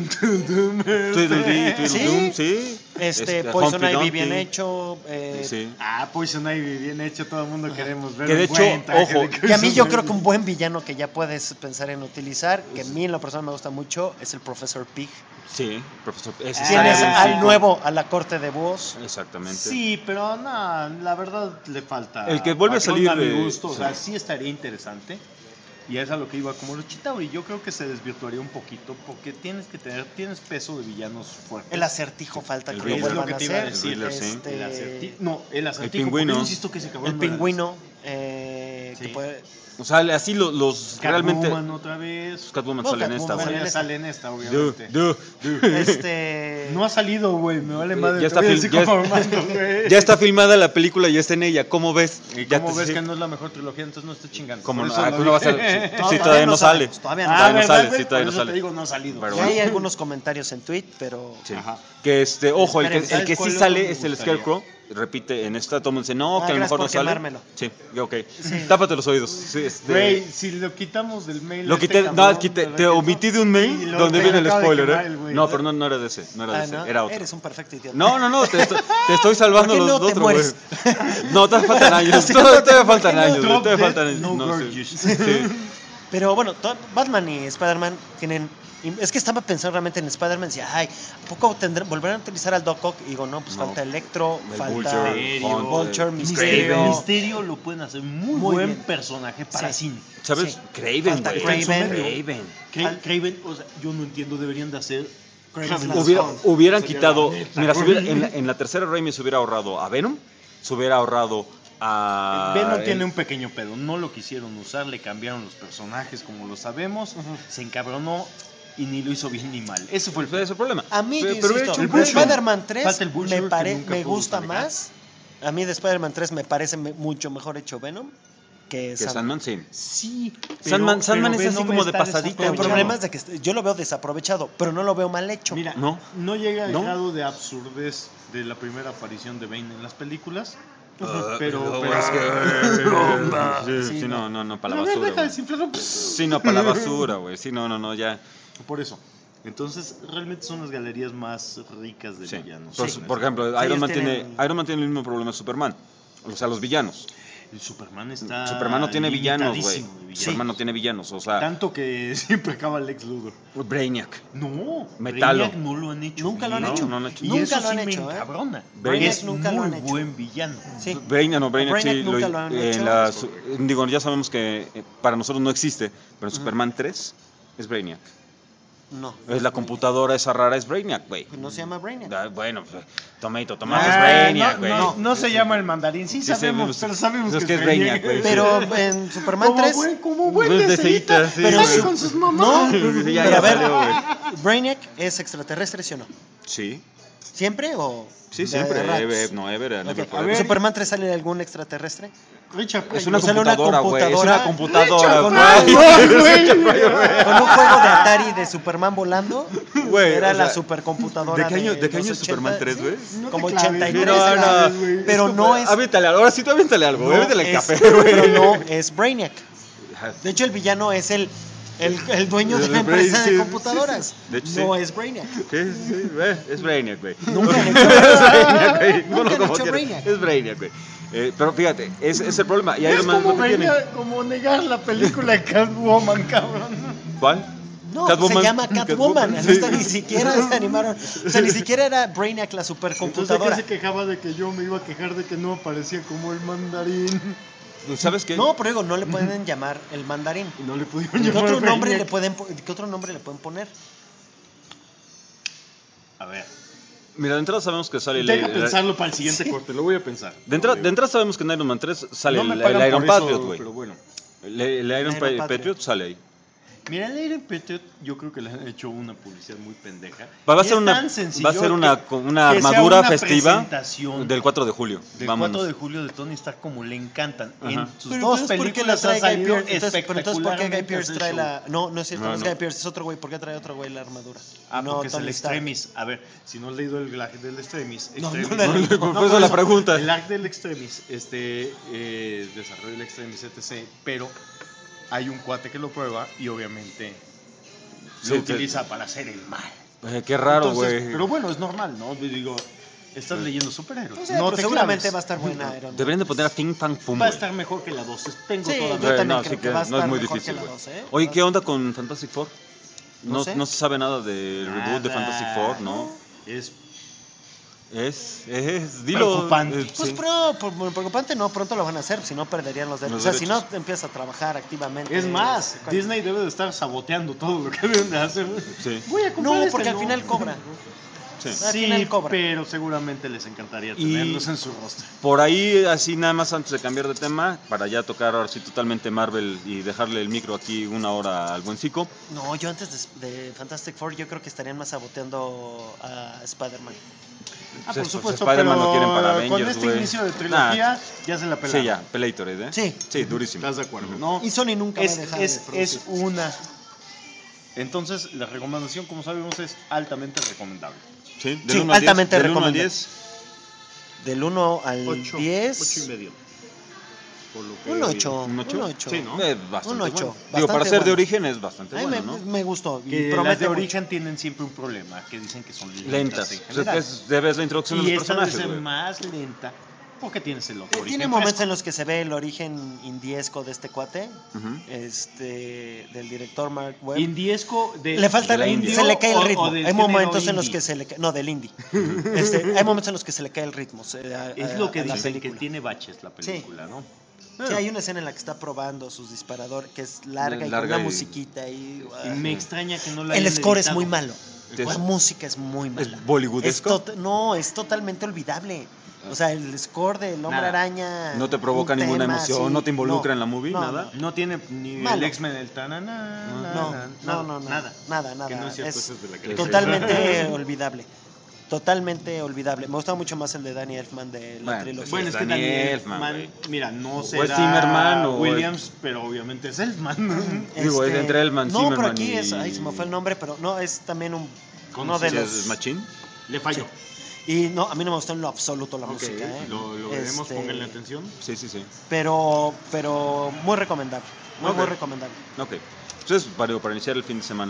Tweedledee, Sí. Tweedledum, sí. Poison Humpty Ivy Dumpty. bien hecho. Sí. Poison Ivy, bien hecho, todo el mundo queremos ver. Que de un hecho, buen traje ojo, de Y a mí yo Poison creo Ivy. que un buen villano que ya puedes pensar en utilizar, que a mí en lo personal me gusta mucho, es el Professor Pig. Sí, profesor. Ese Tienes estaría al bien, sí. nuevo, a la corte de búhos. Exactamente. Sí, pero no, la verdad le falta. El que vuelve a salir a mi de- gusto, o sí. sea, sí estaría interesante. Y es a lo que iba como los Chitauri. Yo creo que se desvirtuaría un poquito porque tienes peso de villanos fuertes. El acertijo falta El que lo Riddler. vuelvan Es lo a que te iba a hacer. decir, el Riddler, sí. El acertijo. El acertijo. pingüino. porque yo insisto que ese cabrón El no era- pingüino, Sí. que puede... O sea, así los realmente. Catwoman otra vez. Catwoman No, sale en esta, Catwoman güey. Bueno, ya esta. sale en esta, obviamente. Este... No ha salido, güey. Me vale madre. Ya está te voy a fil- decir ya como es- mando, güey. Ya está filmada la película, ya está en ella. ¿Cómo ves? ¿Y Ya cómo te- ves sí. que no es la mejor trilogía? Entonces no estoy chingando. ¿Cómo Por no? eso Ah, lo ¿cómo va a dije. salir? No, Sí, todavía no sale. sabemos, todavía no Todavía no ¿verdad, sale, güey? sí, todavía Por no eso sale. te digo, no ha salido. Pero Ya bueno. hay algunos comentarios en tweet, pero... Sí. Ajá. Que ojo, el Esperen, que ¿sabes sí cuál sale otro me es el gustaría? Scarecrow. Repite en esta, todo el mundo dice, no, que a lo gracias mejor no por sale. quemármelo. Sí, ok. Tápate los oídos. Sí, Güey, si lo quitamos del mail. Lo este quité, cabrón, no, quité, ¿verdad te que omití de un Sí, mail lo donde que viene el acaba de spoiler, quemar ¿eh? el güey. No, pero no era de ese, no era de Ah, ese, ¿no? era otro. Eres un perfecto idiota. No, te estoy salvando ¿Por qué los no te otros, güey. mueres? No, todavía faltan años, Sí, todavía faltan ¿por qué no? años, güey, Drop todavía dead, faltan años. no No, sí. gorgeous. Sí. Pero bueno, Batman y Spider-Man tienen... Es que estaba pensando realmente en Spider-Man y decía, ay, ¿a poco volverán a utilizar al Doc Ock? Y digo, no, pues No. falta Electro, El falta Vulture, Vulture, Misterio. Misterio. Misterio lo pueden hacer muy Muy buen bien. personaje para Sí. cine. ¿Sabes? Sí. Craven, Falta güey. Kraven. Craven, o sea, yo no entiendo, deberían de hacer. Kraven's Kraven. Last Hubieran Sería quitado. la neta, Mira, güey. en la tercera Raimi se hubiera ahorrado a Venom, se hubiera ahorrado a. Venom tiene un pequeño pedo, no lo quisieron usar, le cambiaron los personajes como lo sabemos, se encabronó y ni lo hizo bien ni mal. Ese fue el Fue ese el problema. A mí, yo Pero hubiera insisto, hecho un de Vulture. Spider-Man 3 Falta el Vulture me, que nunca me pudo gusta manejar. más. A mí de Spider-Man 3 me parece mucho mejor hecho Venom que Que Sandman. Sandman, sí. Sí, Sandman es así Venom como de está pasadita, El desaprovechado. problema es de que yo lo veo desaprovechado, pero no lo veo mal hecho. Mira, No. no llega al No. grado de absurdez de la primera aparición de Bane en las películas. Pero pero es que. Sí, Sí, sí, no. no, para la A ver, basura. deja de güey. desinflarlo. Sí, no, para la basura, güey. Sí, no, ya. Por eso. Entonces, realmente son las galerías más ricas de Sí. villanos. Por ejemplo, Sí, Iron Man ellos tiene tienen- Iron Man tiene el mismo problema de Superman. O sea, los villanos. El Superman está. Superman no tiene villanos, güey. limitadísimo de villanos. Superman no tiene villanos, o sea, Tanto que siempre acaba Lex Luthor. Brainiac. No, Metalo. Brainiac no lo han hecho. Nunca lo han bien. hecho. No lo han hecho. Y Nunca eso lo han sí hecho, me encabrona. Brainiac Es nunca lo muy han hecho. buen villano. Sí. Brainiac Brainiac sí, nunca lo han hecho. en la su- digo, ya sabemos que para nosotros no existe, pero en Superman 3 es Brainiac. No. Es la computadora esa rara, es Brainiac, güey. No se llama Brainiac. Bueno, pues, tomate es Ah, Brainiac, güey. no se llama el mandarín, sí sabemos, pero sabemos es que que es Brainiac, güey. Pero en Superman 3... Como buen Buen deseíta, deseíta, sí, pero güey. con sus mamás. No, Sí, ya pero a ver, salió, güey. ¿Brainiac es extraterrestre, sí o no? Sí, ¿Siempre o...? sí, de siempre. ratos? Never, Ok, never ¿En forever. Superman 3 sale algún extraterrestre? Richard Es Pryor. una O sea, una computadora, güey. Es computadora. una computadora, Con un juego de Atari de Superman volando. Güey, Era o la sea, supercomputadora. ¿De qué año los es Superman 80? 3, güey? No te Como claves, 83. no, era, no, güey. pero no es. Aviéntale algo. Ahora sí, tú aviéntale algo. no Aviéntale el es- café, güey. Pero no es Brainiac. De hecho, el villano es el dueño de la empresa de computadoras. De hecho, No sí. es Brainiac. Sí, güey, es Brainiac, güey. Nunca han hecho Es Brainiac, güey. Nunca han como hecho quieras. Brainiac. Es Brainiac, güey. Pero fíjate, es el problema. Y Es Iron Man como, lo que tiene. como negar la película de Catwoman, cabrón. ¿Cuál? No, Catwoman. se llama Catwoman. Catwoman, En esta sí. ni siquiera se animaron. O sea, ni siquiera era Brainiac la Entonces, supercomputadora. ¿qué se quejaba de que yo me iba a quejar de que no aparecía como el mandarín? ¿Sabes qué? No, pero digo, no le pueden llamar el mandarín. Y no le pudieron ¿Qué llamar otro nombre Brainiac. ¿Qué otro nombre le pueden poner? A ver, Mira, de entrada sabemos que sale deja pensarlo para el siguiente corte, lo voy a pensar. De entrada sabemos que en Iron Man 3 sale No me el pagan Iron por eso, Patriot, güey. pero bueno. El Iron Patriot. Patriot sale ahí. Mira, el Iron Patriot yo creo que le han hecho una publicidad muy pendeja. Va a Y ser es una, tan sencillo va a ser una que sea armadura una festiva presentación del 4 de julio. del Vámonos. 4 de julio de Tony Stark como le encantan. Ajá. En sus Pero dos entonces, ¿por qué la películas trae ha Guy salido Pearce? Entonces, pero entonces, ¿por qué Guy espectacularmente Pearce trae show. la...? No es cierto, no es No. Guy Pearce, es otro güey. ¿Por qué trae otro güey la armadura? Ah, no, porque es el Tony Stark. Extremis. A ver, si no has leído el Arc del Extremis. No, Extremis- no, no, no, por eso la pregunta. El Arc del Extremis, desarrollo del Extremis, etc. Pero hay un cuate que lo prueba y obviamente Sí, lo utiliza para hacer el mal. Qué raro, Entonces, güey. pero bueno, es normal, ¿no? Digo, estás leyendo superhéroes. No sé, no pero te seguramente claves. va a estar buena Iron Man. Deberían de poner a Fing Fang Fum, Va a güey. estar mejor que la 2. Tengo Sí, toda yo también no, creo sí que va a no estar es muy mejor difícil, que la güey. 2, ¿eh? Oye, ¿qué onda con Fantastic Four? No sé. No se sabe nada del reboot de Fantastic Four, ¿no? Es Dilo. Preocupante. Pues sí. preocupante no, pronto lo van a hacer, si no perderían los derechos. Los O sea, si no derechos. empiezas a trabajar activamente. Es más, ¿cuál? Disney debe de estar saboteando todo lo que deben de hacer. Sí. Voy a comprar No, este, porque al final cobra. Sí. Al Sí, final cobra. pero seguramente les encantaría Y- tenerlos en su rostro. Por ahí, así nada más antes de cambiar de tema, para ya tocar ahora sí totalmente Marvel y dejarle el micro aquí una hora al buen Cico. No, yo antes de Fantastic Four, yo creo que estarían más saboteando a Spider-Man. Ah, Pues, por supuesto, Spider-Man pero lo quieren para con Avengers, este güey. inicio de trilogía ya se la pelaron. Sí, ya, Pelator, ¿eh? Sí. Sí, durísimo. ¿Estás de acuerdo? No, Y Sony nunca va a dejar de es producir. una. Entonces, la recomendación, como sabemos, es altamente recomendable. Sí, Sí, altamente del 1 al recomendable. 10. Del 1 al 8 10. y medio. Por lo que Un he 8. ¿Un 8? Un 8. Sí, ¿no? Es bastante Un 8, bueno. Digo, bastante para ser de bueno. origen es bastante A mí bueno, ¿no? me gustó. Y Que las promete de mucho. origen tienen siempre un problema, que dicen que son lentas. Lentas. en O sea, general. debes la introducción Y de los esta debe personajes, ser güey. más lenta porque tienes el otro origen Tiene momentos fresco. en los que se ve el origen indiesco de este cuate, Ujú. Del director Mark Webb. Indiesco de Le falta, de la India. se le cae el o ritmo. del Hay momentos género en los indie. que se le cae, no, del indie. Hay momentos en los que se le cae el ritmo. Es lo que a la dicen, que película. tiene baches la película, ¿no? Sí, hay una escena en la que está probando sus disparadores, que es larga y con Larga una y- musiquita y Y me extraña que no la el hayan score es editado. muy malo. ¿Qué La es? música es muy mala. ¿Es bollywoodesco? No, es totalmente olvidable. O sea, el score del Hombre Nada. Araña. ¿No te provoca un ninguna tema emoción? así, ¿No te involucra en la movie? no, ¿Nada? No tiene ni Malo. el X-Men el tanana, No, nada. nada. Que no es cierto, Es eso es de la caricatura. totalmente olvidable. Totalmente olvidable. Me gusta mucho más el de Danny Elfman de la Bueno, trilogía. Bueno, es que Daniel Daniel Elfman, güey. mira, no O es será Zimmerman o Williams, pero obviamente es Elfman. Digo, es entre Elfman, No, pero Zimmerman aquí y- es. Ay, se me fue el nombre, pero no, es también uno de ¿Sí los. es Machine? Le falló. Y no, a mí no me gustó en lo absoluto la Ok, música, ¿eh? lo veremos, pónganle atención. Sí, sí, sí. Pero muy recomendable. Muy, Ok. muy recomendable. Ok. Entonces, para iniciar el fin de semana.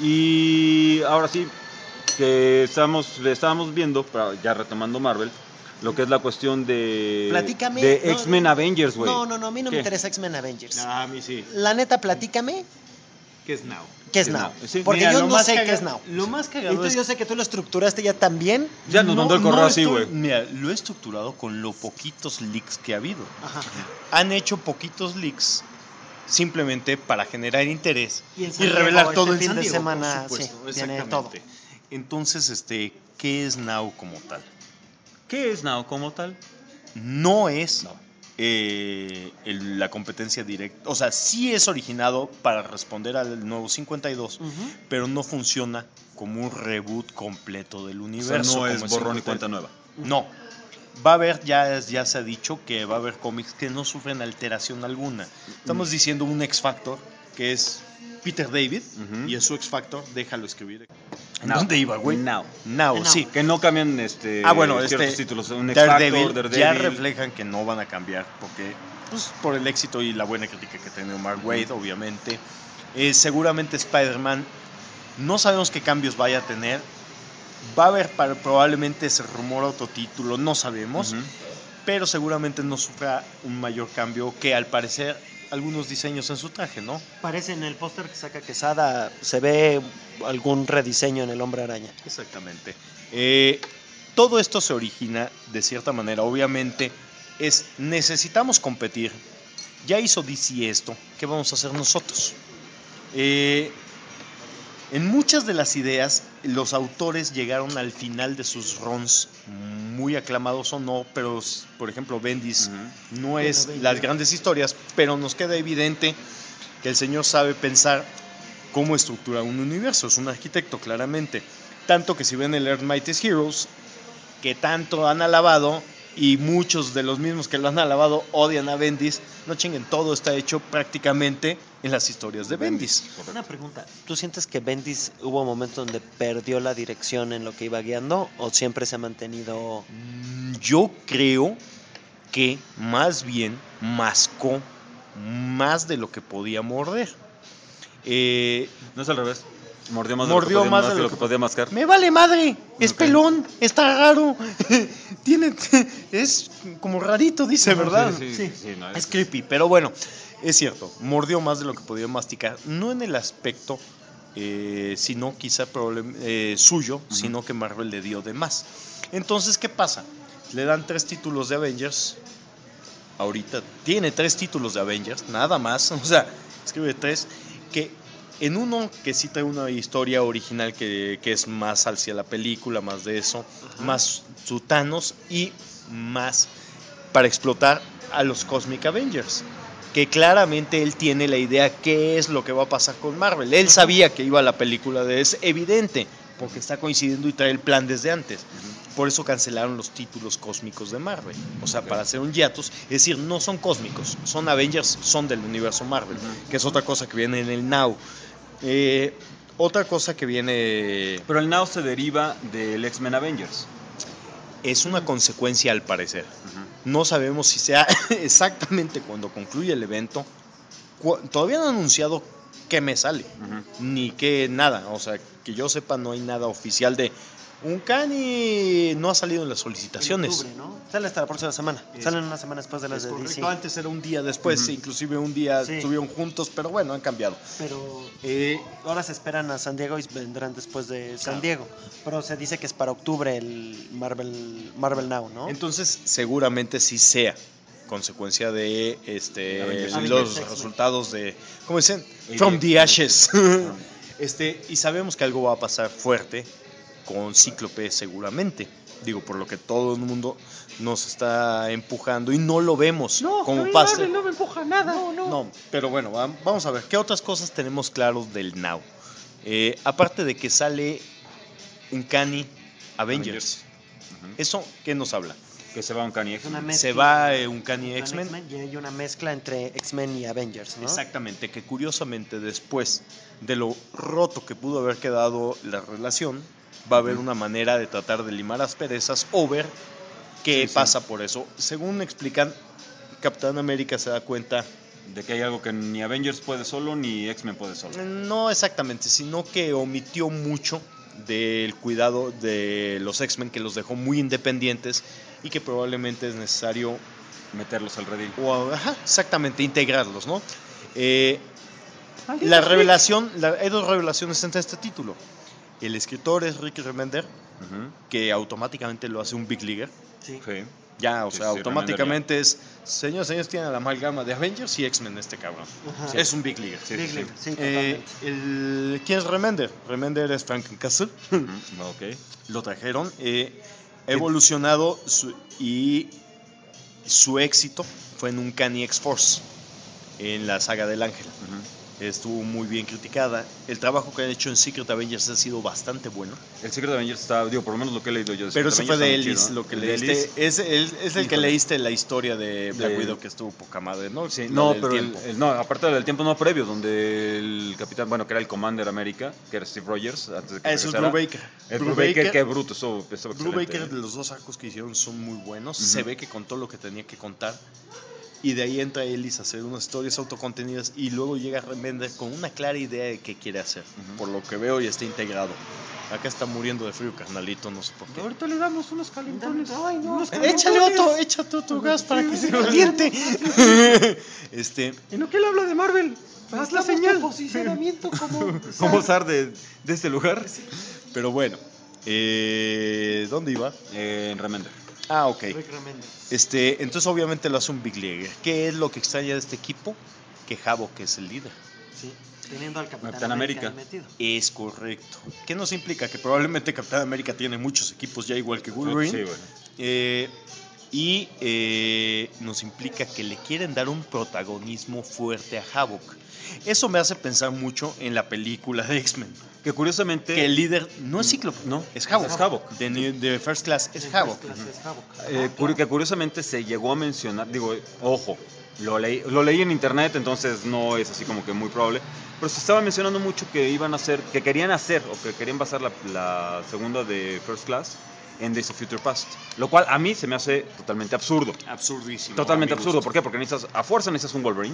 Y ahora sí, que le estábamos viendo, ya retomando Marvel, lo que es la cuestión de... Platícame. De No, X-Men Avengers, güey. No, a mí no ¿Qué? me interesa X-Men Avengers. A mí sí. La neta, platícame ¿Qué es Now? qué es ¿Qué es Now. Now? Sí. Porque Mira, yo lo no más sé caga- qué es Now. Lo más cagado Entonces es yo sé que tú lo estructuraste ya también. Ya nos mandó el correo así, güey. Mira, lo he estructurado con lo poquitos leaks que ha habido. Ajá. Han hecho poquitos leaks simplemente para generar interés Y y, en San Diego, revelar este todo en fin San de Diego, semana, por supuesto, sí, viene exactamente. Entonces, ¿qué es Now como tal? ¿Qué es Now como tal? No es la competencia directa. O sea, sí es originado para responder al nuevo 52, Ujú. pero no funciona como un reboot completo del O sea, universo. no es como borrón y 52. cuenta nueva. No. Va a haber, ya se ha dicho que va a haber cómics que no sufren alteración alguna. Estamos diciendo un X-Factor que es Peter David Ujú. y es su X-Factor, déjalo escribir. ¿En Now. dónde iba, güey? Now. Now, Now. sí. Que no cambian ciertos títulos. Un Daredevil, X-Factor, ya Daredevil. reflejan que no van a cambiar porque pues, por el éxito y la buena crítica que ha tenido Mark Waid, obviamente. Seguramente Spider-Man, no sabemos qué cambios vaya a tener. Va a haber probablemente se rumora otro título, no sabemos. Ujú. pero seguramente no sufra un mayor cambio que al parecer algunos diseños en su traje, ¿no? Parece en el póster que saca Quesada, se ve algún rediseño en el Hombre Araña. Exactamente. Todo esto se origina de cierta manera, obviamente, necesitamos competir. Ya hizo DC esto, ¿qué vamos a hacer nosotros? En muchas de las ideas, los autores llegaron al final de sus runs, muy aclamados o no, pero por ejemplo Bendis no es las grandes historias, pero nos queda evidente que el señor sabe pensar cómo estructurar un universo, es un arquitecto claramente, tanto que si ven el Earth Mightiest Heroes, que tanto han alabado, y muchos de los mismos que lo han alabado odian a Bendis, no chinguen, todo está hecho prácticamente en las historias de Bendis. Una pregunta, ¿tú sientes que Bendis hubo momentos donde perdió la dirección en lo que iba guiando o siempre se ha mantenido? Yo creo que más bien mascó más de lo que podía morder. No es al revés. Mordió más de lo que podía mascar. Me vale madre, es pelón, está raro, es como rarito, dice, ¿verdad? Sí, no, es creepy, pero bueno, es cierto, mordió más de lo que podía masticar, no en el aspecto, sino quizá suyo, sino que Marvel le dio de más. Entonces, ¿qué pasa? Le dan 3 títulos de Avengers, ahorita tiene 3 títulos de Avengers, nada más, o sea, escribe 3, que en uno que sí trae una historia original que es más hacia la película, más de eso, más su Thanos y más para explotar a los Cosmic Avengers, que claramente él tiene la idea qué es lo que va a pasar con Marvel. Él sabía que iba a la película, es evidente, porque está coincidiendo y trae el plan desde antes. Por eso cancelaron los títulos cósmicos de Marvel. O sea, para hacer un hiatus, es decir, no son cósmicos, son Avengers, son del universo Marvel, que es otra cosa que viene en el Now. Otra cosa que viene... Pero el Now se deriva del X-Men Avengers. Es una consecuencia al parecer. No sabemos si sea exactamente cuando concluye el evento. Todavía no han anunciado qué mes sale, ni qué nada. O sea, que yo sepa, no hay nada oficial de... Uncanny no ha salido en las solicitaciones. En octubre, ¿no? Sale hasta la próxima semana. Salen una semana después de las de DC. Antes era un día después, inclusive un día estuvieron juntos, pero bueno, han cambiado. Pero ahora se esperan a San Diego y vendrán después de San Diego. Pero se dice que es para octubre el Marvel Now, ¿no? Entonces, seguramente sí sea consecuencia de los resultados de, ¿cómo dicen? From the Ashes. Y sabemos que algo va a pasar fuerte con Cíclope seguramente, digo, por lo que todo el mundo nos está empujando y no lo vemos como pasa. No me empuja nada. No, pero bueno, vamos a ver, ¿qué otras cosas tenemos claros del Now? Aparte de que sale Uncanny Avengers. ¿Eso qué nos habla? Que se va Uncanny X-Men. Se va Uncanny X-Men. Y hay una mezcla entre X-Men y Avengers, ¿no? Exactamente, que curiosamente después de lo roto que pudo haber quedado la relación, va a haber una manera de tratar de limar asperezas o ver qué pasa por eso. Según explican, Capitán América se da cuenta de que hay algo que ni Avengers puede solo ni X-Men puede solo. No exactamente, sino que omitió mucho del cuidado de los X-Men, que los dejó muy independientes y que probablemente es necesario meterlos al redil. Exactamente, integrarlos, ¿no? La revelación, hay 2 revelaciones entre este título. El escritor es Rick Remender, que automáticamente lo hace un Big Leaguer. Sí. Ya, o sea, automáticamente es, señores, tienen la amalgama de Avengers y X-Men este cabrón. Es un Big Leaguer. ¿Quién es Remender? Remender es Frankencastle. Lo trajeron. Evolucionado y su éxito fue en Uncanny X-Force, en la saga del Ángel. Estuvo muy bien criticada. El trabajo que han hecho en Secret Avengers ha sido bastante bueno. El Secret Avengers está, por lo menos lo que he leído yo. Pero eso fue de Ellis, lo que leíste. Es el que leíste la historia de Black Widow, que estuvo poca madre, ¿no? Sí, no, pero aparte del tiempo no previo, donde el capitán, que era el Commander América, que era Steve Rogers, antes de que eso es Bruce Baker. Bruce Baker, qué bruto, eso Bruce Baker, de los 2 arcos que hicieron son muy buenos. Se ve que contó lo que tenía que contar. y de ahí entra Ellis a hacer unas historias autocontenidas y luego llega Remender con una clara idea de qué quiere hacer. Por lo que veo, ya está integrado. Acá está muriendo de frío, carnalito, no sé por qué. Ahorita le damos unos calentones. Ay, no. Échate otro gas para que se caliente. ¿Y no que él habla de Marvel? Haz la señal. Posicionamiento como... ¿Cómo usar de este lugar? Pero bueno, ¿dónde iba? En Remender. Ah, ok. Entonces obviamente lo hace un Big Leaguer. ¿Qué es lo que extraña de este equipo? Que Havok es el líder. Sí, teniendo al Capitán América ahí metido. Es correcto. ¿Qué nos implica? Que probablemente Capitán América tiene muchos equipos ya igual que Wolverine. Sí, bueno. Y nos implica que le quieren dar un protagonismo fuerte a Havok. Eso me hace pensar mucho en la película de X-Men. Que curiosamente... Que el líder no es Cíclope, no, es Havok. Es Havok. De First Class es Havok. Que curiosamente se llegó a mencionar, digo, ojo, lo leí en internet, entonces no es así como que muy probable, pero se estaba mencionando mucho que iban a hacer, que querían hacer o que querían basar la segunda de First Class en Days of Future Past, lo cual a mí se me hace totalmente absurdo. Absurdísimo. Totalmente absurdo. ¿Por qué? Porque a fuerza necesitas un Wolverine.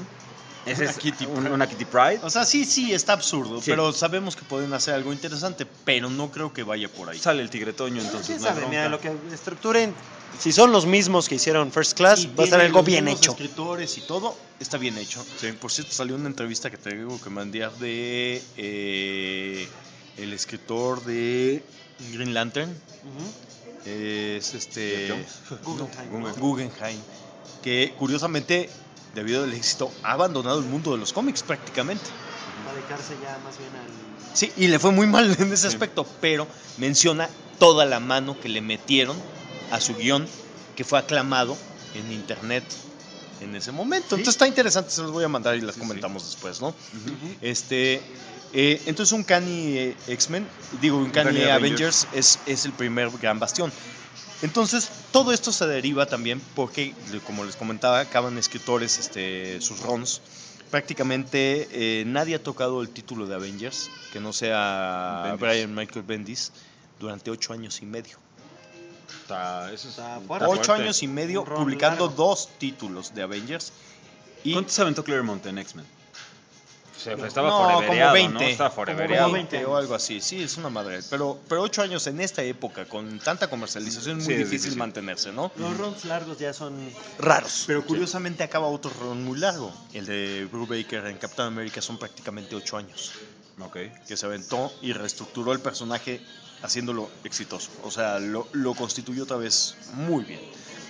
Una Kitty Pryde. O sea, sí, está absurdo, Sí. pero sabemos que pueden hacer algo interesante, pero no creo que vaya por ahí. Sale el tigretoño, entonces ¿Quién no hay sabe? bronca. Mira, lo que estructuren, si son los mismos que hicieron First Class, Y va a ser tiene algo los bien mismos hecho. escritores y todo está bien hecho. Sí. Por cierto, salió una entrevista que te digo que mandé de el escritor de Green Lantern. Es Guggenheim, que curiosamente, debido al éxito, ha abandonado el mundo de los cómics prácticamente. Va a dedicarse ya más bien al... Sí, y le fue muy mal en ese aspecto, pero menciona toda la mano que le metieron a su guión, que fue aclamado en internet en ese momento. Entonces está interesante, se los voy a mandar y las comentamos después, ¿no? Entonces un Uncanny X-Men, un Uncanny Avengers es el primer gran bastión. Entonces todo esto se deriva también porque, como les comentaba, acaban escritores sus runs. Prácticamente nadie ha tocado el título de Avengers que no sea Brian Michael Bendis durante 8 años y medio. Eso está 8 años y medio publicando largo. 2 títulos de Avengers. ¿Cuánto se aventó Claremont en X-Men? Estaba como 20, ¿no? Estaba como 20 o algo así. Sí, es una madre. Pero 8 años en esta época, con tanta comercialización, es muy difícil mantenerse, ¿no? Los runs largos ya son raros. Pero curiosamente acaba otro run muy largo. El de Brubaker en Capitán América son prácticamente 8 años. Que se aventó y reestructuró el personaje haciéndolo exitoso. O sea, lo constituyó otra vez muy bien.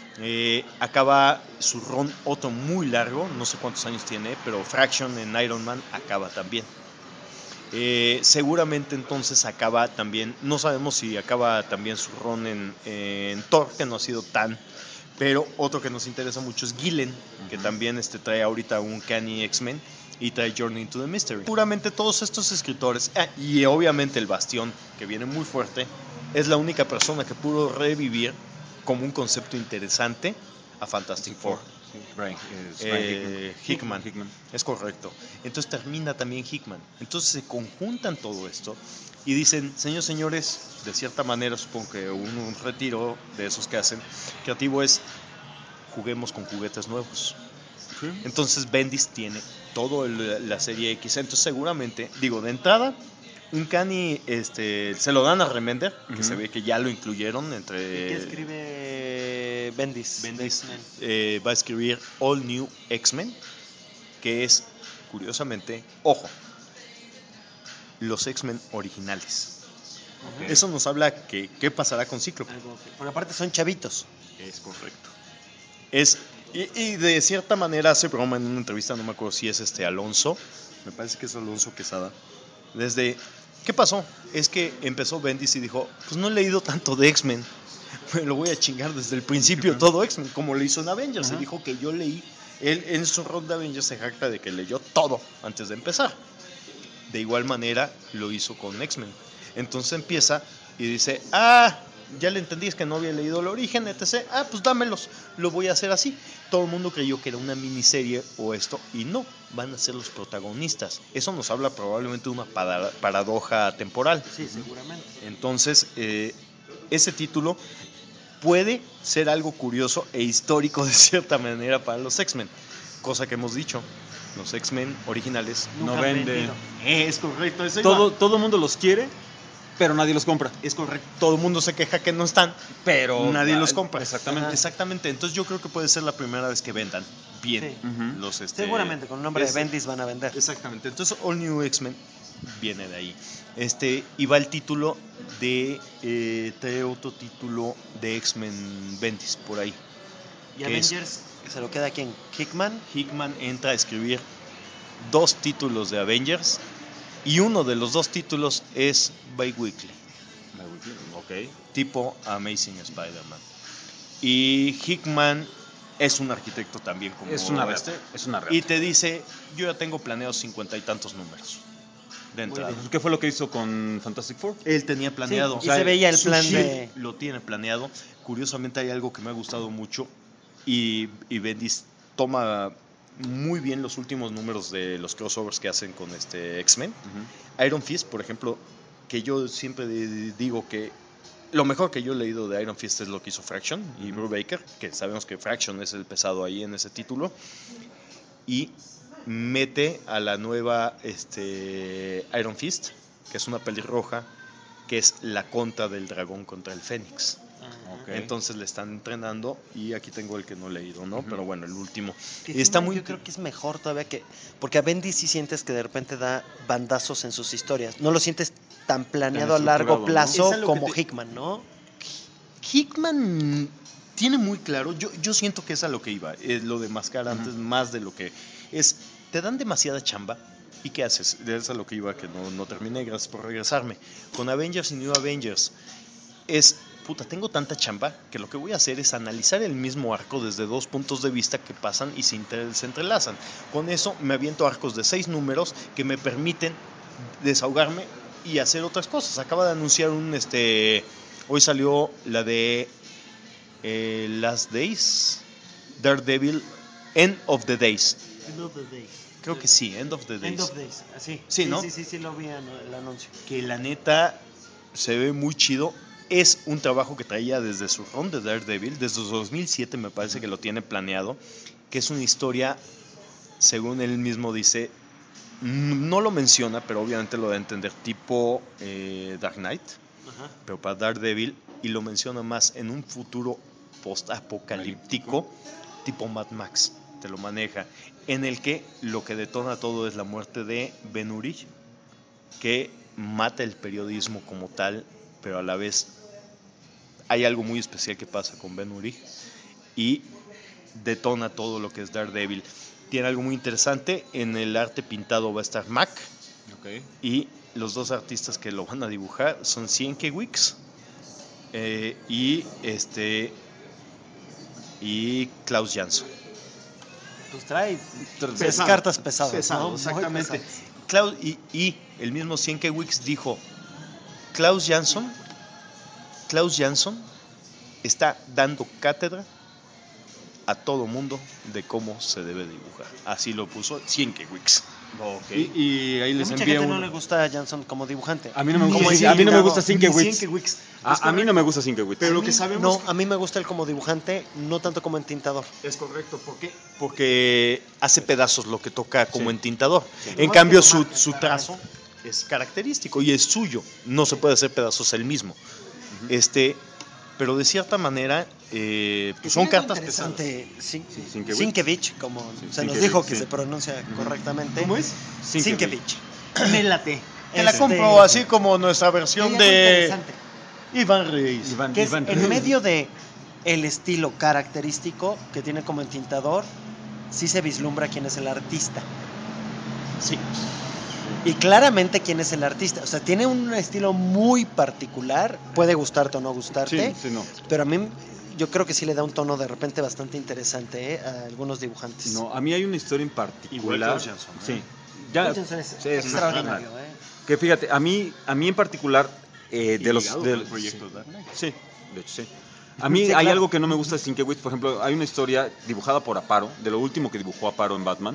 Acaba su run otro muy largo, no sé cuántos años tiene, pero Fraction en Iron Man acaba también. Seguramente entonces acaba también, no sabemos si acaba también su run en Thor, que no ha sido tan, pero otro que nos interesa mucho es Gillen, que también trae ahorita un Uncanny X-Men y trae Journey into the Mystery. Puramente todos estos escritores, y obviamente el Bastión, que viene muy fuerte, es la única persona que pudo revivir como un concepto interesante a Fantastic Four. Hickman. Es correcto. Entonces termina también Hickman. Entonces se conjuntan todo esto y dicen, señores, de cierta manera supongo que un retiro de esos que hacen creativo es juguemos con juguetes nuevos. Entonces Bendis tiene toda la serie X. Entonces seguramente, de entrada, Uncanny se lo dan a Remender, que se ve que ya lo incluyeron entre... ¿Y qué escribe Bendis? Va a escribir All New X-Men, que es, curiosamente, ojo, los X-Men originales. Eso nos habla que qué pasará con Cíclope. Por aparte son chavitos. Es correcto. Y de cierta manera hace broma en una entrevista, no me acuerdo si es Alonso, me parece que es Alonso Quesada. ¿Qué pasó? Es que empezó Bendis y dijo, pues no he leído tanto de X-Men, me lo voy a chingar desde el principio todo X-Men, como lo hizo en Avengers. Él dijo que yo leí, él en su rol de Avengers se jacta de que leyó todo antes de empezar. De igual manera lo hizo con X-Men. Entonces empieza y dice, ya le entendí, es que no había leído el origen, etc. Pues dámelos, lo voy a hacer así. Todo el mundo creyó que era una miniserie o esto, y no, van a ser los protagonistas. Eso nos habla probablemente de una paradoja temporal. Sí, seguramente. Entonces, ese título puede ser algo curioso e histórico de cierta manera para los X-Men. Cosa que hemos dicho, los X-Men originales No Nunca han vende. vendido. es correcto, eso iba. Todo el mundo los quiere, pero nadie los compra. Es correcto. Todo el mundo se queja que no están, Pero nadie los compra. Exactamente. Exactamente. Entonces yo creo que puede ser la primera vez que vendan bien Sí. Ujú. los Seguramente con el nombre de Bendis van a vender. Exactamente. Entonces All New X-Men viene de ahí. Y va el título de trae otro título de X-Men Bendis por ahí. Y ¿Qué es? Avengers se lo queda quien, Hickman. Hickman entra a escribir 2 títulos de Avengers y uno de los 2 títulos es Bi-Weekly, Ok. tipo Amazing Spider-Man. Y Hickman es un arquitecto también como Es una este. reata. Es una Y reata. te dice, yo ya tengo planeados 50 y tantos números de entrada. ¿Qué fue lo que hizo con Fantastic Four? Él tenía planeado. Sí, y se veía el su plan Shield de... lo tiene planeado. Curiosamente hay algo que me ha gustado mucho y Bendis toma muy bien los últimos númeos de los crossovers que hacen con X-Men. Iron Fist, por ejemplo, que yo siempre digo que lo mejor que yo he leído de Iron Fist es lo que hizo Fraction y Brubaker, que sabemos que Fraction es el pesado ahí en ese título, y mete a la nueva Iron Fist, que es una pelirroja, que es la contra del dragón contra el Fénix. Ok. Entonces le están entrenando y aquí tengo el que no he leído, ¿no? Pero bueno, el último. Que Y está encima muy... yo creo que es mejor todavía que... Porque a Bendis sí sientes que de repente da bandazos en sus historias. No lo sientes tan planeado a Tan largo estructurado, ¿no? plazo Es a lo que como te- Hickman, ¿no? Hickman tiene muy claro, yo siento que es a lo que iba, es lo de Mascara antes más de lo que es, te dan demasiada chamba y ¿qué haces? Es a lo que iba, que no terminé, gracias por regresarme. Con Avengers y New Avengers puta, tengo tanta chamba que lo que voy a hacer es analizar el mismo arco desde 2 puntos de vista que pasan y se entrelazan. Con eso me aviento arcos de 6 números que me permiten desahogarme y hacer otras cosas. Acaba de anunciar hoy salió la de Last Days, Daredevil, End of the Days. End of the Days. Creo que sí, End of the Days. End of Days, así. Sí, ¿no? Sí, lo vi en el anuncio. Que la neta se ve muy chido. Es un trabajo que traía desde su run de Daredevil, desde 2007 me parece que lo tiene planeado, que es una historia, según él mismo dice, no lo menciona, pero obviamente lo da a entender, tipo Dark Knight, Ajá. pero para Daredevil, y lo menciona más en un futuro post-apocalíptico, tipo Mad Max, te lo maneja, en el que lo que detona todo es la muerte de Ben Urich, que mata el periodismo como tal, pero a la vez hay algo muy especial que pasa con Ben Urich y detona todo lo que es Daredevil. Tiene algo muy interesante, en el arte pintado va a estar Mac, Ok. y los 2 artistas que lo van a dibujar son Sienkiewicz y Klaus Jansson. Pues trae Pesado, cartas pesadas, pesado, ¿no? Muy exactamente. pesadas. Y el mismo Sienkiewicz dijo, Klaus Jansson está dando cátedra a todo mundo de cómo se debe dibujar. Así lo puso Sienkiewicz. Ok. Y ahí A les mucha envía gente no uno. le gusta a Jansson como dibujante. A mí no me Ni gusta, a mí no me gusta Sienkiewicz. Sienkiewicz. A mí no me gusta Sienkiewicz. Pero lo A que mí- sabemos No, a mí me gusta él como dibujante, no tanto como entintador. es correcto. ¿Por qué? Porque hace pedazos lo que toca como Sí. entintador. Sí. En cambio, su trazo es característico y es suyo. No se puede hacer pedazos él mismo. Pero de cierta manera, pues son cartas pesadas. interesante. Sienkiewicz. Sienkiewicz, como Sí, se nos Sienkiewicz, dijo que sí. se pronuncia correctamente. ¿Cómo es? Sienkiewicz. Me late. Te la Este- compro así como nuestra versión Hay algo de interesante, Iván Reis. que es en medio de el estilo característico que tiene como entintador, sí se vislumbra quién es el artista. Sí. Y claramente quién es el artista. O sea, tiene un estilo muy particular. Puede gustarte o no gustarte. Sí, no. Pero a mí, yo creo que sí le da un tono de repente bastante interesante a algunos dibujantes. No, a mí hay una historia en Igual particular. Klaus Jansson, ¿eh? Sí. Ya, Hutchinson es sí, es extraordinario. que fíjate, a mí en particular de los del proyecto Dark Knight. sí, de hecho sí. A mí Sí, hay claro. algo que no me gusta de Sienkiewicz, por ejemplo, hay una historia dibujada por Aparo, de lo último que dibujó Aparo en Batman,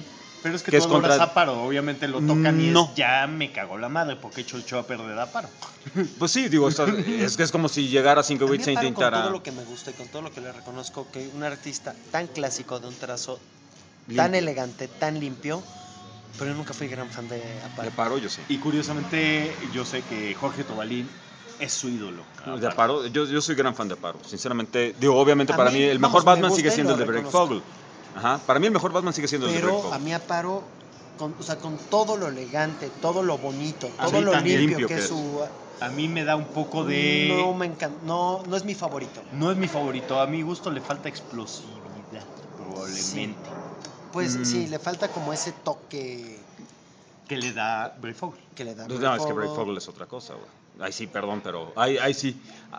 Pero es que que tú es adoras contra... a Aparo, obviamente lo tocan y No. ya me cagó la madre porque he hecho el show a perder a Aparo. Pues sí, digo, es que es como si llegara Cinco A mí Wits e Aparo, con intentara... todo lo que me gusta y con todo lo que le reconozco, que un artista tan clásico, de un trazo Limpio. tan elegante, tan limpio, pero yo nunca fui gran fan de De Aparo. Aparo, yo sé. Y curiosamente, yo sé que Jorge Tobalín es su ídolo. De Aparo, yo soy gran fan de Aparo, sinceramente. Digo, obviamente A para mí, mí el vamos, mejor me Batman gusta sigue y siendo lo el de Greg reconozco. Fogel. Ajá, para mí el mejor Batman sigue siendo el de Greg Pero Fogel. a mí Aparo, o sea, con todo lo elegante, todo lo bonito, A todo mí lo también. limpio Limpio que que es es. su... A mí me da un poco de... No me encanta, no es mi favorito. No es mi favorito, a mi gusto le falta explosividad, probablemente. Pues sí, le falta como ese toque Que le da Greg Fogel. que le da No, Greg es que Greg Fogel. Fogel es otra cosa, güey. Ay, sí, perdón, pero ahí sí.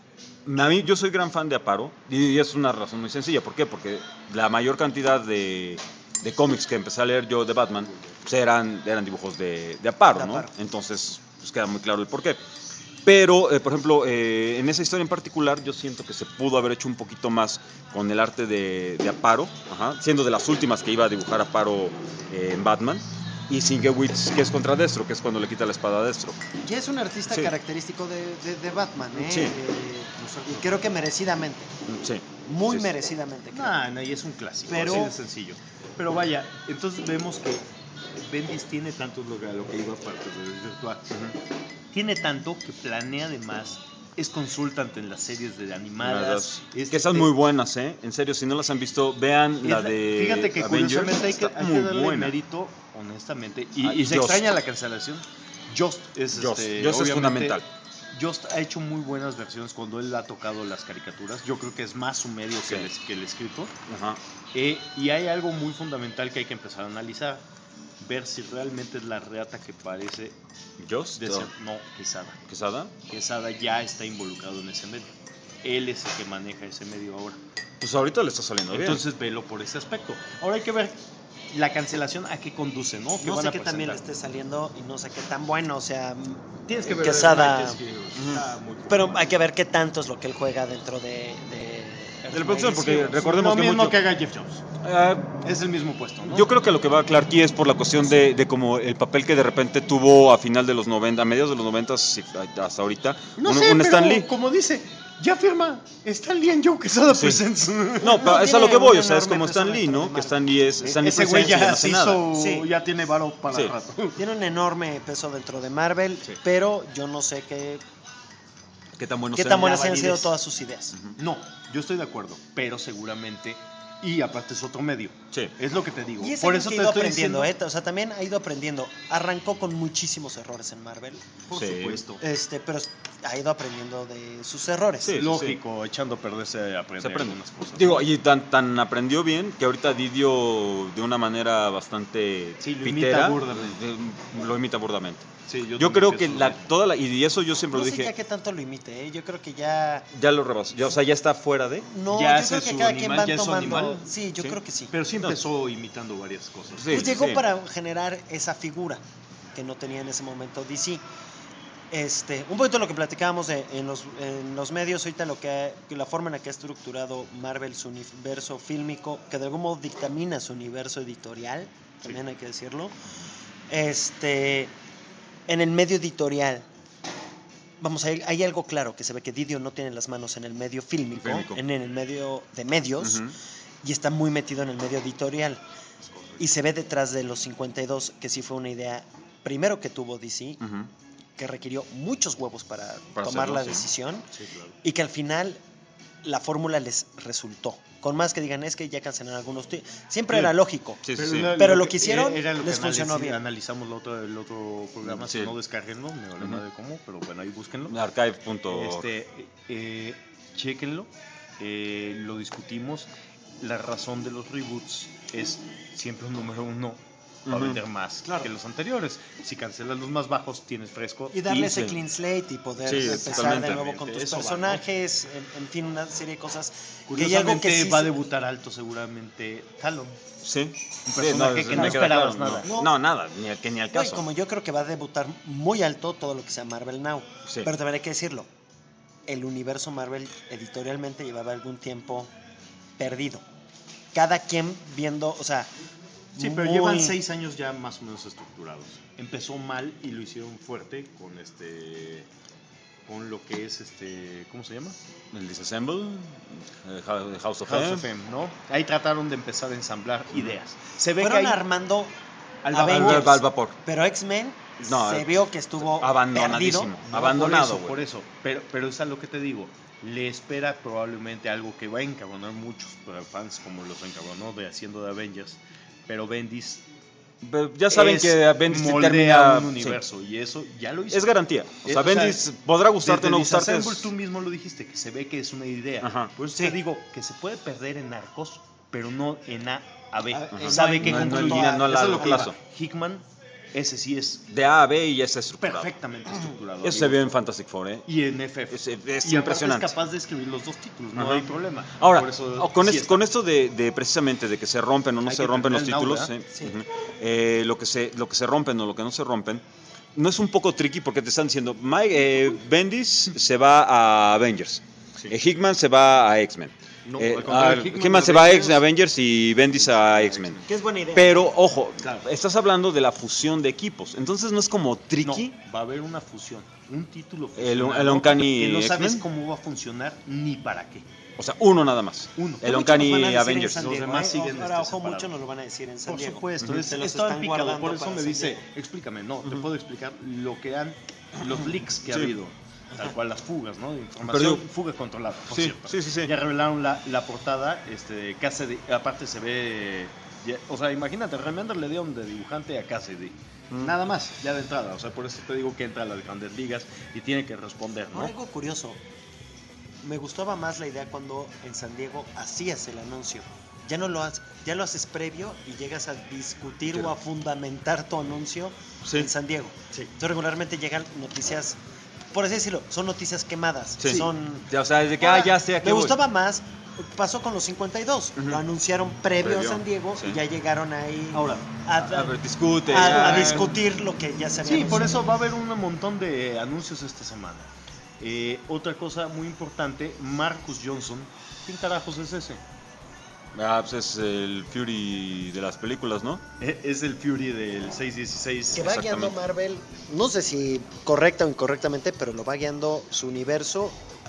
A mí, yo soy gran fan de Aparo y es una razón muy sencilla. ¿Por qué? Porque la mayor cantidad de cómics que empecé a leer yo de Batman pues eran dibujos de Aparo, De ¿no? Aparo. Entonces, pues queda muy claro el porqué. Pero, por ejemplo, en esa historia en particular, yo siento que se pudo haber hecho un poquito más con el arte de Aparo, ajá, siendo de las últimas que iba a dibujar Aparo en Batman. Y Sinkiewicz, que es contra Destro, que es cuando le quita la espada a Destro. Y es un artista Sí. característico de Batman, ¿eh? Sí. Y creo que merecidamente, Sí. muy Sí, sí. merecidamente. creo. No, y es un clásico, Pero- así de sencillo. Pero vaya, entonces vemos que Bendis tiene tanto lo que iba aparte de virtual. Tiene tanto que planea además, es consultante en las series de animadas. Que están muy buenas, ¿eh? En serio, si no las han visto, vean la de Fíjate que Avengers. curiosamente hay que Está muy darle buena. mérito, honestamente, Ah, y se Just. extraña la cancelación. Just es, Just es obviamente, fundamental. Just ha hecho muy buenas versiones cuando él ha tocado las caricaturas. Yo creo que es más su medio Sí. que el escrito. Ajá. Y hay algo muy fundamental que hay que empezar a analizar. Ver si realmente es la reata que parece Just, de ser. No, Quesada. Quesada ya está involucrado en ese medio. Él es el que maneja ese medio ahora. Pues ahorita le está saliendo bien. Entonces velo por ese aspecto. Ahora hay que ver la cancelación a qué conduce, ¿no? ¿Qué No van sé a qué también le presentar? esté saliendo y no sé qué tan bueno, o sea, Tienes que ver Quesada. Tienes que ver. Está muy pero hay que ver qué tanto es lo que él juega dentro de la producción, porque edición. recordemos lo que mismo mucho- que haga Jeff Jones. Ah, Es el mismo puesto, ¿no? yo creo que lo que va a aclarar aquí es por la cuestión de como el papel que de repente tuvo a final de los 90, a mediados de los 90 hasta ahorita, no un sé, pero Stan Lee. como dice, ya firma Stan Lee en Joe Quesada Sí. Presents. No, pero es a lo tiene que voy, un o sea, es enorme como peso Stan Lee, dentro ¿no? de Que Stan Lee es Stan Lee Ese güey Presents y ya no hace se nada. hizo, Sí. ya tiene varo para Sí. rato. Tiene un enorme peso dentro de Marvel, Sí. pero yo no sé qué ¿Qué tan bueno tan la buenas hayan sido validez. todas sus ideas. No, yo estoy de acuerdo, pero seguramente, y aparte es otro medio. Sí. Es lo que te digo. Y es Por algo eso que te ha ido estoy aprendiendo, diciendo. o sea, también ha ido aprendiendo. Arrancó con muchísimos errores en Marvel, Por Sí. supuesto. pero ha ido aprendiendo de sus errores. Sí. Lógico, echando a perderse aprender Se aprende. algunas cosas. Digo, y tan aprendió bien que ahorita Didio de una manera bastante Sí, lo pitera, imita burdamente. lo imita burdamente. Sí, Yo también creo que pienso y eso yo siempre No lo sé dije, ya qué tanto lo imite, ¿eh? Yo creo que ya... ya lo rebasó, o sea, ya está fuera de. No, Ya yo creo hace que su cada animal, quien va ya es su tomando... animal. Sí, yo Sí. creo que sí. Pero sí empezó imitando varias cosas. Sí. Pues llegó para generar esa figura que no tenía en ese momento DC. Un poquito lo que platicábamos en los medios ahorita, la forma en la que ha estructurado Marvel su universo fílmico, que de algún modo dictamina su universo editorial, también hay que decirlo. En el medio editorial, vamos, hay algo claro, que se ve que Didio no tiene las manos en el medio fílmico, Fílmico. en el medio de medios, Ujú. y está muy metido en el medio editorial. Y se ve detrás de los 52 que sí fue una idea, primero que tuvo DC, Ujú. que requirió muchos huevos para Para tomar hacerlo, la sí. decisión, Sí, claro. y que al final la fórmula les resultó. Con más que digan, es que ya cancelaron algunos. Siempre Sí. era lógico. Sí, sí, sí. Pero lo que hicieron era lo les que funcionó bien. Analizamos el otro programa, Sí. si no descarguenlo, me vale Ujú. madre cómo, pero bueno, ahí búsquenlo. Archive.org. Chéquenlo, lo discutimos. La razón de los reboots es siempre un número uno para Ujú. vender más que los anteriores. Si cancelas los más bajos, tienes fresco. Y darle ese sí. clean slate y poder Sí, empezar totalmente. de nuevo con tus Eso va, ¿no? personajes, en fin, una serie de cosas. Que hay Curiosamente algo que sí va a se- debutar alto seguramente Talon. Sí. Un personaje que no me queda esperabas claro, nada. No, nada, ni al No, y caso. como yo creo que va a debutar muy alto todo lo que sea Marvel Now. Sí. Pero también hay que decirlo, el universo Marvel editorialmente llevaba algún tiempo perdido. Cada quien viendo, o sea, Sí, pero muy- llevan 6 años ya más o menos estructurados. Empezó mal y lo hicieron fuerte con lo que es ¿cómo se llama? El Disassemble, House of House M. of M, ¿no? Ahí trataron de empezar a ensamblar ideas. Se ve que Fueron hay armando al Avengers, al vapor. pero X-Men No, se vio que estuvo abandonadísimo. perdido. No, Abandonado, por eso. Pero es a lo que te digo. Le espera probablemente algo que va a encabronar muchos fans como los encabronó haciendo de Avengers. Pero Bendis Pero ya saben que Bendis moldea termina. un sí. universo y eso ya lo hizo. Es garantía. O sea, O sea, Bendis podrá gustarte o no Desde gustarte. Disassemble tú mismo lo dijiste, que se ve que es una idea. Ajá. Por eso Sí. te digo que se puede perder en arcos, pero no en A a B. Ajá. Sabe que No en concluye. línea, no a Eso es largo lo que iba. plazo. Hickman, ese sí es De A a B y ya está estructurado. perfectamente estructurado. Eso se vio en Fantastic Four, ¿eh? Y en FF. Es y aparte impresionante. es capaz de escribir los dos títulos, no Ajá. hay problema. Ahora, Por eso con, sí con esto de precisamente de que se rompen o no Hay se que rompen los tener el títulos, now, ¿verdad? Sí. lo que se rompen o lo que no se rompen, no es un poco tricky porque te están diciendo, Bendis se va a Avengers, Sí. Hickman se va a X-Men, No, al contrario, Hickman se va a Avengers y Bendis a X-Men. Que es buena idea. Pero, ojo, Claro. estás hablando de la fusión de equipos, entonces no es como No, tricky. va a haber una fusión, un título El fusionado Uncanny que no sabes X-Men. cómo va a funcionar ni para qué. O sea, uno nada más. Uno. El Muchos Uncanny nos van a decir en Avengers. San Los Diego, demás ¿eh? siguen Ahora, ojo, separados. muchos nos lo van a decir en San Por Diego. supuesto, Se los está están picado, guardando por eso para me San dice, Diego. explícame, no, te puedo explicar lo que los leaks que ha Sí. habido, tal cual las fugas, ¿no? De Pero información, digo- fuga controlada, por Sí, cierto. sí. Ya revelaron la portada, Cassidy, aparte se ve, o sea, imagínate, Remender le dieron de dibujante a Cassidy. Nada más, ya de entrada, o sea, por eso te digo que entra a las grandes ligas y tiene que responder, ¿no? Ahora, algo curioso. Me gustaba más la idea cuando en San Diego hacías el anuncio. Ya lo haces previo y llegas a discutir o a fundamentar tu anuncio Sí. en San Diego. Sí. Entonces regularmente llegan noticias, por así decirlo, son noticias quemadas. Sí. Son Ya, o sea, desde que, Ahora, ya sé a qué me voy. gustaba más, pasó con los 52. Ujú. Lo anunciaron previo a Previo, San Diego sí. y ya llegaron ahí Ahora, A ver, discute. a discutir lo que ya se había Sí, por anunciado. eso va a haber un montón de anuncios esta semana. Otra cosa muy importante, Marcus Johnson. ¿Quién carajos es ese? Pues es el Fury de las películas, ¿no? Es el Fury del 616. Que va guiando Marvel, no sé si correcta o incorrectamente, pero lo va guiando su universo A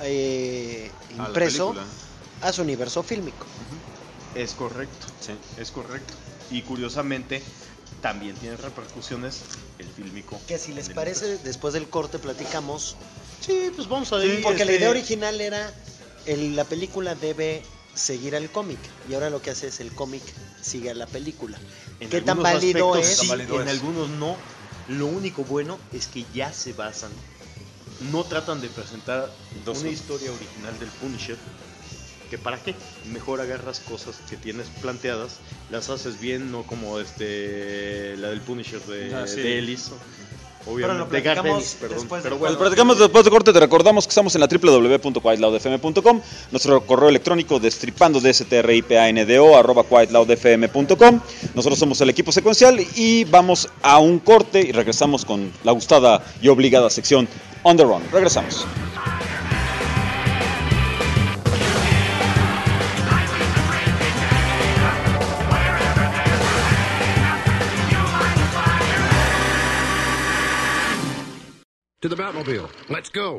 la impreso película. a su universo fílmico. Es correcto, Sí. es correcto. Y curiosamente, también tiene repercusiones el fílmico. Que si les en el parece, universo. después del corte platicamos. Sí, pues vamos a ver. Porque la idea original era, la película debe seguir al cómic. Y ahora lo que hace es el cómic sigue a la película. En ¿Qué tan algunos válido aspectos es? sí, Tan válido en es. algunos no. Lo único bueno es que ya se basan. No tratan de presentar Dos una cosas. historia original del Punisher. ¿Que para qué? Mejor agarras cosas que tienes planteadas, las haces bien, no como la del Punisher Sí. de Ellis. Pero Obviamente, lo de Garth platicamos Ennis, perdón. después Pero del bueno, Lo platicamos después de corte, te recordamos que estamos en la www.quietloudfm.com, nuestro correo electrónico destripando@quietloudfm.com. Nosotros somos el equipo secuencial y vamos a un corte y regresamos con la gustada y obligada sección On the Run. Regresamos. To the Batmobile. Let's go.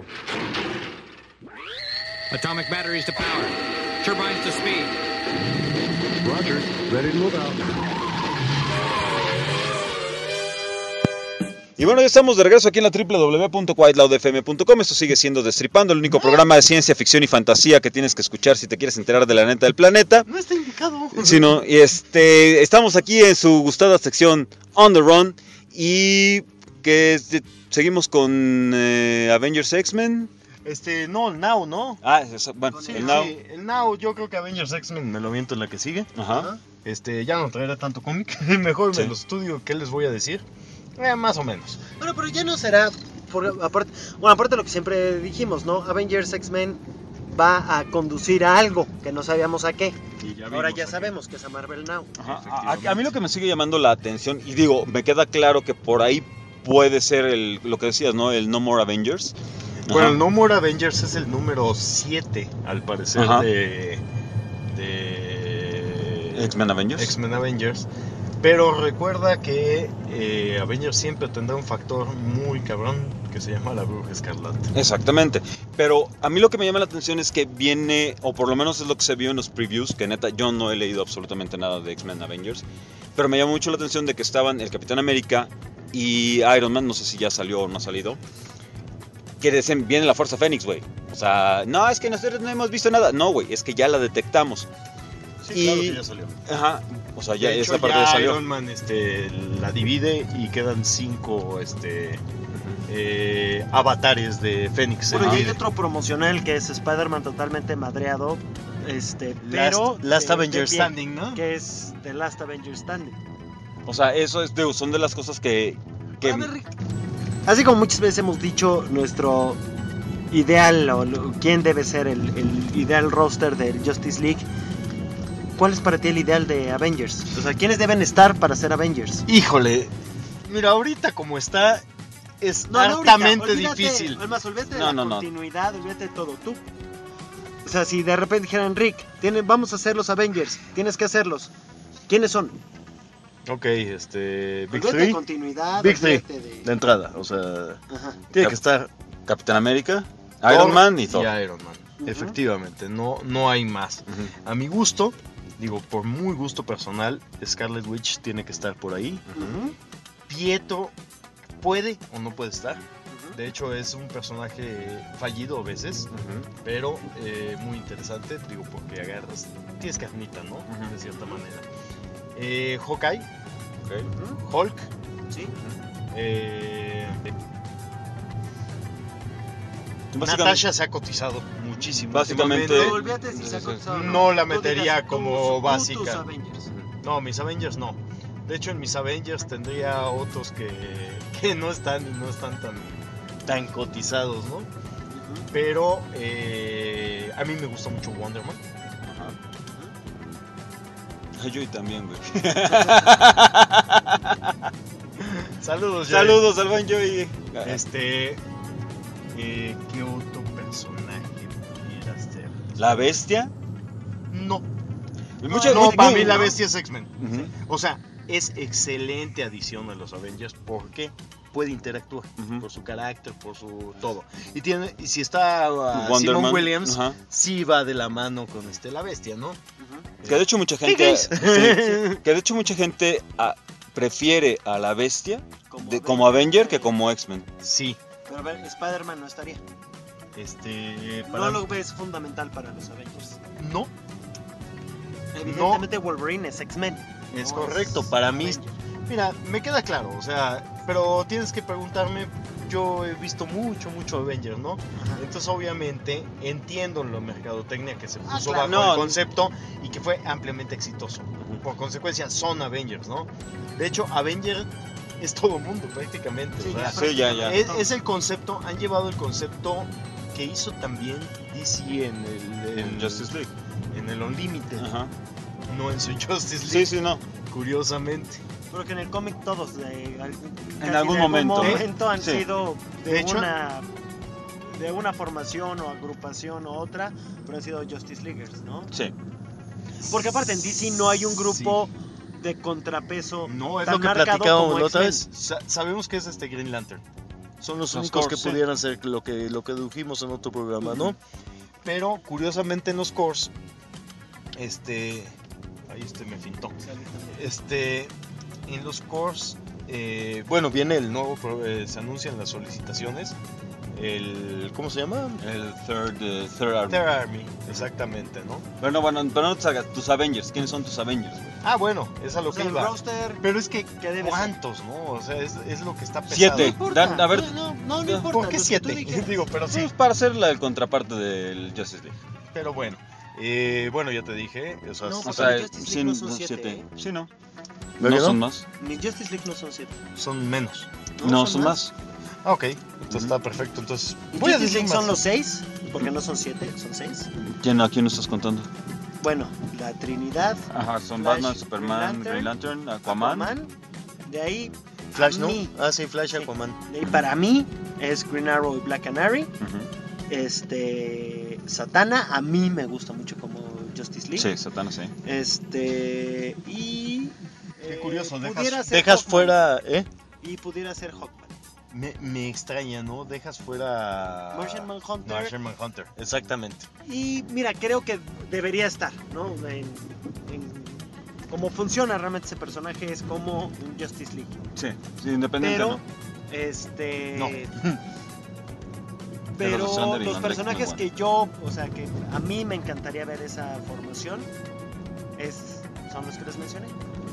Atomic batteries to power. Turbines to speed. Roger. Ready to move out. Y bueno, ya estamos de regreso aquí en la www.quietloudfm.com. Esto sigue siendo Destripando, el único programa de ciencia ficción y fantasía que tienes que escuchar si te quieres enterar de la neta del planeta. no está indicado. Sino, y estamos aquí en su gustada sección On the Run y que seguimos con Avengers X-Men. No, el Now, ¿no? Bueno, Sí, el Now. sí, el Now, yo creo que Avengers X-Men me lo aviento en la que sigue. Ajá. Ya no traerá tanto cómic. Mejor Sí. me lo estudio, ¿qué les voy a decir? Más o menos. Bueno, pero ya no será. Aparte de lo que siempre dijimos, ¿no? Avengers X-Men va a conducir a algo que no sabíamos a qué. Y ya Ahora vimos ya aquí. sabemos que es a Marvel Now. Ajá. Efectivamente. A mí lo que me sigue llamando la atención, y digo, me queda claro que por ahí puede ser lo que decías, ¿no? El No More Avengers. Bueno, Ajá. el No More Avengers es el número 7, al parecer, Ajá. de X-Men Avengers. X-Men Avengers. Pero recuerda que Avengers siempre tendrá un factor muy cabrón que se llama la Bruja Escarlata. Exactamente. Pero a mí lo que me llama la atención es que viene, o por lo menos es lo que se vio en los previews, que neta yo no he leído absolutamente nada de X-Men Avengers, pero me llamó mucho la atención de que estaban el Capitán América y Iron Man, no sé si ya salió o no ha salido, que dicen, viene la Fuerza Fénix, güey. O sea, no, es que nosotros no hemos visto nada. No, güey, es que ya la detectamos. Sí, claro que ya salió. Ajá, o sea, ya De hecho, esa parte ya salió. Iron Man la divide y quedan 5 avatares de Fénix. Bueno, y hay otro promocional que es Spider-Man totalmente madreado, pero Last Avenger bien, Standing, ¿no? que es The Last Avenger Standing. O sea, eso es, digo, son de las cosas que A ver, Rick, así como muchas veces hemos dicho, nuestro ideal o quién debe ser el ideal roster del Justice League, ¿cuál es para ti el ideal de Avengers? O sea, ¿quiénes deben estar para ser Avengers? Híjole, mira, ahorita como está, es altamente difícil. Además, olvídate de No, la no, no. continuidad, olvídate de todo. Tú, o sea, si de repente dijeran, Rick, vamos a hacer los Avengers, tienes que hacerlos. ¿Quiénes son? Ok, Big Olvídate de Three. continuidad, Big Three, olvídate de entrada, o sea, Ajá. tiene que estar Capitán América, Thor Iron Man y Thor. Iron Man. Efectivamente, no hay más. Ujú. A mi gusto, digo, por muy gusto personal, Scarlet Witch tiene que estar por ahí. Ujú. Pietro puede o no puede estar. Ujú. De hecho, es un personaje fallido a veces, Ujú. pero muy interesante, digo, porque agarras, tienes carnita, ¿no? Ujú. De cierta manera. Hawkeye, Ok. Hulk, Sí. Básicamente- Natasha se ha cotizado muchísimo. Básicamente- últimamente. Pero olvídate si se ha cotizado o No la Tú metería digas, como tus básica. Avengers. No, mis Avengers no. De hecho, en mis Avengers tendría otros que no están y no están tan cotizados, ¿no? Ujú. Pero a mí me gusta mucho Wonder Man. Ajá. Ay, yo y también, güey. Saludos, Joey. Saludos al buen Joey. ¿Qué otro personaje pudiera ser? La bestia. No. Muchas- Para muy- mí la bestia es X-Men. Ujú. O sea, es excelente adición a los Avengers. ¿Por qué? Puede interactuar Ujú. por su carácter, por su todo. Y si está Wonder Simon Man, Williams, ajá. sí va de la mano con la bestia, ¿no? Que de hecho mucha gente, sí, que de hecho mucha gente prefiere a la bestia como Avenger que como X-Men. Sí. Pero a ver, Spider-Man no estaría. Para No lo ves fundamental para los Avengers. no, Evidentemente Wolverine es X-Men. es no correcto. es Para mí, Avenger. mira, me queda claro, o sea, pero tienes que preguntarme. Yo he visto mucho Avengers, ¿no? Ajá. Entonces, obviamente, entiendo la mercadotecnia que se puso claro. bajo No, el concepto y que fue ampliamente exitoso. Por consecuencia, son Avengers, ¿no? De hecho, Avenger es todo mundo prácticamente. Sí, o sea, Sí, ya. es el concepto, han llevado el concepto que hizo también DC En Justice League. en el Unlimited, Ajá. no en su Justice Sí, League, sí, no. curiosamente. Pero que en el cómic todos casi algún momento. han Sí. sido De hecho- de una formación o agrupación o otra, pero han sido Justice Leaguers, ¿no? Sí. Porque aparte en DC no hay un grupo de contrapeso No, es tan lo que marcado platicábamos como la otra X-Men. vez. Sabemos que es Green Lantern. Son los Los únicos cores, que sí. pudieran ser lo que dijimos en otro programa, ¿no? Pero curiosamente en los cores, ahí me fintó. En los cores, bueno, viene el nuevo, se anuncian las solicitaciones. ¿Cómo se llama? El Third Army. Third Army, exactamente, ¿no? Pero no te salgas. Tus Avengers. ¿Quiénes son tus Avengers, güey? Ah, bueno, es a lo O sea, que el iba. roster Pero es que, que debe ¿cuántos, no? O sea, es lo que está pesado. 7. importa. A ver, no importa. ¿Por qué los que tú 7? dijeras. Digo, pero sí. pues, para hacer el contraparte del Justice League. Pero bueno. Bueno, ya te dije. O sea, No, O pues, sea, el Justice League no son 7, siete. ¿eh? Sí, no. ¿Verdad No que son no? más. Mis Justice League no son 7. son menos. No, son más. Ah, ok. Entonces está perfecto. Entonces, Justice decir League más. son los 6, porque no son 7, son 6. ¿A quién estás contando? Bueno, la Trinidad, Ajá, son Flash, Batman, Superman, Green Lantern, Aquaman. de ahí Flash, a ¿no? mí, Ah, sí, Flash, Sí. Aquaman. de ahí para mí es Green Arrow y Black Canary. Ujú. Satana a mí me gusta mucho como Justice League. Sí, Satana, sí. Y Qué curioso, pudiera ser dejas Hawkman. fuera... Y pudiera ser Hawkman. Me extraña, ¿no? Dejas fuera... Martian Manhunter. Martian Manhunter, exactamente. Y mira, creo que debería estar, ¿no? Cómo funciona realmente ese personaje es como un Justice League. Sí, independiente, Pero, ¿no? No. Pero los Pero Sander y los Van personajes Dyke, muy que yo, o sea, que a mí me encantaría ver esa formación, son los que les mencioné.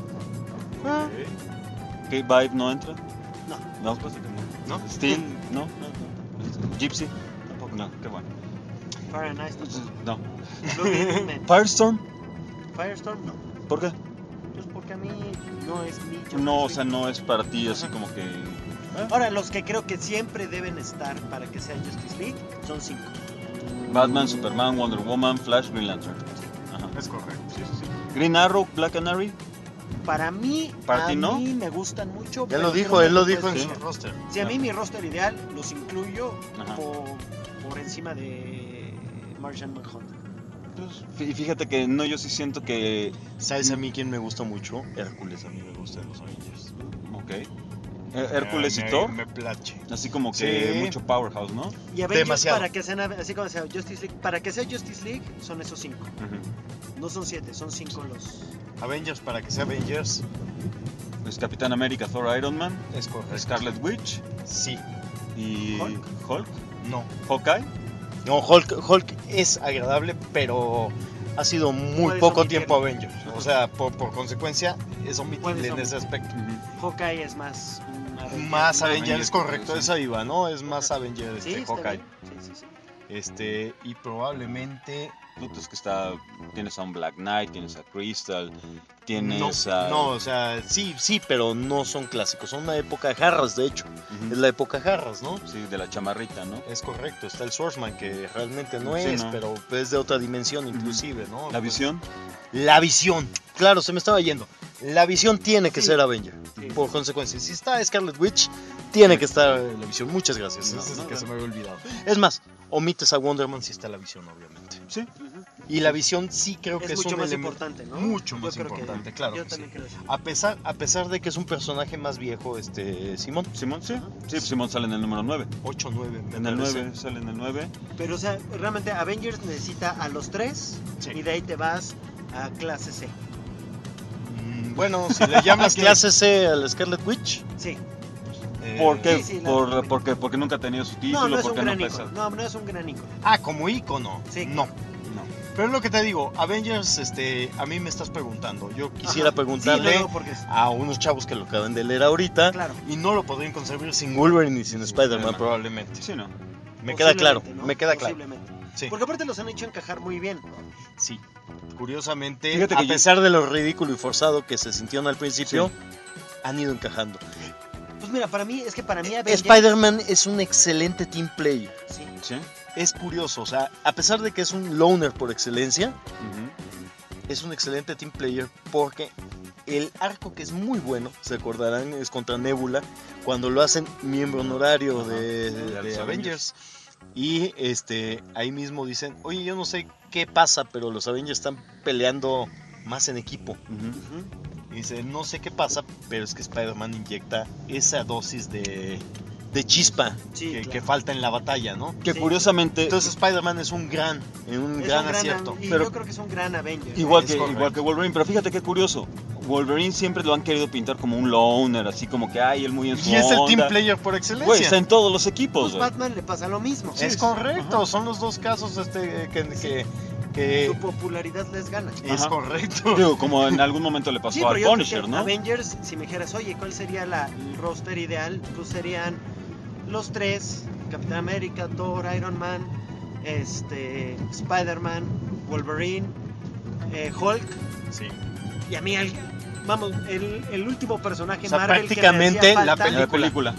¿Qué Vibe no entra? No, No. ¿No? Steel, ¿no? no, no, Gypsy, tampoco. no, qué bueno. Fire and Ice, No. Blue Beetle, Firestorm, Firestorm, no. ¿por qué? Pues porque a mí no es mi Justice No, o League. sea, no es para ti así como que... Ahora, los que creo que siempre deben estar para que sea Justice League son 5. Batman, Superman, Wonder Woman, Flash, Green Lantern. Ajá. Es correcto. Green Arrow, Black Canary. Para mí, ¿Para ti no? me gustan mucho. Ya pero lo dijo, creo que él lo no dijo puede en ser. su roster. Sí, a mí mi roster ideal los incluyo Ajá. por encima de Martian Manhunter. Y fíjate que no, yo sí siento que... ¿Sabes a mí quién me gusta mucho? Hércules, a mí me gusta de los Avengers. Ok. Hércules y Me- Thor, Me place. así como que Sí. mucho powerhouse, ¿no? Y Avengers, Demasiado. para que sea, así como sea Justice League, para que sea Justice League son esos 5. No son 7, son 5 los. Avengers, para que sea Avengers, Es Capitán América, Thor, Iron Man, es correcto. Scarlet Witch Sí. y Hulk, No. Hawkeye. No, Hulk es agradable, pero ha sido muy Puedes poco omitirlo. tiempo Avengers. O sea, por consecuencia, es omitible Puedes en ese aspecto. Hawkeye es más un Avenger. Más Avengers, Avengers, es correcto, sí. esa iba, ¿no? Es más Avengers Sí, está Hawkeye. bien. Sí, sí, sí. Y probablemente... Puta, es que tienes a un Black Knight, tienes a Crystal, tienes no, a... no, o sea, sí, pero no son clásicos. Son una época de jarras, de hecho. Ujú. Es la época jarras, ¿no? Sí, de la chamarrita, ¿no? Es correcto. Está el Swordsman, que realmente no Sí, es, no. pero es de otra dimensión inclusive, ¿no? La Visión. La Visión. Claro, se me estaba yendo. La Visión tiene que Sí. ser Avenger. Sí. Por consecuencia, si está Scarlet Witch, tiene que estar La Visión. Muchas gracias. No, Ese es el no, que no. se me había olvidado. Es más, omites a Wonder Man si está La Visión, obviamente. Sí. Y La Visión sí creo que es mucho un más elemento importante, ¿no? mucho Yo más creo que- importante, claro. Yo que también sí. creo eso. A pesar de que es un personaje más viejo, Simón. Simón, sí. Sí, pues Simón sale en el número 9. 8, 9. En el 9, sale en el 9. Pero, o sea, realmente Avengers necesita a los 3 Sí. y de ahí te vas a clase C. Bueno, si le llamas clase C al Scarlet Witch. Sí. ¿Por qué? Sí, sí, Porque nunca ha tenido su No, título, no es un porque gran no pesa. ícono. No es un gran ícono. Como ícono. Sí. No. No. Pero es lo que te digo, Avengers, a mí me estás preguntando. Yo quisiera Ajá. preguntarle Sí, no, porque a unos chavos que lo acaban de leer ahorita. Claro. Y no lo podrían concebir sin Wolverine y sin Spider-Man, Spider-Man. probablemente. Sí, no. Me queda claro, Posiblemente, ¿no? me queda claro. Posiblemente. Sí, Porque aparte los han hecho encajar muy bien. sí. Curiosamente, Fíjate a que yo- pesar de lo ridículo y forzado que se sintieron al principio, han ido encajando. Pues mira, para mí Avengers... Spider-Man es un excelente team player. Sí. Sí. Es curioso, o sea, a pesar de que es un loner por excelencia, Ujú. es un excelente team player porque el arco que es muy bueno, se acordarán, es contra Nebula, cuando lo hacen miembro honorario de los Avengers. Y ahí mismo dicen, oye, yo no sé qué pasa, pero los Avengers están peleando más en equipo. Ujú. Y dice, no sé qué pasa, pero es que Spider-Man inyecta esa dosis de chispa Sí, que claro. falta en la batalla, ¿no? Que Sí. curiosamente, Entonces Spider-Man es un gran Es un acierto. Y Pero- yo creo que es un gran Avenger. igual es que, correcto. igual que Wolverine, pero fíjate qué curioso. Wolverine siempre lo han querido pintar como un loner, así como que, ay, él muy en su Y es el team onda. player por excelencia. Güey, está en todos los equipos, Pues güey. Batman le pasa lo mismo. Es correcto, son los dos casos que Su popularidad les gana. es Ajá. correcto. Digo, como en algún momento le pasó Sí, al pero yo creo Punisher, que ¿no? Avengers, si me dijeras, oye, ¿cuál sería el roster ideal? Pues serían los 3, Capitán América, Thor, Iron Man, Spider-Man, Wolverine, Hulk, Sí. y a mí vamos, el último personaje O sea, Marvel prácticamente que me hacía la falta, La película.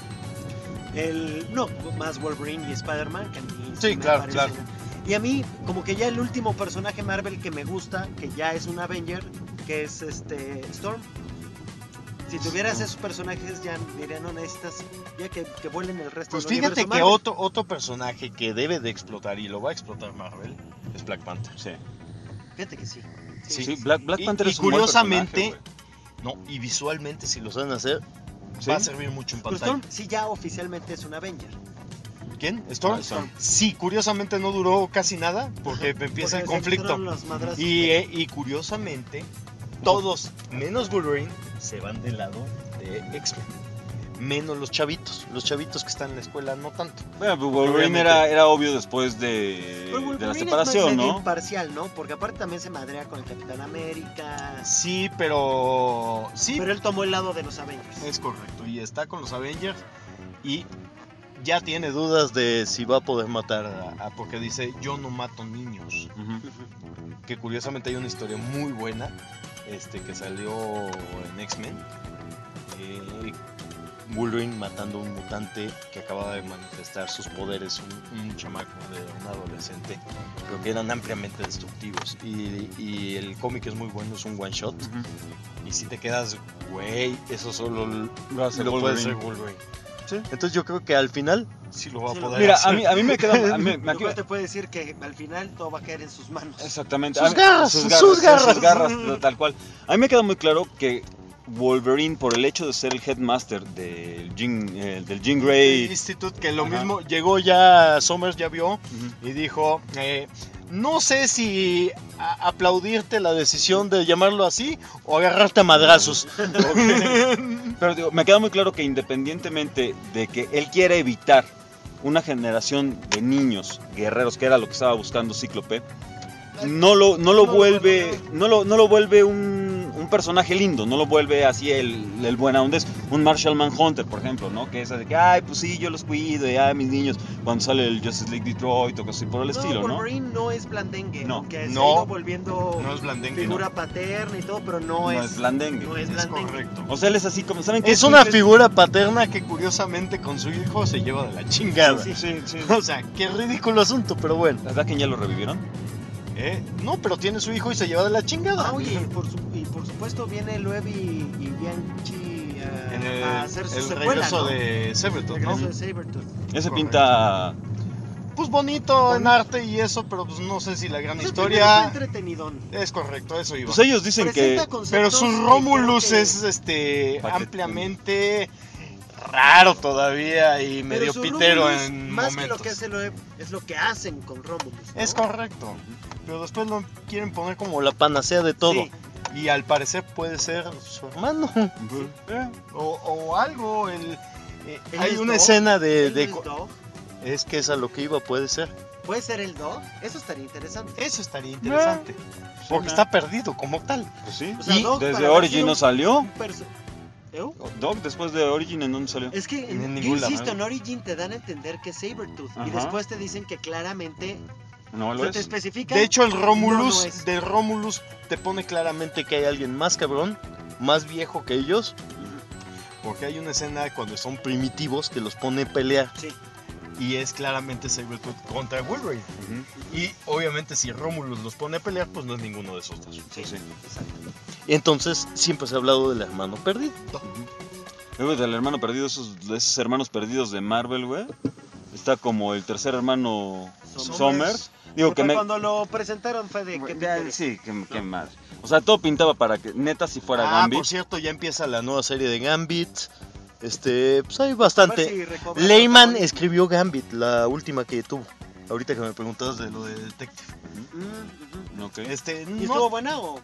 no, más Wolverine y Spider-Man, que a mí Sí, me claro, parecen. claro. Y a mí, como que ya el último personaje Marvel que me gusta, que ya es un Avenger, que es Storm. Si tuvieras esos personajes, ya dirían, no necesitas ya que vuelen el resto Pues del fíjate universo que Marvel. otro personaje que debe de explotar y lo va a explotar Marvel es Black Panther. Sí. Fíjate que sí. Sí, Black Y- Panther y es un buen curiosamente, personaje, No, y visualmente, si lo saben hacer, ¿Sí? va a servir mucho en Pero pantalla. Storm sí ya oficialmente es un Avenger. ¿Quién? ¿Storm? Ah, Storm. Sí, curiosamente no duró casi nada porque empieza el Porque se conflicto. fueron los madrazos. Y curiosamente, todos, menos Wolverine, se van del lado de X-Men. Menos los chavitos que están en la escuela, no tanto. Bueno, pues Wolverine Obviamente. era obvio después de Pero la Wolverine separación, es más medio ¿no? imparcial, ¿no? Porque aparte también se madrea con el Capitán América. Sí, pero... Sí, Pero él tomó el lado de los Avengers. es correcto. Y está con los Avengers y ya tiene dudas de si va a poder matar porque dice, yo no mato niños. Ujú. Que curiosamente hay una historia muy buena que salió en X-Men. Wolverine matando a un mutante que acababa de manifestar sus poderes, un chamaco, un adolescente, pero que eran ampliamente destructivos. Y el cómic es muy bueno, es un one shot. Y si te quedas, güey, eso solo Lo hace lo puede Wolverine. hacer Wolverine. Sí. Entonces yo creo que al final sí lo va a Sí, poder Mira, hacer. a mí me queda... Lo cual te puede decir que al final todo va a caer en sus manos. Exactamente. Sus A mí- garras, sus garras. tal cual. A mí me queda muy claro que Wolverine, por el hecho de ser el headmaster del Jean Grey, Institute, que lo Ajá. mismo llegó ya, Summers ya vio Ujú. y dijo, no sé si aplaudirte la decisión de llamarlo así o agarrarte a madrazos. pero digo, me queda muy claro que independientemente de que él quiere evitar una generación de niños guerreros, que era lo que estaba buscando Cíclope, no lo vuelve un personaje lindo, no lo vuelve así el buena onda. Es un Marshall Manhunter, por ejemplo, ¿no? Que es de que, ay, pues sí, yo los cuido, y ay, mis niños, cuando sale el Justice League Detroit o cosas así por el estilo, ¿no? Wolverine no es blandengue, No. aunque se No. ha ido volviendo No es blandengue, figura paterna y todo, pero no es blandengue. No es Es blandengue. correcto. O sea, él es así como, ¿saben qué? Es una figura paterna que curiosamente con su hijo se lleva de la chingada. Sí, sí. O sea, qué ridículo asunto, pero bueno. ¿Verdad que ya lo revivieron? No, pero tiene su hijo y se lleva de la chingada. Ah, oye, y por supuesto viene Loeb y Bianchi a hacer su el secuela, regreso ¿no? de Sabretooth, ¿no? Regreso de Sabretooth. Ese Correcto. pinta... Pues bonito en arte y eso, pero pues no sé si la gran Pues el primero historia... fue entretenidón. Es correcto, eso iba. Pues ellos dicen que... Presenta conceptos Pero sus que Romulus creo que- es Paquete. ampliamente raro todavía y pero medio sus pitero Romulus, en más momentos. que lo que hace Loeb, es lo que hacen con Romulus, ¿no? Es correcto, pero después lo quieren poner como la panacea de todo. Sí. Y al parecer puede ser su hermano. Ujú. O algo. Él Hay es una Dog. escena Él de... es Dog. Es que es a lo que iba, puede ser. ¿Puede ser el Dog? Eso estaría interesante. Eso estaría interesante. Porque Suena. está perdido como tal. Pues sí. O sea, Y Dog desde para haber Origin sido no salió. un ¿Eu? Doc, después de Origin, ¿en dónde salió? Es que En yo ningún lado. insisto, en Origin te dan a entender que es Sabretooth. Y Ajá. después te dicen que claramente No lo se te es. especifica. De hecho, el Romulus, No, no es. del Romulus te pone claramente que hay alguien más cabrón, más viejo que ellos. Porque hay una escena cuando son primitivos que los pone a pelear. Sí. Y es claramente Sabretooth contra Wolverine. Y obviamente si Romulus los pone a pelear, pues no es ninguno de esos dos. Sí, sí. Entonces siempre se ha hablado del hermano perdido. Luego del hermano perdido, de esos hermanos perdidos de Marvel, güey. Está como el tercer hermano Summers. Digo que Porque me... cuando lo presentaron fue de que Ya, sí, qué mal. O sea, todo pintaba para que neta si fuera Gambit. Por cierto, ya empieza la nueva serie de Gambit. Pues hay bastante. si recobra Layman protagonismo. escribió Gambit, la última que tuvo. Ahorita que me preguntabas de lo de Detective. Ok. ¿Y No, estuvo buena o?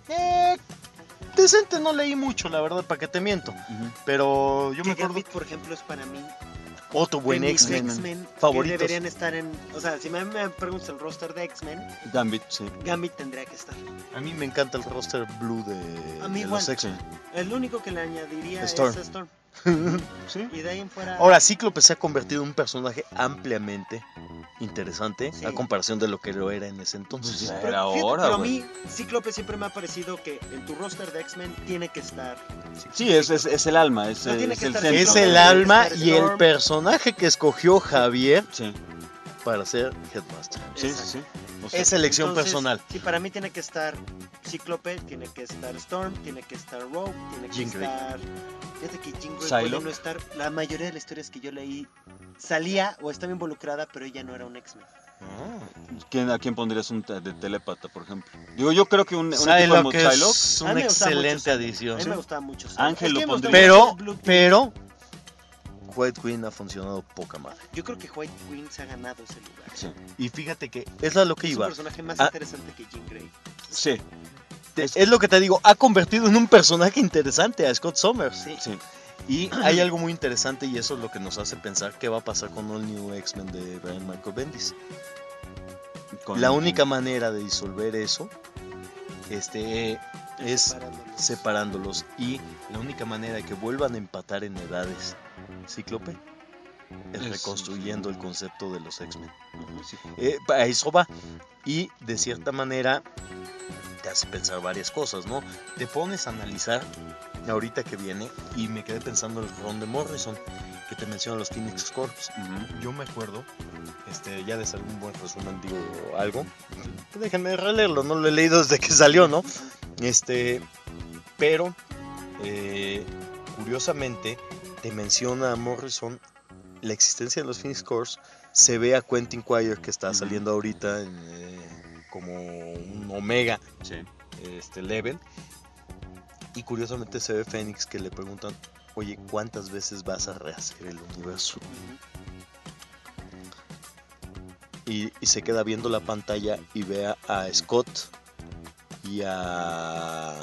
decente no leí mucho, la verdad, para que te miento. Ujú. Pero yo Que me acuerdo Gambit, por ejemplo, es para mí otro buen de mis X-Men X-Men que favoritos. deberían estar en. O sea, si me preguntas el roster de X-Men, Gambit, sí. Gambit tendría que estar. A mí me encanta el roster blue A mí de igual. los X-Men. El único que le añadiría Storm. es Storm. Sí. Y de ahí en fuera. Ahora, Cíclope se ha convertido en un personaje ampliamente interesante Sí. a comparación de lo que lo era en ese entonces. Pues ya Pero, era fíjate, hora, pero a güey. mí, Cíclope siempre me ha parecido que en tu roster de X-Men tiene que estar. Sí, es el alma, es, No tiene es que el estar centro. Es Storm, el tiene que alma estar y el Storm. personaje que escogió Javier Sí, para ser Headmaster. sí, Exacto. sí. O sea, Es elección Entonces, personal. Sí, para mí tiene que estar Cíclope, tiene que estar Storm, tiene que estar Rogue, tiene que Jean Grey. estar. Fíjate que Jean Grey Psylocke. puede no estar. La mayoría de las historias que yo leí salía o estaba involucrada, pero ella no era un X-Men. ¿A quién pondrías de telépata, por ejemplo? Digo, yo creo que un tipo de Psylocke Psylocke. es A una mí me gustaba mucho excelente Psylocke. adición. A mí me gustaba mucho Psylocke. Ángel lo me gustó pondría. mucho Blue Team. Pero White Queen ha funcionado poca madre. Yo creo que White Queen se ha ganado ese lugar. Sí. Y fíjate que es a lo que Es un iba. personaje más Ah. interesante que Jean Grey. Sí, Es lo que te digo, ha convertido en un personaje interesante a Scott Summers. Sí. sí. Y hay algo muy interesante y eso es lo que nos hace pensar qué va a pasar con All New X-Men de Brian Michael Bendis. Con- La única manera de disolver eso es separándolos y la única manera de que vuelvan a empatar en edades Cíclope es Es- reconstruyendo el concepto de los X-Men. Sí. A eso va. Y de cierta manera te hace pensar varias cosas, ¿no? Te pones a analizar ahorita que viene y me quedé pensando en el Ron de Morrison que te menciona los Phoenix Corps. Ujú. Yo me acuerdo, ya de ser un buen resumen, digo algo. Déjenme releerlo, no lo he leído desde que salió, ¿no? Pero curiosamente te menciona a Morrison la existencia de los Phoenix Corps. Se ve a Quentin Quire que está saliendo ahorita como un Omega Sí. level. Y curiosamente se ve Fénix que le preguntan, oye, ¿cuántas veces vas a rehacer el universo? Y se queda viendo la pantalla y ve a Scott y a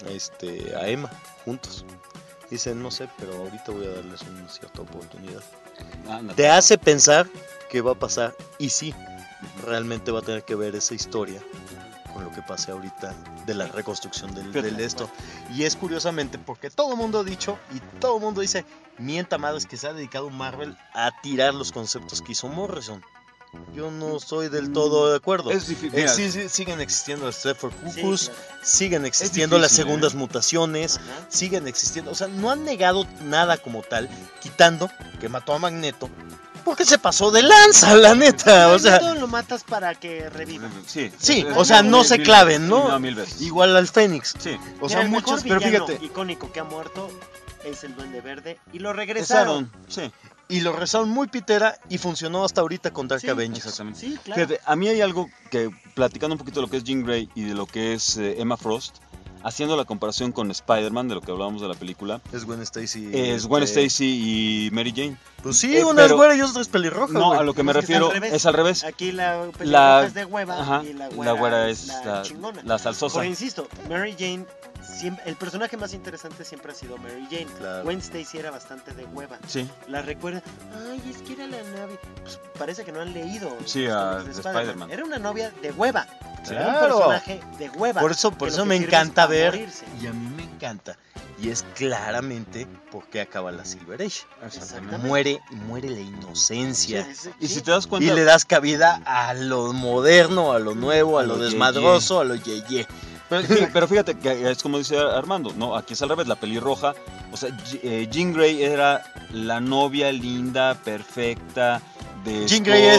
Emma juntos. Dice, no sé, pero ahorita voy a darles una cierta oportunidad. Ándale. Te hace pensar qué va a pasar y sí, realmente va a tener que ver esa historia con lo que pase ahorita de la reconstrucción del esto. Y es curiosamente porque todo el mundo ha dicho y todo el mundo dice, mienta madres que se ha dedicado Marvel a tirar los conceptos que hizo Morrison. Yo no estoy del todo de acuerdo. Es difícil. Mira, Sí, siguen existiendo las Stepford Sí, Cuckoos, claro. siguen existiendo las difícil, segundas mutaciones, Ajá. siguen existiendo. O sea, no han negado nada como tal, quitando que mató a Magneto. Porque se pasó de lanza, la neta. O sea, todo lo matas para que reviva. Sí, Sí, es- o sea, no mil se veces. claven, ¿no? No, mil veces. igual al Fénix. Sí. O sea, Mira, el mejor muchos. pero villano fíjate. icónico que ha muerto es el Duende Verde y lo regresaron. Sí, Y lo rezaron muy pitera y funcionó hasta ahorita con Dark Sí, Avengers. exactamente. Sí, claro. Fíjate, a mí hay algo que, platicando un poquito de lo que es Jean Grey y de lo que es Emma Frost, haciendo la comparación con Spider-Man, de lo que hablábamos de la película, Es Gwen Stacy. es Gwen Stacy y Mary Jane. Pues sí, Pero- una es güera y otra es pelirroja. No, güey. a lo que me Es que refiero es al revés. Aquí la La- pelirroja es de hueva Ajá, y la la güera es la chingona. la salsosa. Porque insisto, Mary Jane, el personaje más interesante siempre ha sido Mary Jane. Claro. Gwen Stacy era bastante de hueva. Sí, La recuerdan, ay, es que era la nave. Pues parece que no han leído. Sí, los a- cómics de de Spider-Man. Era una novia de hueva. Era un Claro. personaje de hueva. Por eso que lo que me sirve es encanta para ver. morirse. Y a mí me encanta. Y es claramente por qué acaba la Silver Age. Exactamente. Muere la inocencia. Sí, y sí. si te das cuenta, Y le das cabida a lo moderno, a lo nuevo, a lo lo desmadroso, a lo yeye. pero fíjate que es como dice Armando, no, aquí es al revés, la pelirroja, o sea, Jean Grey era la novia linda, perfecta de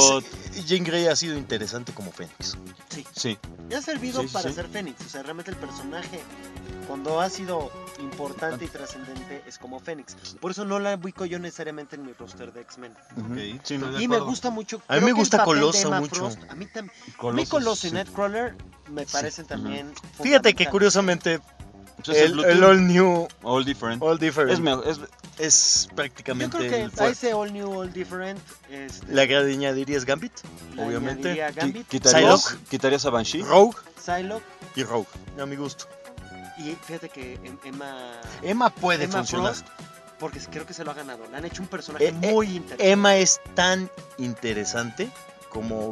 Jean Grey ha sido interesante como Fénix. Sí, Y ha servido Sí, para sí. ser Fénix. O sea, realmente el personaje, cuando ha sido importante y trascendente, es como Fénix. Por eso no la ubico yo necesariamente en mi roster de X-Men. ujú, sí, no, Y me gusta mucho. A mí creo me que el gusta papel de Coloso Emma mucho. Frost, a mí también. Colossus, Coloso y sí. Nightcrawler me parecen también. Fíjate que fundamentales. curiosamente Entonces, el Bluetooth, All New, all different, All Different es mejor, es Yo prácticamente creo que el a fuerte. ese All New, All Different. La que añadiría es Gambit, le obviamente. añadiría Gambit, quitarías a Banshee. Rogue Psylocke. y Rogue, a mi gusto. Y fíjate que Emma. Emma puede Emma funcionar. Frost, porque creo que se lo ha ganado. Le han hecho un personaje Eh, muy interesante. Emma es tan interesante como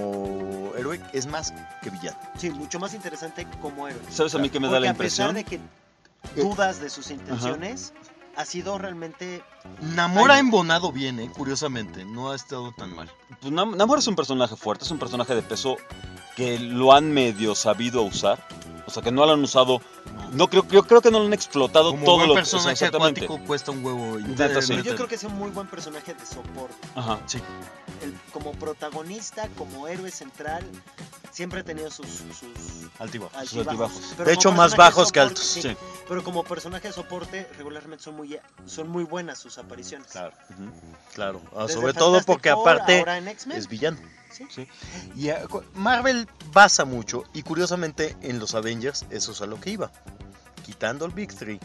héroe, es más que villano. Sí, mucho más interesante como héroe. ¿Sabes a mí que me da Porque la a pesar impresión? de que dudas de sus intenciones, ha sido realmente. Namora Ay, ha embonado bien, curiosamente, no ha estado tan mal. Pues Namor es un personaje fuerte, es un personaje de peso que lo han medio sabido usar. O sea, que no lo han usado. No creo que no lo han explotado Como todo buen lo que personaje exactamente. acuático cuesta un huevo. Neta, sí. Yo creo que es un muy buen personaje de soporte. Ajá. Sí. Como protagonista, como héroe central, siempre ha tenido sus Altibajos. altibajos. Pero De hecho, como más personaje bajos de que soporte, altos. Sí. Pero como personaje de soporte, regularmente son muy buenas sus apariciones. Claro, Ujú. claro. Desde Sobre todo Fantastic porque Four, aparte ahora en X-Men. es villano. Sí. Sí. Y Marvel basa mucho, y curiosamente en los Avengers eso es a lo que iba. Quitando el Big Three,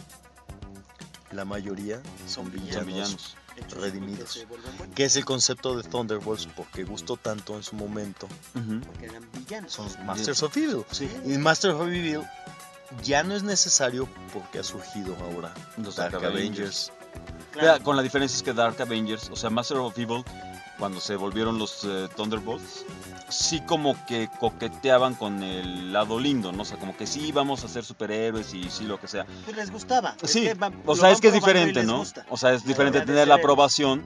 la mayoría son villanos, Hechos redimidos. que se vuelven buenos, que es el concepto de Thunderbolts, porque gustó tanto en su momento. Ujú. porque eran villanos. Son los Masters of Evil. Sí. Y Masters of Evil ya no es necesario porque ha surgido ahora Los Dark Dark Avengers. Claro. Vea, con la diferencia es que Dark Avengers, o sea, Master of Evil, cuando se volvieron los Thunderbolts, sí como que coqueteaban con el lado lindo, ¿no? O sea, como que sí vamos a ser superhéroes y sí lo que sea. Pues les gustaba. Sí, lo o sea, van es que es probando y diferente, les ¿no? gusta. O sea, es diferente hora de tener ser la héroes. aprobación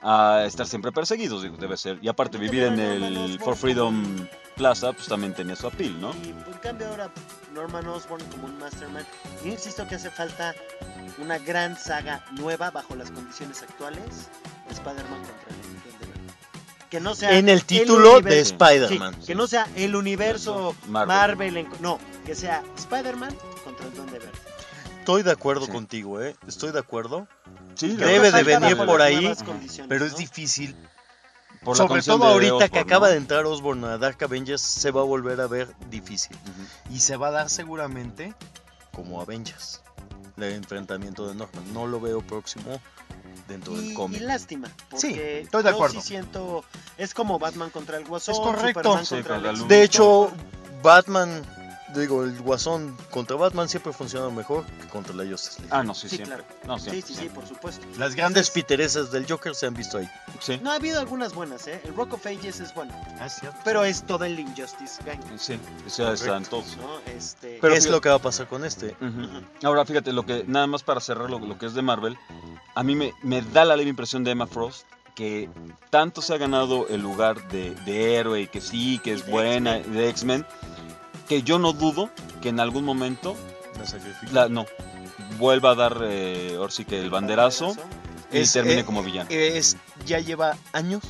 a estar siempre perseguidos, digo, debe ser. Y aparte, Y vivir en tener a Norman el Osborn For Freedom como Plaza, pues también tenía su appeal, ¿no? Y pues, en cambio ahora Norman Osborn como un Mastermind. Yo insisto que hace falta una gran saga nueva bajo las condiciones actuales de Spider-Man contra el Duende Verde. Que no sea En el título de universo- Spider-Man. sí, que no sea el universo Marvel. Marvel, no, que sea Spider-Man contra el Duende Verde. Estoy de acuerdo Sí. contigo, ¿eh? Estoy de acuerdo. Sí, Debe Creo que de falta venir bajo por las ahí, nuevas condiciones, Pero es ¿no? difícil. por la Sobre condición todo de ahorita que Osborn, acaba ¿no? de entrar Osborn a Dark Avengers, se va a volver a ver difícil. Ujú. Y se va a dar seguramente como Avengers. El enfrentamiento de Norman. No lo veo próximo dentro del Y cómic. lástima, Sí, porque estoy de yo acuerdo. sí siento, es como Batman contra el Guasón, Es correcto. Superman Sí, contra con la el luz. De hecho, Batman, digo, el Guasón contra Batman siempre funciona mejor que contra la Justice League. Ah, no, sí, Sí, siempre. claro. No, Sí, siempre, sí, por supuesto. Las grandes piterezas del Joker se han visto ahí. Sí, No ha habido algunas buenas, ¿eh? El Rock of Ages es bueno, Ah, cierto. pero es todo el Injustice Gang, sí, ya están todos. ¿no? Pero ¿Qué es fíjate- lo que va a pasar con este? Ujú. Ujú. Ahora fíjate, lo que nada más para cerrar lo que es de Marvel, a mí me da la leve impresión de Emma Frost que tanto se ha ganado el lugar de héroe y que sí, que es de buena, de X-Men, que yo no dudo que en algún momento La sacrificio. no vuelva a dar ahora sí que el banderazo y termine como villano. Ya lleva años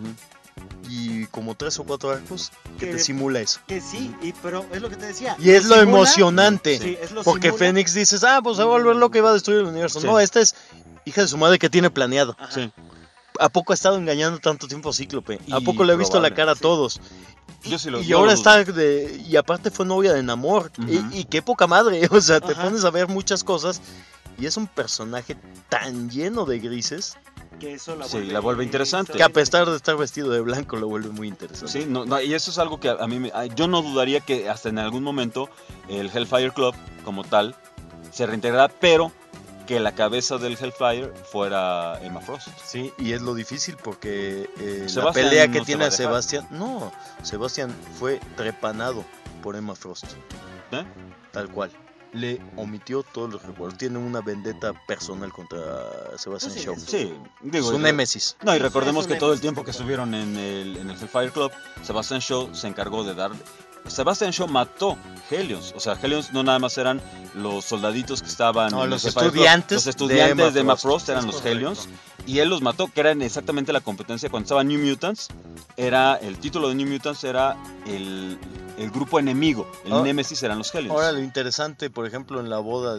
Ujú. y como 3 o 4 arcos que Que- te simula eso. Que sí, pero es lo que te decía. Y es lo simula- emocionante. Sí, es lo Porque simula. Fénix dices, pues se va a volver lo que va a destruir el universo. Sí. No, esta es hija de su madre que tiene planeado. Ajá. Sí. ¿A poco ha estado engañando tanto tiempo a Cíclope? ¿A Y poco le ha visto la probable. cara a Sí. todos? Yo sí lo- Y yo ahora lo está y aparte fue novia de Namor. Ujú. Y qué poca madre. O sea, te Ajá. pones a ver muchas cosas. Y es un personaje tan lleno de grises Que eso la Sí, vuelve, la vuelve interesante. que a pesar de estar vestido de blanco lo vuelve muy interesante. Sí, no, y eso es algo que a mí yo no dudaría que hasta en algún momento el Hellfire Club como tal se reintegrara, pero que la cabeza del Hellfire fuera Emma Frost. Sí, y es lo difícil porque la Sebastian pelea que no se tiene va a a dejar. Sebastián. No, Sebastián fue trepanado por Emma Frost. ¿Eh? Tal cual. Le omitió todos los recuerdos. Tiene una vendetta personal contra Sebastian Pues sí, Shaw. eso. Sí, digo, Su némesis. No, y Sí, recordemos es que un todo el éxito. tiempo que estuvieron en el Hellfire Club, Sebastian Shaw se encargó de dar. Sebastian Shaw mató Hellions. O sea, Hellions no nada más eran los soldaditos que estaban. No, en los el Hellfire Club. estudiantes Los estudiantes de Emma Frost. Frost eran Es los correcto. Hellions. Y él los mató, que eran exactamente la competencia. Cuando estaba New Mutants, el título de New Mutants era el grupo enemigo. El Ahora- Némesis eran los Hellions. Ahora lo interesante, por ejemplo, en la boda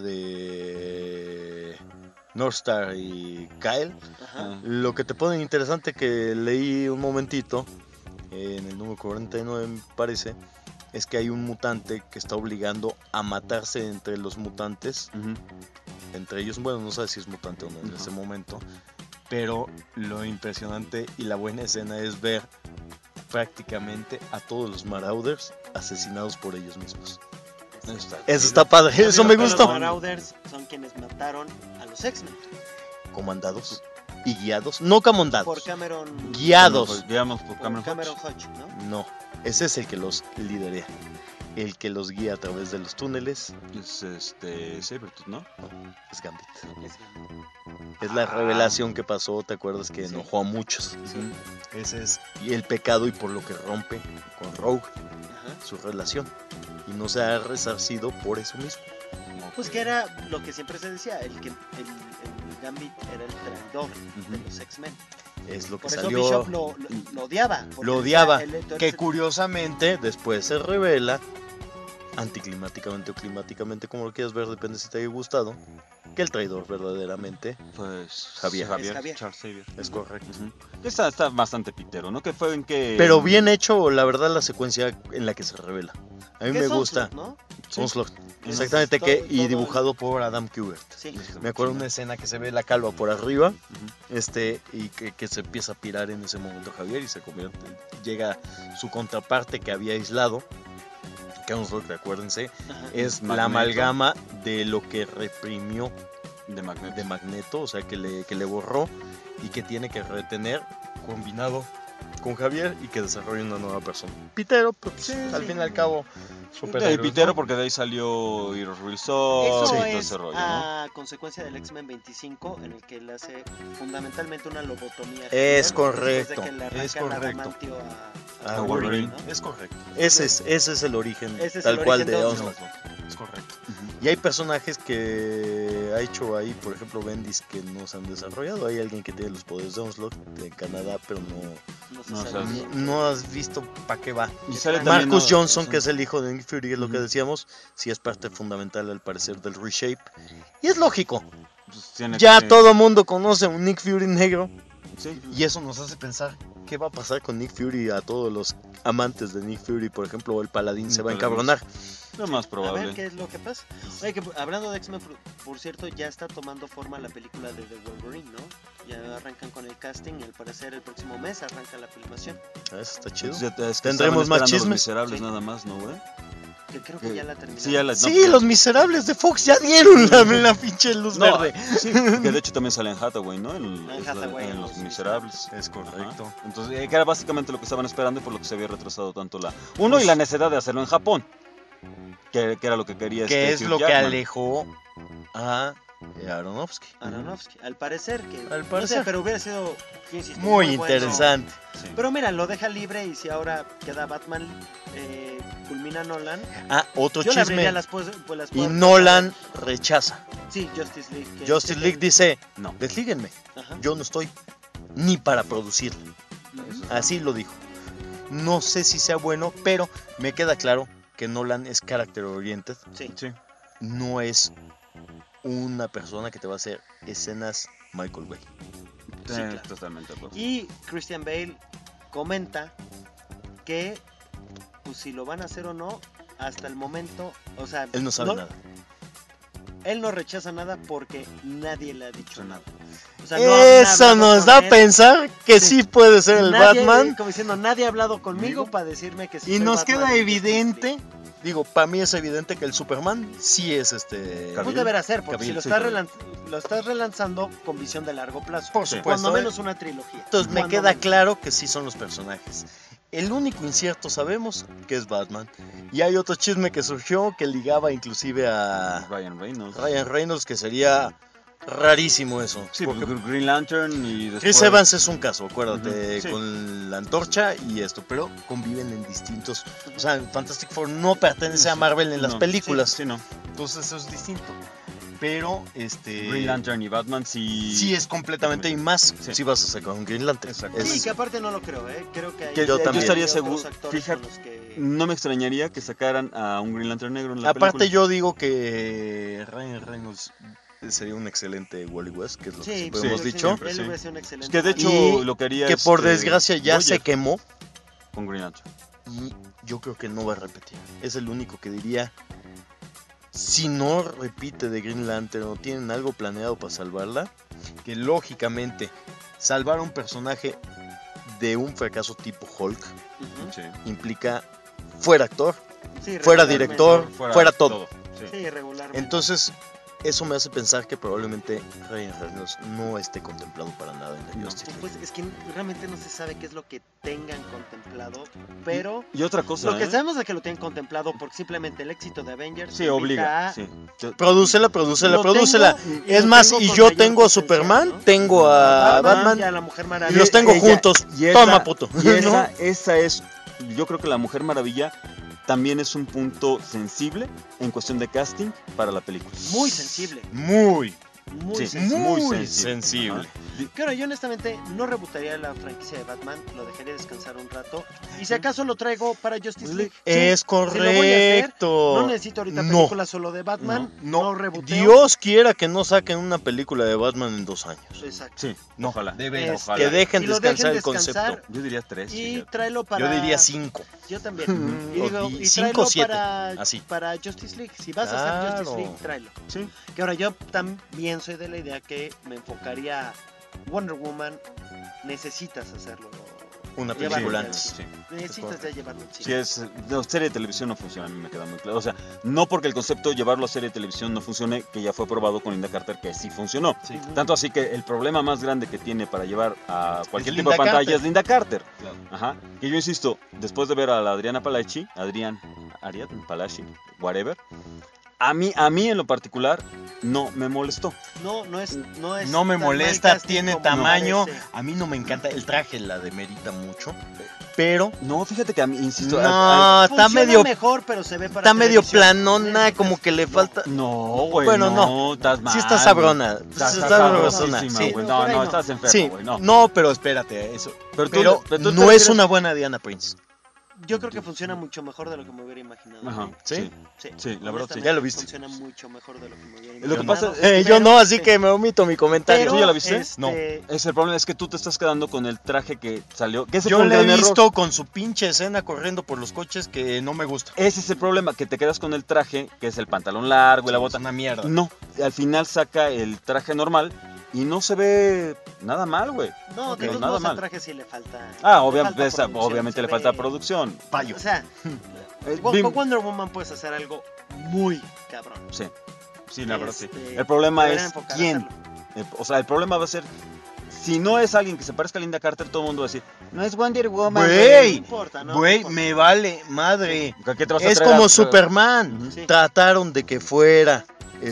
de Northstar y Kyle, Ajá. lo que te pone interesante que leí un momentito, en el número 49 me parece, es que hay un mutante que está obligando a matarse entre los mutantes, Ujú. entre ellos, bueno, no sé si es mutante o no en Ujú. ese momento, pero lo impresionante y la buena escena es ver prácticamente a todos los Marauders asesinados por ellos mismos. Eso está padre, Yo eso digo me que gustó. Los Marauders son quienes mataron a los X-Men Comandados y guiados, no comandados, por Cameron. guiados. Digamos por Por Cameron Cameron Hodge. Hodge, ¿no? No, ese es el que los lidera, el que los guía a través de los túneles. Es Sabretooth, ¿no? No, es Gambit. Es- Es la revelación que pasó, ¿te acuerdas? Que enojó a muchos. Ese es y el pecado y por lo que rompe con Rogue Ajá. su relación. Y no se ha resarcido por eso mismo. Pues que era lo que siempre se decía, el Gambit era el traidor de Ujú. los X-Men. es lo que Por eso salió. Bishop lo odiaba. porque Lo odiaba, decía, tú que eres- curiosamente después se revela, anticlimáticamente o climáticamente, como lo quieras ver, depende si te haya gustado, que el traidor verdaderamente Pues Javier. Es Javier. Charles Xavier. es correcto. Ujú. Está bastante pitero, ¿no? Que fue en que... Pero bien hecho, la verdad, la secuencia en la que se revela. A mí ¿Qué me es gusta. Onslaught, ¿no? Onslaught. Exactamente, que, Todo- y todo- dibujado por Adam Kubert. Sí. Me acuerdo una escena que se ve la calva por arriba, y que se empieza a pirar en ese momento Javier y se convierte, llega su contraparte que había aislado, que Onslaught, acuérdense, Ajá. es Magneto. la amalgama de lo que reprimió De Magneto. de Magneto, o sea, que le borró y que tiene que retener combinado con Javier y que desarrolle una nueva persona. Pitero, pues al fin y al cabo, De ahí pitero porque de ahí salió Heroes Real Soul y Eso todo es ese rollo, ¿no? a consecuencia del X-Men 25, en el que él hace fundamentalmente una lobotomía. Es Javier, correcto, después de que le arranca es el correcto. adamantio Ah, a Wolverine. ¿no? Es correcto. Ese es el origen, Ese es tal el cual origen de de Onslaught. Es correcto. Y hay personajes que ha hecho ahí, por ejemplo, Bendis, que no se han desarrollado. Hay alguien que tiene los poderes de Onslaught en Canadá, pero No se No, sabe o sea, bien. no has visto para qué va. Y sale también, Marcus ¿no? Johnson, Sí. que es el hijo de Nick Fury, es lo que decíamos, sí es parte fundamental al parecer del reshape. Y es lógico, Pues tiene ya que- todo mundo conoce a un Nick Fury negro, Sí. y eso nos hace pensar qué va a pasar con Nick Fury. A todos los amantes de Nick Fury, por ejemplo, el Paladín se va a Paladín. encabronar. Lo más A probable. ver qué es lo que pasa. Oye, que hablando de X-Men, por cierto, ya está tomando forma la película de The Wolverine, ¿no? Ya arrancan con el casting y al parecer el próximo mes arranca la filmación. Eso está chido. Pues ya es que ¿Tendremos estaban más esperando chismes? Los Miserables Sí. nada más, ¿no, güey? Que creo que ya la terminaron. Sí, ya la... no, Sí, pues, los miserables de Fox ya dieron la pinche luz no, verde. sí, que de hecho también sale en Hathaway, ¿no? En Hathaway, en en Los Los Miserables. Es correcto. Ajá. Entonces, que era básicamente lo que estaban esperando y por lo que se había retrasado tanto la... Uno, y la necesidad de hacerlo en Japón. Que era lo que quería Que es Hugh lo que Jackman. alejó a Aronofsky. Aronofsky, al parecer que Al no parecer. sé, pero hubiera sido yo insisto, Muy bueno. interesante. Sí. Pero mira, lo deja libre y si ahora queda Batman, culmina Nolan, Ah, otro yo le abriría chisme. las Y puertas. Nolan rechaza. Sí, Justice League. Justice League dice, No. deslíguenme, Ajá. yo no estoy ni para producir. Así lo dijo. No sé si sea bueno, pero me queda claro que Nolan es character oriented. Sí. Sí. No es una persona que te va a hacer escenas Michael Bay. Sí, claro. Totalmente de acuerdo. Y Christian Bale comenta que pues si lo van a hacer o no, hasta el momento, o sea, Él no sabe nada. Él no rechaza nada porque nadie le ha dicho nada. O sea, Eso han hablado nos con da a él. pensar que sí puede ser el Nadie, Batman. como diciendo, nadie ha hablado conmigo para decirme que sí Y soy nos Batman queda de evidente, digo, para mí es evidente que el Superman sí es Pues deberá ser, porque Cavill, si sí, lo estás relanzando con visión de largo plazo. Por Sí. supuesto. Cuando menos una trilogía. Entonces me Cuando queda menos. claro que sí son los personajes. El único incierto sabemos que es Batman. Y hay otro chisme que surgió que ligaba inclusive a Ryan Reynolds. Ryan Reynolds, que sería rarísimo eso. Sí, porque porque Green Lantern y después... Chris Evans es un caso, acuérdate, Ujú, sí. con la antorcha y esto, pero conviven en distintos. O sea, Fantastic Four no pertenece a Marvel en las No, películas. Sí, no. Entonces eso es distinto. Pero Green Lantern y Batman sí... sí es completamente y más Sí. si vas a sacar un Green Lantern. Exacto. Es- Sí, que aparte no lo creo, ¿eh? Creo que hay Que yo también. estaría otros seguro, actores fíjate, con los que- No me extrañaría que sacaran a un Green Lantern negro en la Aparte película. yo digo que Ryan Reynolds sería un excelente Wally West, que es lo que Sí, siempre sí, hemos sí, dicho. Él Sí. hubiera sido un Es excelente. que de hecho Y lo que haría Que es, por desgracia ya Boyer se quemó con Green Lantern. y yo creo que no va a repetir. Es el único que diría, si no repite de Green Lantern o tienen algo planeado para salvarla, que lógicamente salvar a un personaje de un fracaso tipo Hulk Ujú. Sí. implica fuera actor, Sí, fuera regularmente. director, fuera todo. Sí. Sí, regularmente. Entonces, eso me hace pensar que probablemente Ryan Reynolds no esté contemplado para nada en la No. Justice Pues League. es que realmente no se sabe qué es lo que tengan contemplado, pero Y otra cosa, lo que ¿eh? sabemos es que lo tienen contemplado porque simplemente el éxito de Avengers Sí, invita obliga. a- Sí. Produce- Lo Producela. tengo, y Es lo más, tengo y con yo mayor tengo a potencial, Superman, ¿no? tengo a Batman, y a la Mujer y Maravilla. los tengo Ella- juntos. y esa- Toma, puto. Y esa, ¿No? esa es, yo creo que la Mujer Maravilla también es un punto sensible en cuestión de casting para la película. Muy sensible. Muy. Muy Sí, sensible. muy sensible. Claro, yo honestamente no rebootaría la franquicia de Batman, lo dejaría descansar un rato. Y si acaso lo traigo para Justice League. Es Si lo voy a hacer, correcto. no necesito ahorita No. película solo de Batman, no reboteo. Dios quiera que no saquen una película de Batman en 2 años. Exacto. Sí, No, ojalá. de veras. Este, Que dejen y lo descansar dejen el concepto. descansar. Yo diría 3. Y tráelo para... Yo diría 5. Yo también. Y, O digo, di- y cinco, tráelo 7, para, así. para Justice League. Si vas a hacer Justice Claro. League, tráelo. Sí. Que ahora yo también soy de la idea que me enfocaría Wonder Woman. Necesitas hacerlo. Una Llevarlo película al antes. cine. Necesitas ya llevarlo al cine. Sí, la serie de televisión no funciona, a mí me queda muy claro. O sea, no porque el concepto de llevarlo a serie de televisión no funcione, que ya fue probado con Linda Carter, que sí funcionó. Sí. Tanto así que el problema más grande que tiene para llevar a cualquier tipo Linda de pantalla Carter. es Linda Carter. Claro. Ajá. Que yo insisto, después de ver a la Adriana Palachi, Ariadne Palachi, whatever, a mí en lo particular no me molestó. No es No me tan molesta, mal casting tiene como tamaño. parece. A mí no me encanta. El traje la demerita mucho. Pero No, fíjate que a mí, insisto, no, está Funciona medio, mejor, pero se ve para está medio televisión. planona, Necesitas- como que le falta. no, güey, Bueno, no, estás mal. Sí está sabrona. Estás Está sabrosísima, sabrosona. güey. Sí, por No, ahí no, no. estás enfermo, sí. güey, no. No, pero espérate, eso. Pero tú- Pero pero tú te no es refieres- una buena Diana Prince. Yo creo que funciona mucho mejor de lo que me hubiera imaginado. Ajá, ¿eh? ¿Sí? Sí, la verdad, sí. Honestamente, Ya lo viste. Funciona mucho mejor de lo que me hubiera Lo que imaginado. pasa Yo no, así que me omito mi comentario. Pero, ¿Tú ya la viste? este, No. Es el problema es que tú te estás quedando con el traje que salió. Que ese Yo fue el la he gran error. visto con su pinche escena corriendo por los coches que no me gusta. Ese es el problema, que te quedas con el traje, que es el pantalón largo y la Es bota. una mierda. No, al final saca el traje normal y no se ve nada mal, güey. No, de Ok, todos nada modos al mal. traje sí le falta. Ah, le falta producción, obviamente se le falta ve- producción. Payo. O sea, con Wonder Woman puedes hacer algo muy cabrón. Sí, sí, la verdad sí. Este, El problema deberían es enfocar a quién. hacerlo. O sea, el problema va a ser, si no es alguien que se parezca a Linda Carter, todo el mundo va a decir, no es Wonder Woman. No Güey, importa, ¿no? güey, No importa. me vale madre. ¿A qué te vas a Es traer como a- Superman. Ujú. Sí. Trataron de que fuera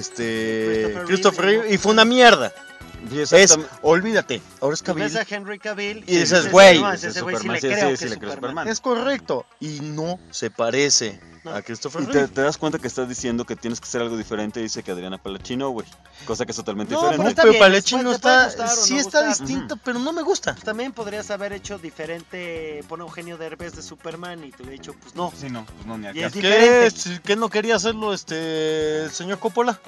Christopher Reeve y fue una mierda. Sí, Es, exactamente. olvídate, ahora es Tú ves Cavill. a Henry Cavill Y dices, dices, güey, no, ese ese es güey sí Superman, le sí, creo sí, que sí es le creo Superman. Es correcto. Y no se parece No. a Christopher Y Reeve. te das cuenta que estás diciendo que tienes que hacer algo diferente, dice que Adriana Palachino, güey. Cosa que es totalmente No, diferente. pero está Pero bien, Palachino te puede está, gustar o sí no está gustar. distinto, pero no me gusta. Pues también podrías haber hecho diferente, pone Eugenio Derbez de Superman y te hubiera dicho, pues no. Sí, no, pues no, ni al Y es caso. diferente. ¿Qué no quería hacerlo el señor Coppola?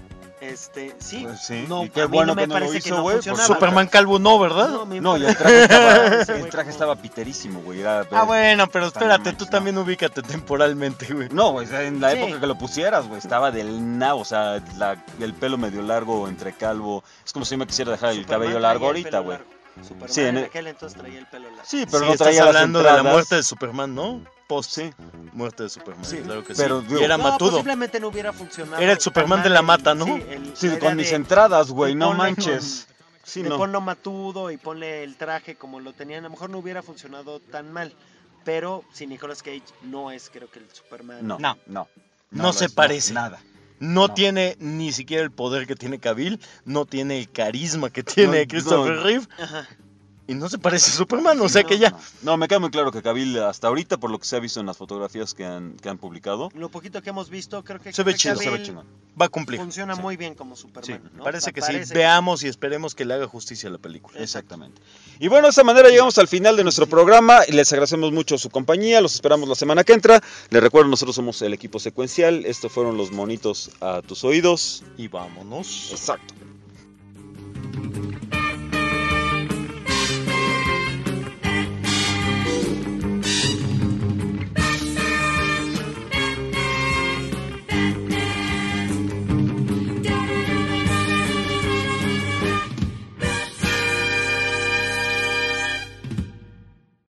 Sí. Pues sí, No, y qué a mí bueno no me que no lo parece hizo, que no güey, funcionaba. por Superman calvo no, ¿verdad? No, me No, y el parece- traje estaba, Ese el güey traje como- estaba piterísimo, güey. Era, Bueno, pero espérate, manches, tú no. también ubícate temporalmente, güey. No, güey, en la Sí. época que lo pusieras, güey, estaba del nabo, o sea, el pelo medio largo, entre calvo. Es como si me quisiera dejar el Superman cabello traía largo el ahorita, pelo güey. largo. Superman Sí, en en aquel entonces traía el pelo largo. Sí, pero Sí, no estás traía hablando las de la entradas. muerte de Superman, ¿no? Post Sí, muerte de Superman, Sí, claro que pero sí. digo- Y era No, matudo. posiblemente no hubiera funcionado. Era el Superman tan de mal la mata, ¿no? sí, la con idea mis de- entradas, güey, y no ponle manches. Sí, de no. ponlo matudo y ponle el traje como lo tenían, a lo mejor no hubiera funcionado tan mal. Pero si Nicolas Cage no es, creo que el Superman. No, No. no. No lo se es, parece. Nada. No No. tiene ni siquiera el poder que tiene Cavill, no tiene el carisma que tiene No, Christopher no. Reeve Ajá. y no se parece a Superman, o sea que ya. No, me queda muy claro que Cavill hasta ahorita, por lo que se ha visto en las fotografías que han publicado, Lo poquito que hemos visto, creo que Se ve Henry chido, se ve Cavill chingón. Va a cumplir. funciona Sí. muy bien como Superman. Sí, ¿no? Parece O sea, que sí. parece Veamos y esperemos que le haga justicia a la película. Exactamente. Y bueno, de esta manera llegamos al final de nuestro programa y les agradecemos mucho su compañía, los esperamos la semana que entra. Les recuerdo, nosotros somos el equipo secuencial, estos fueron los monitos a tus oídos. Y vámonos. Exacto.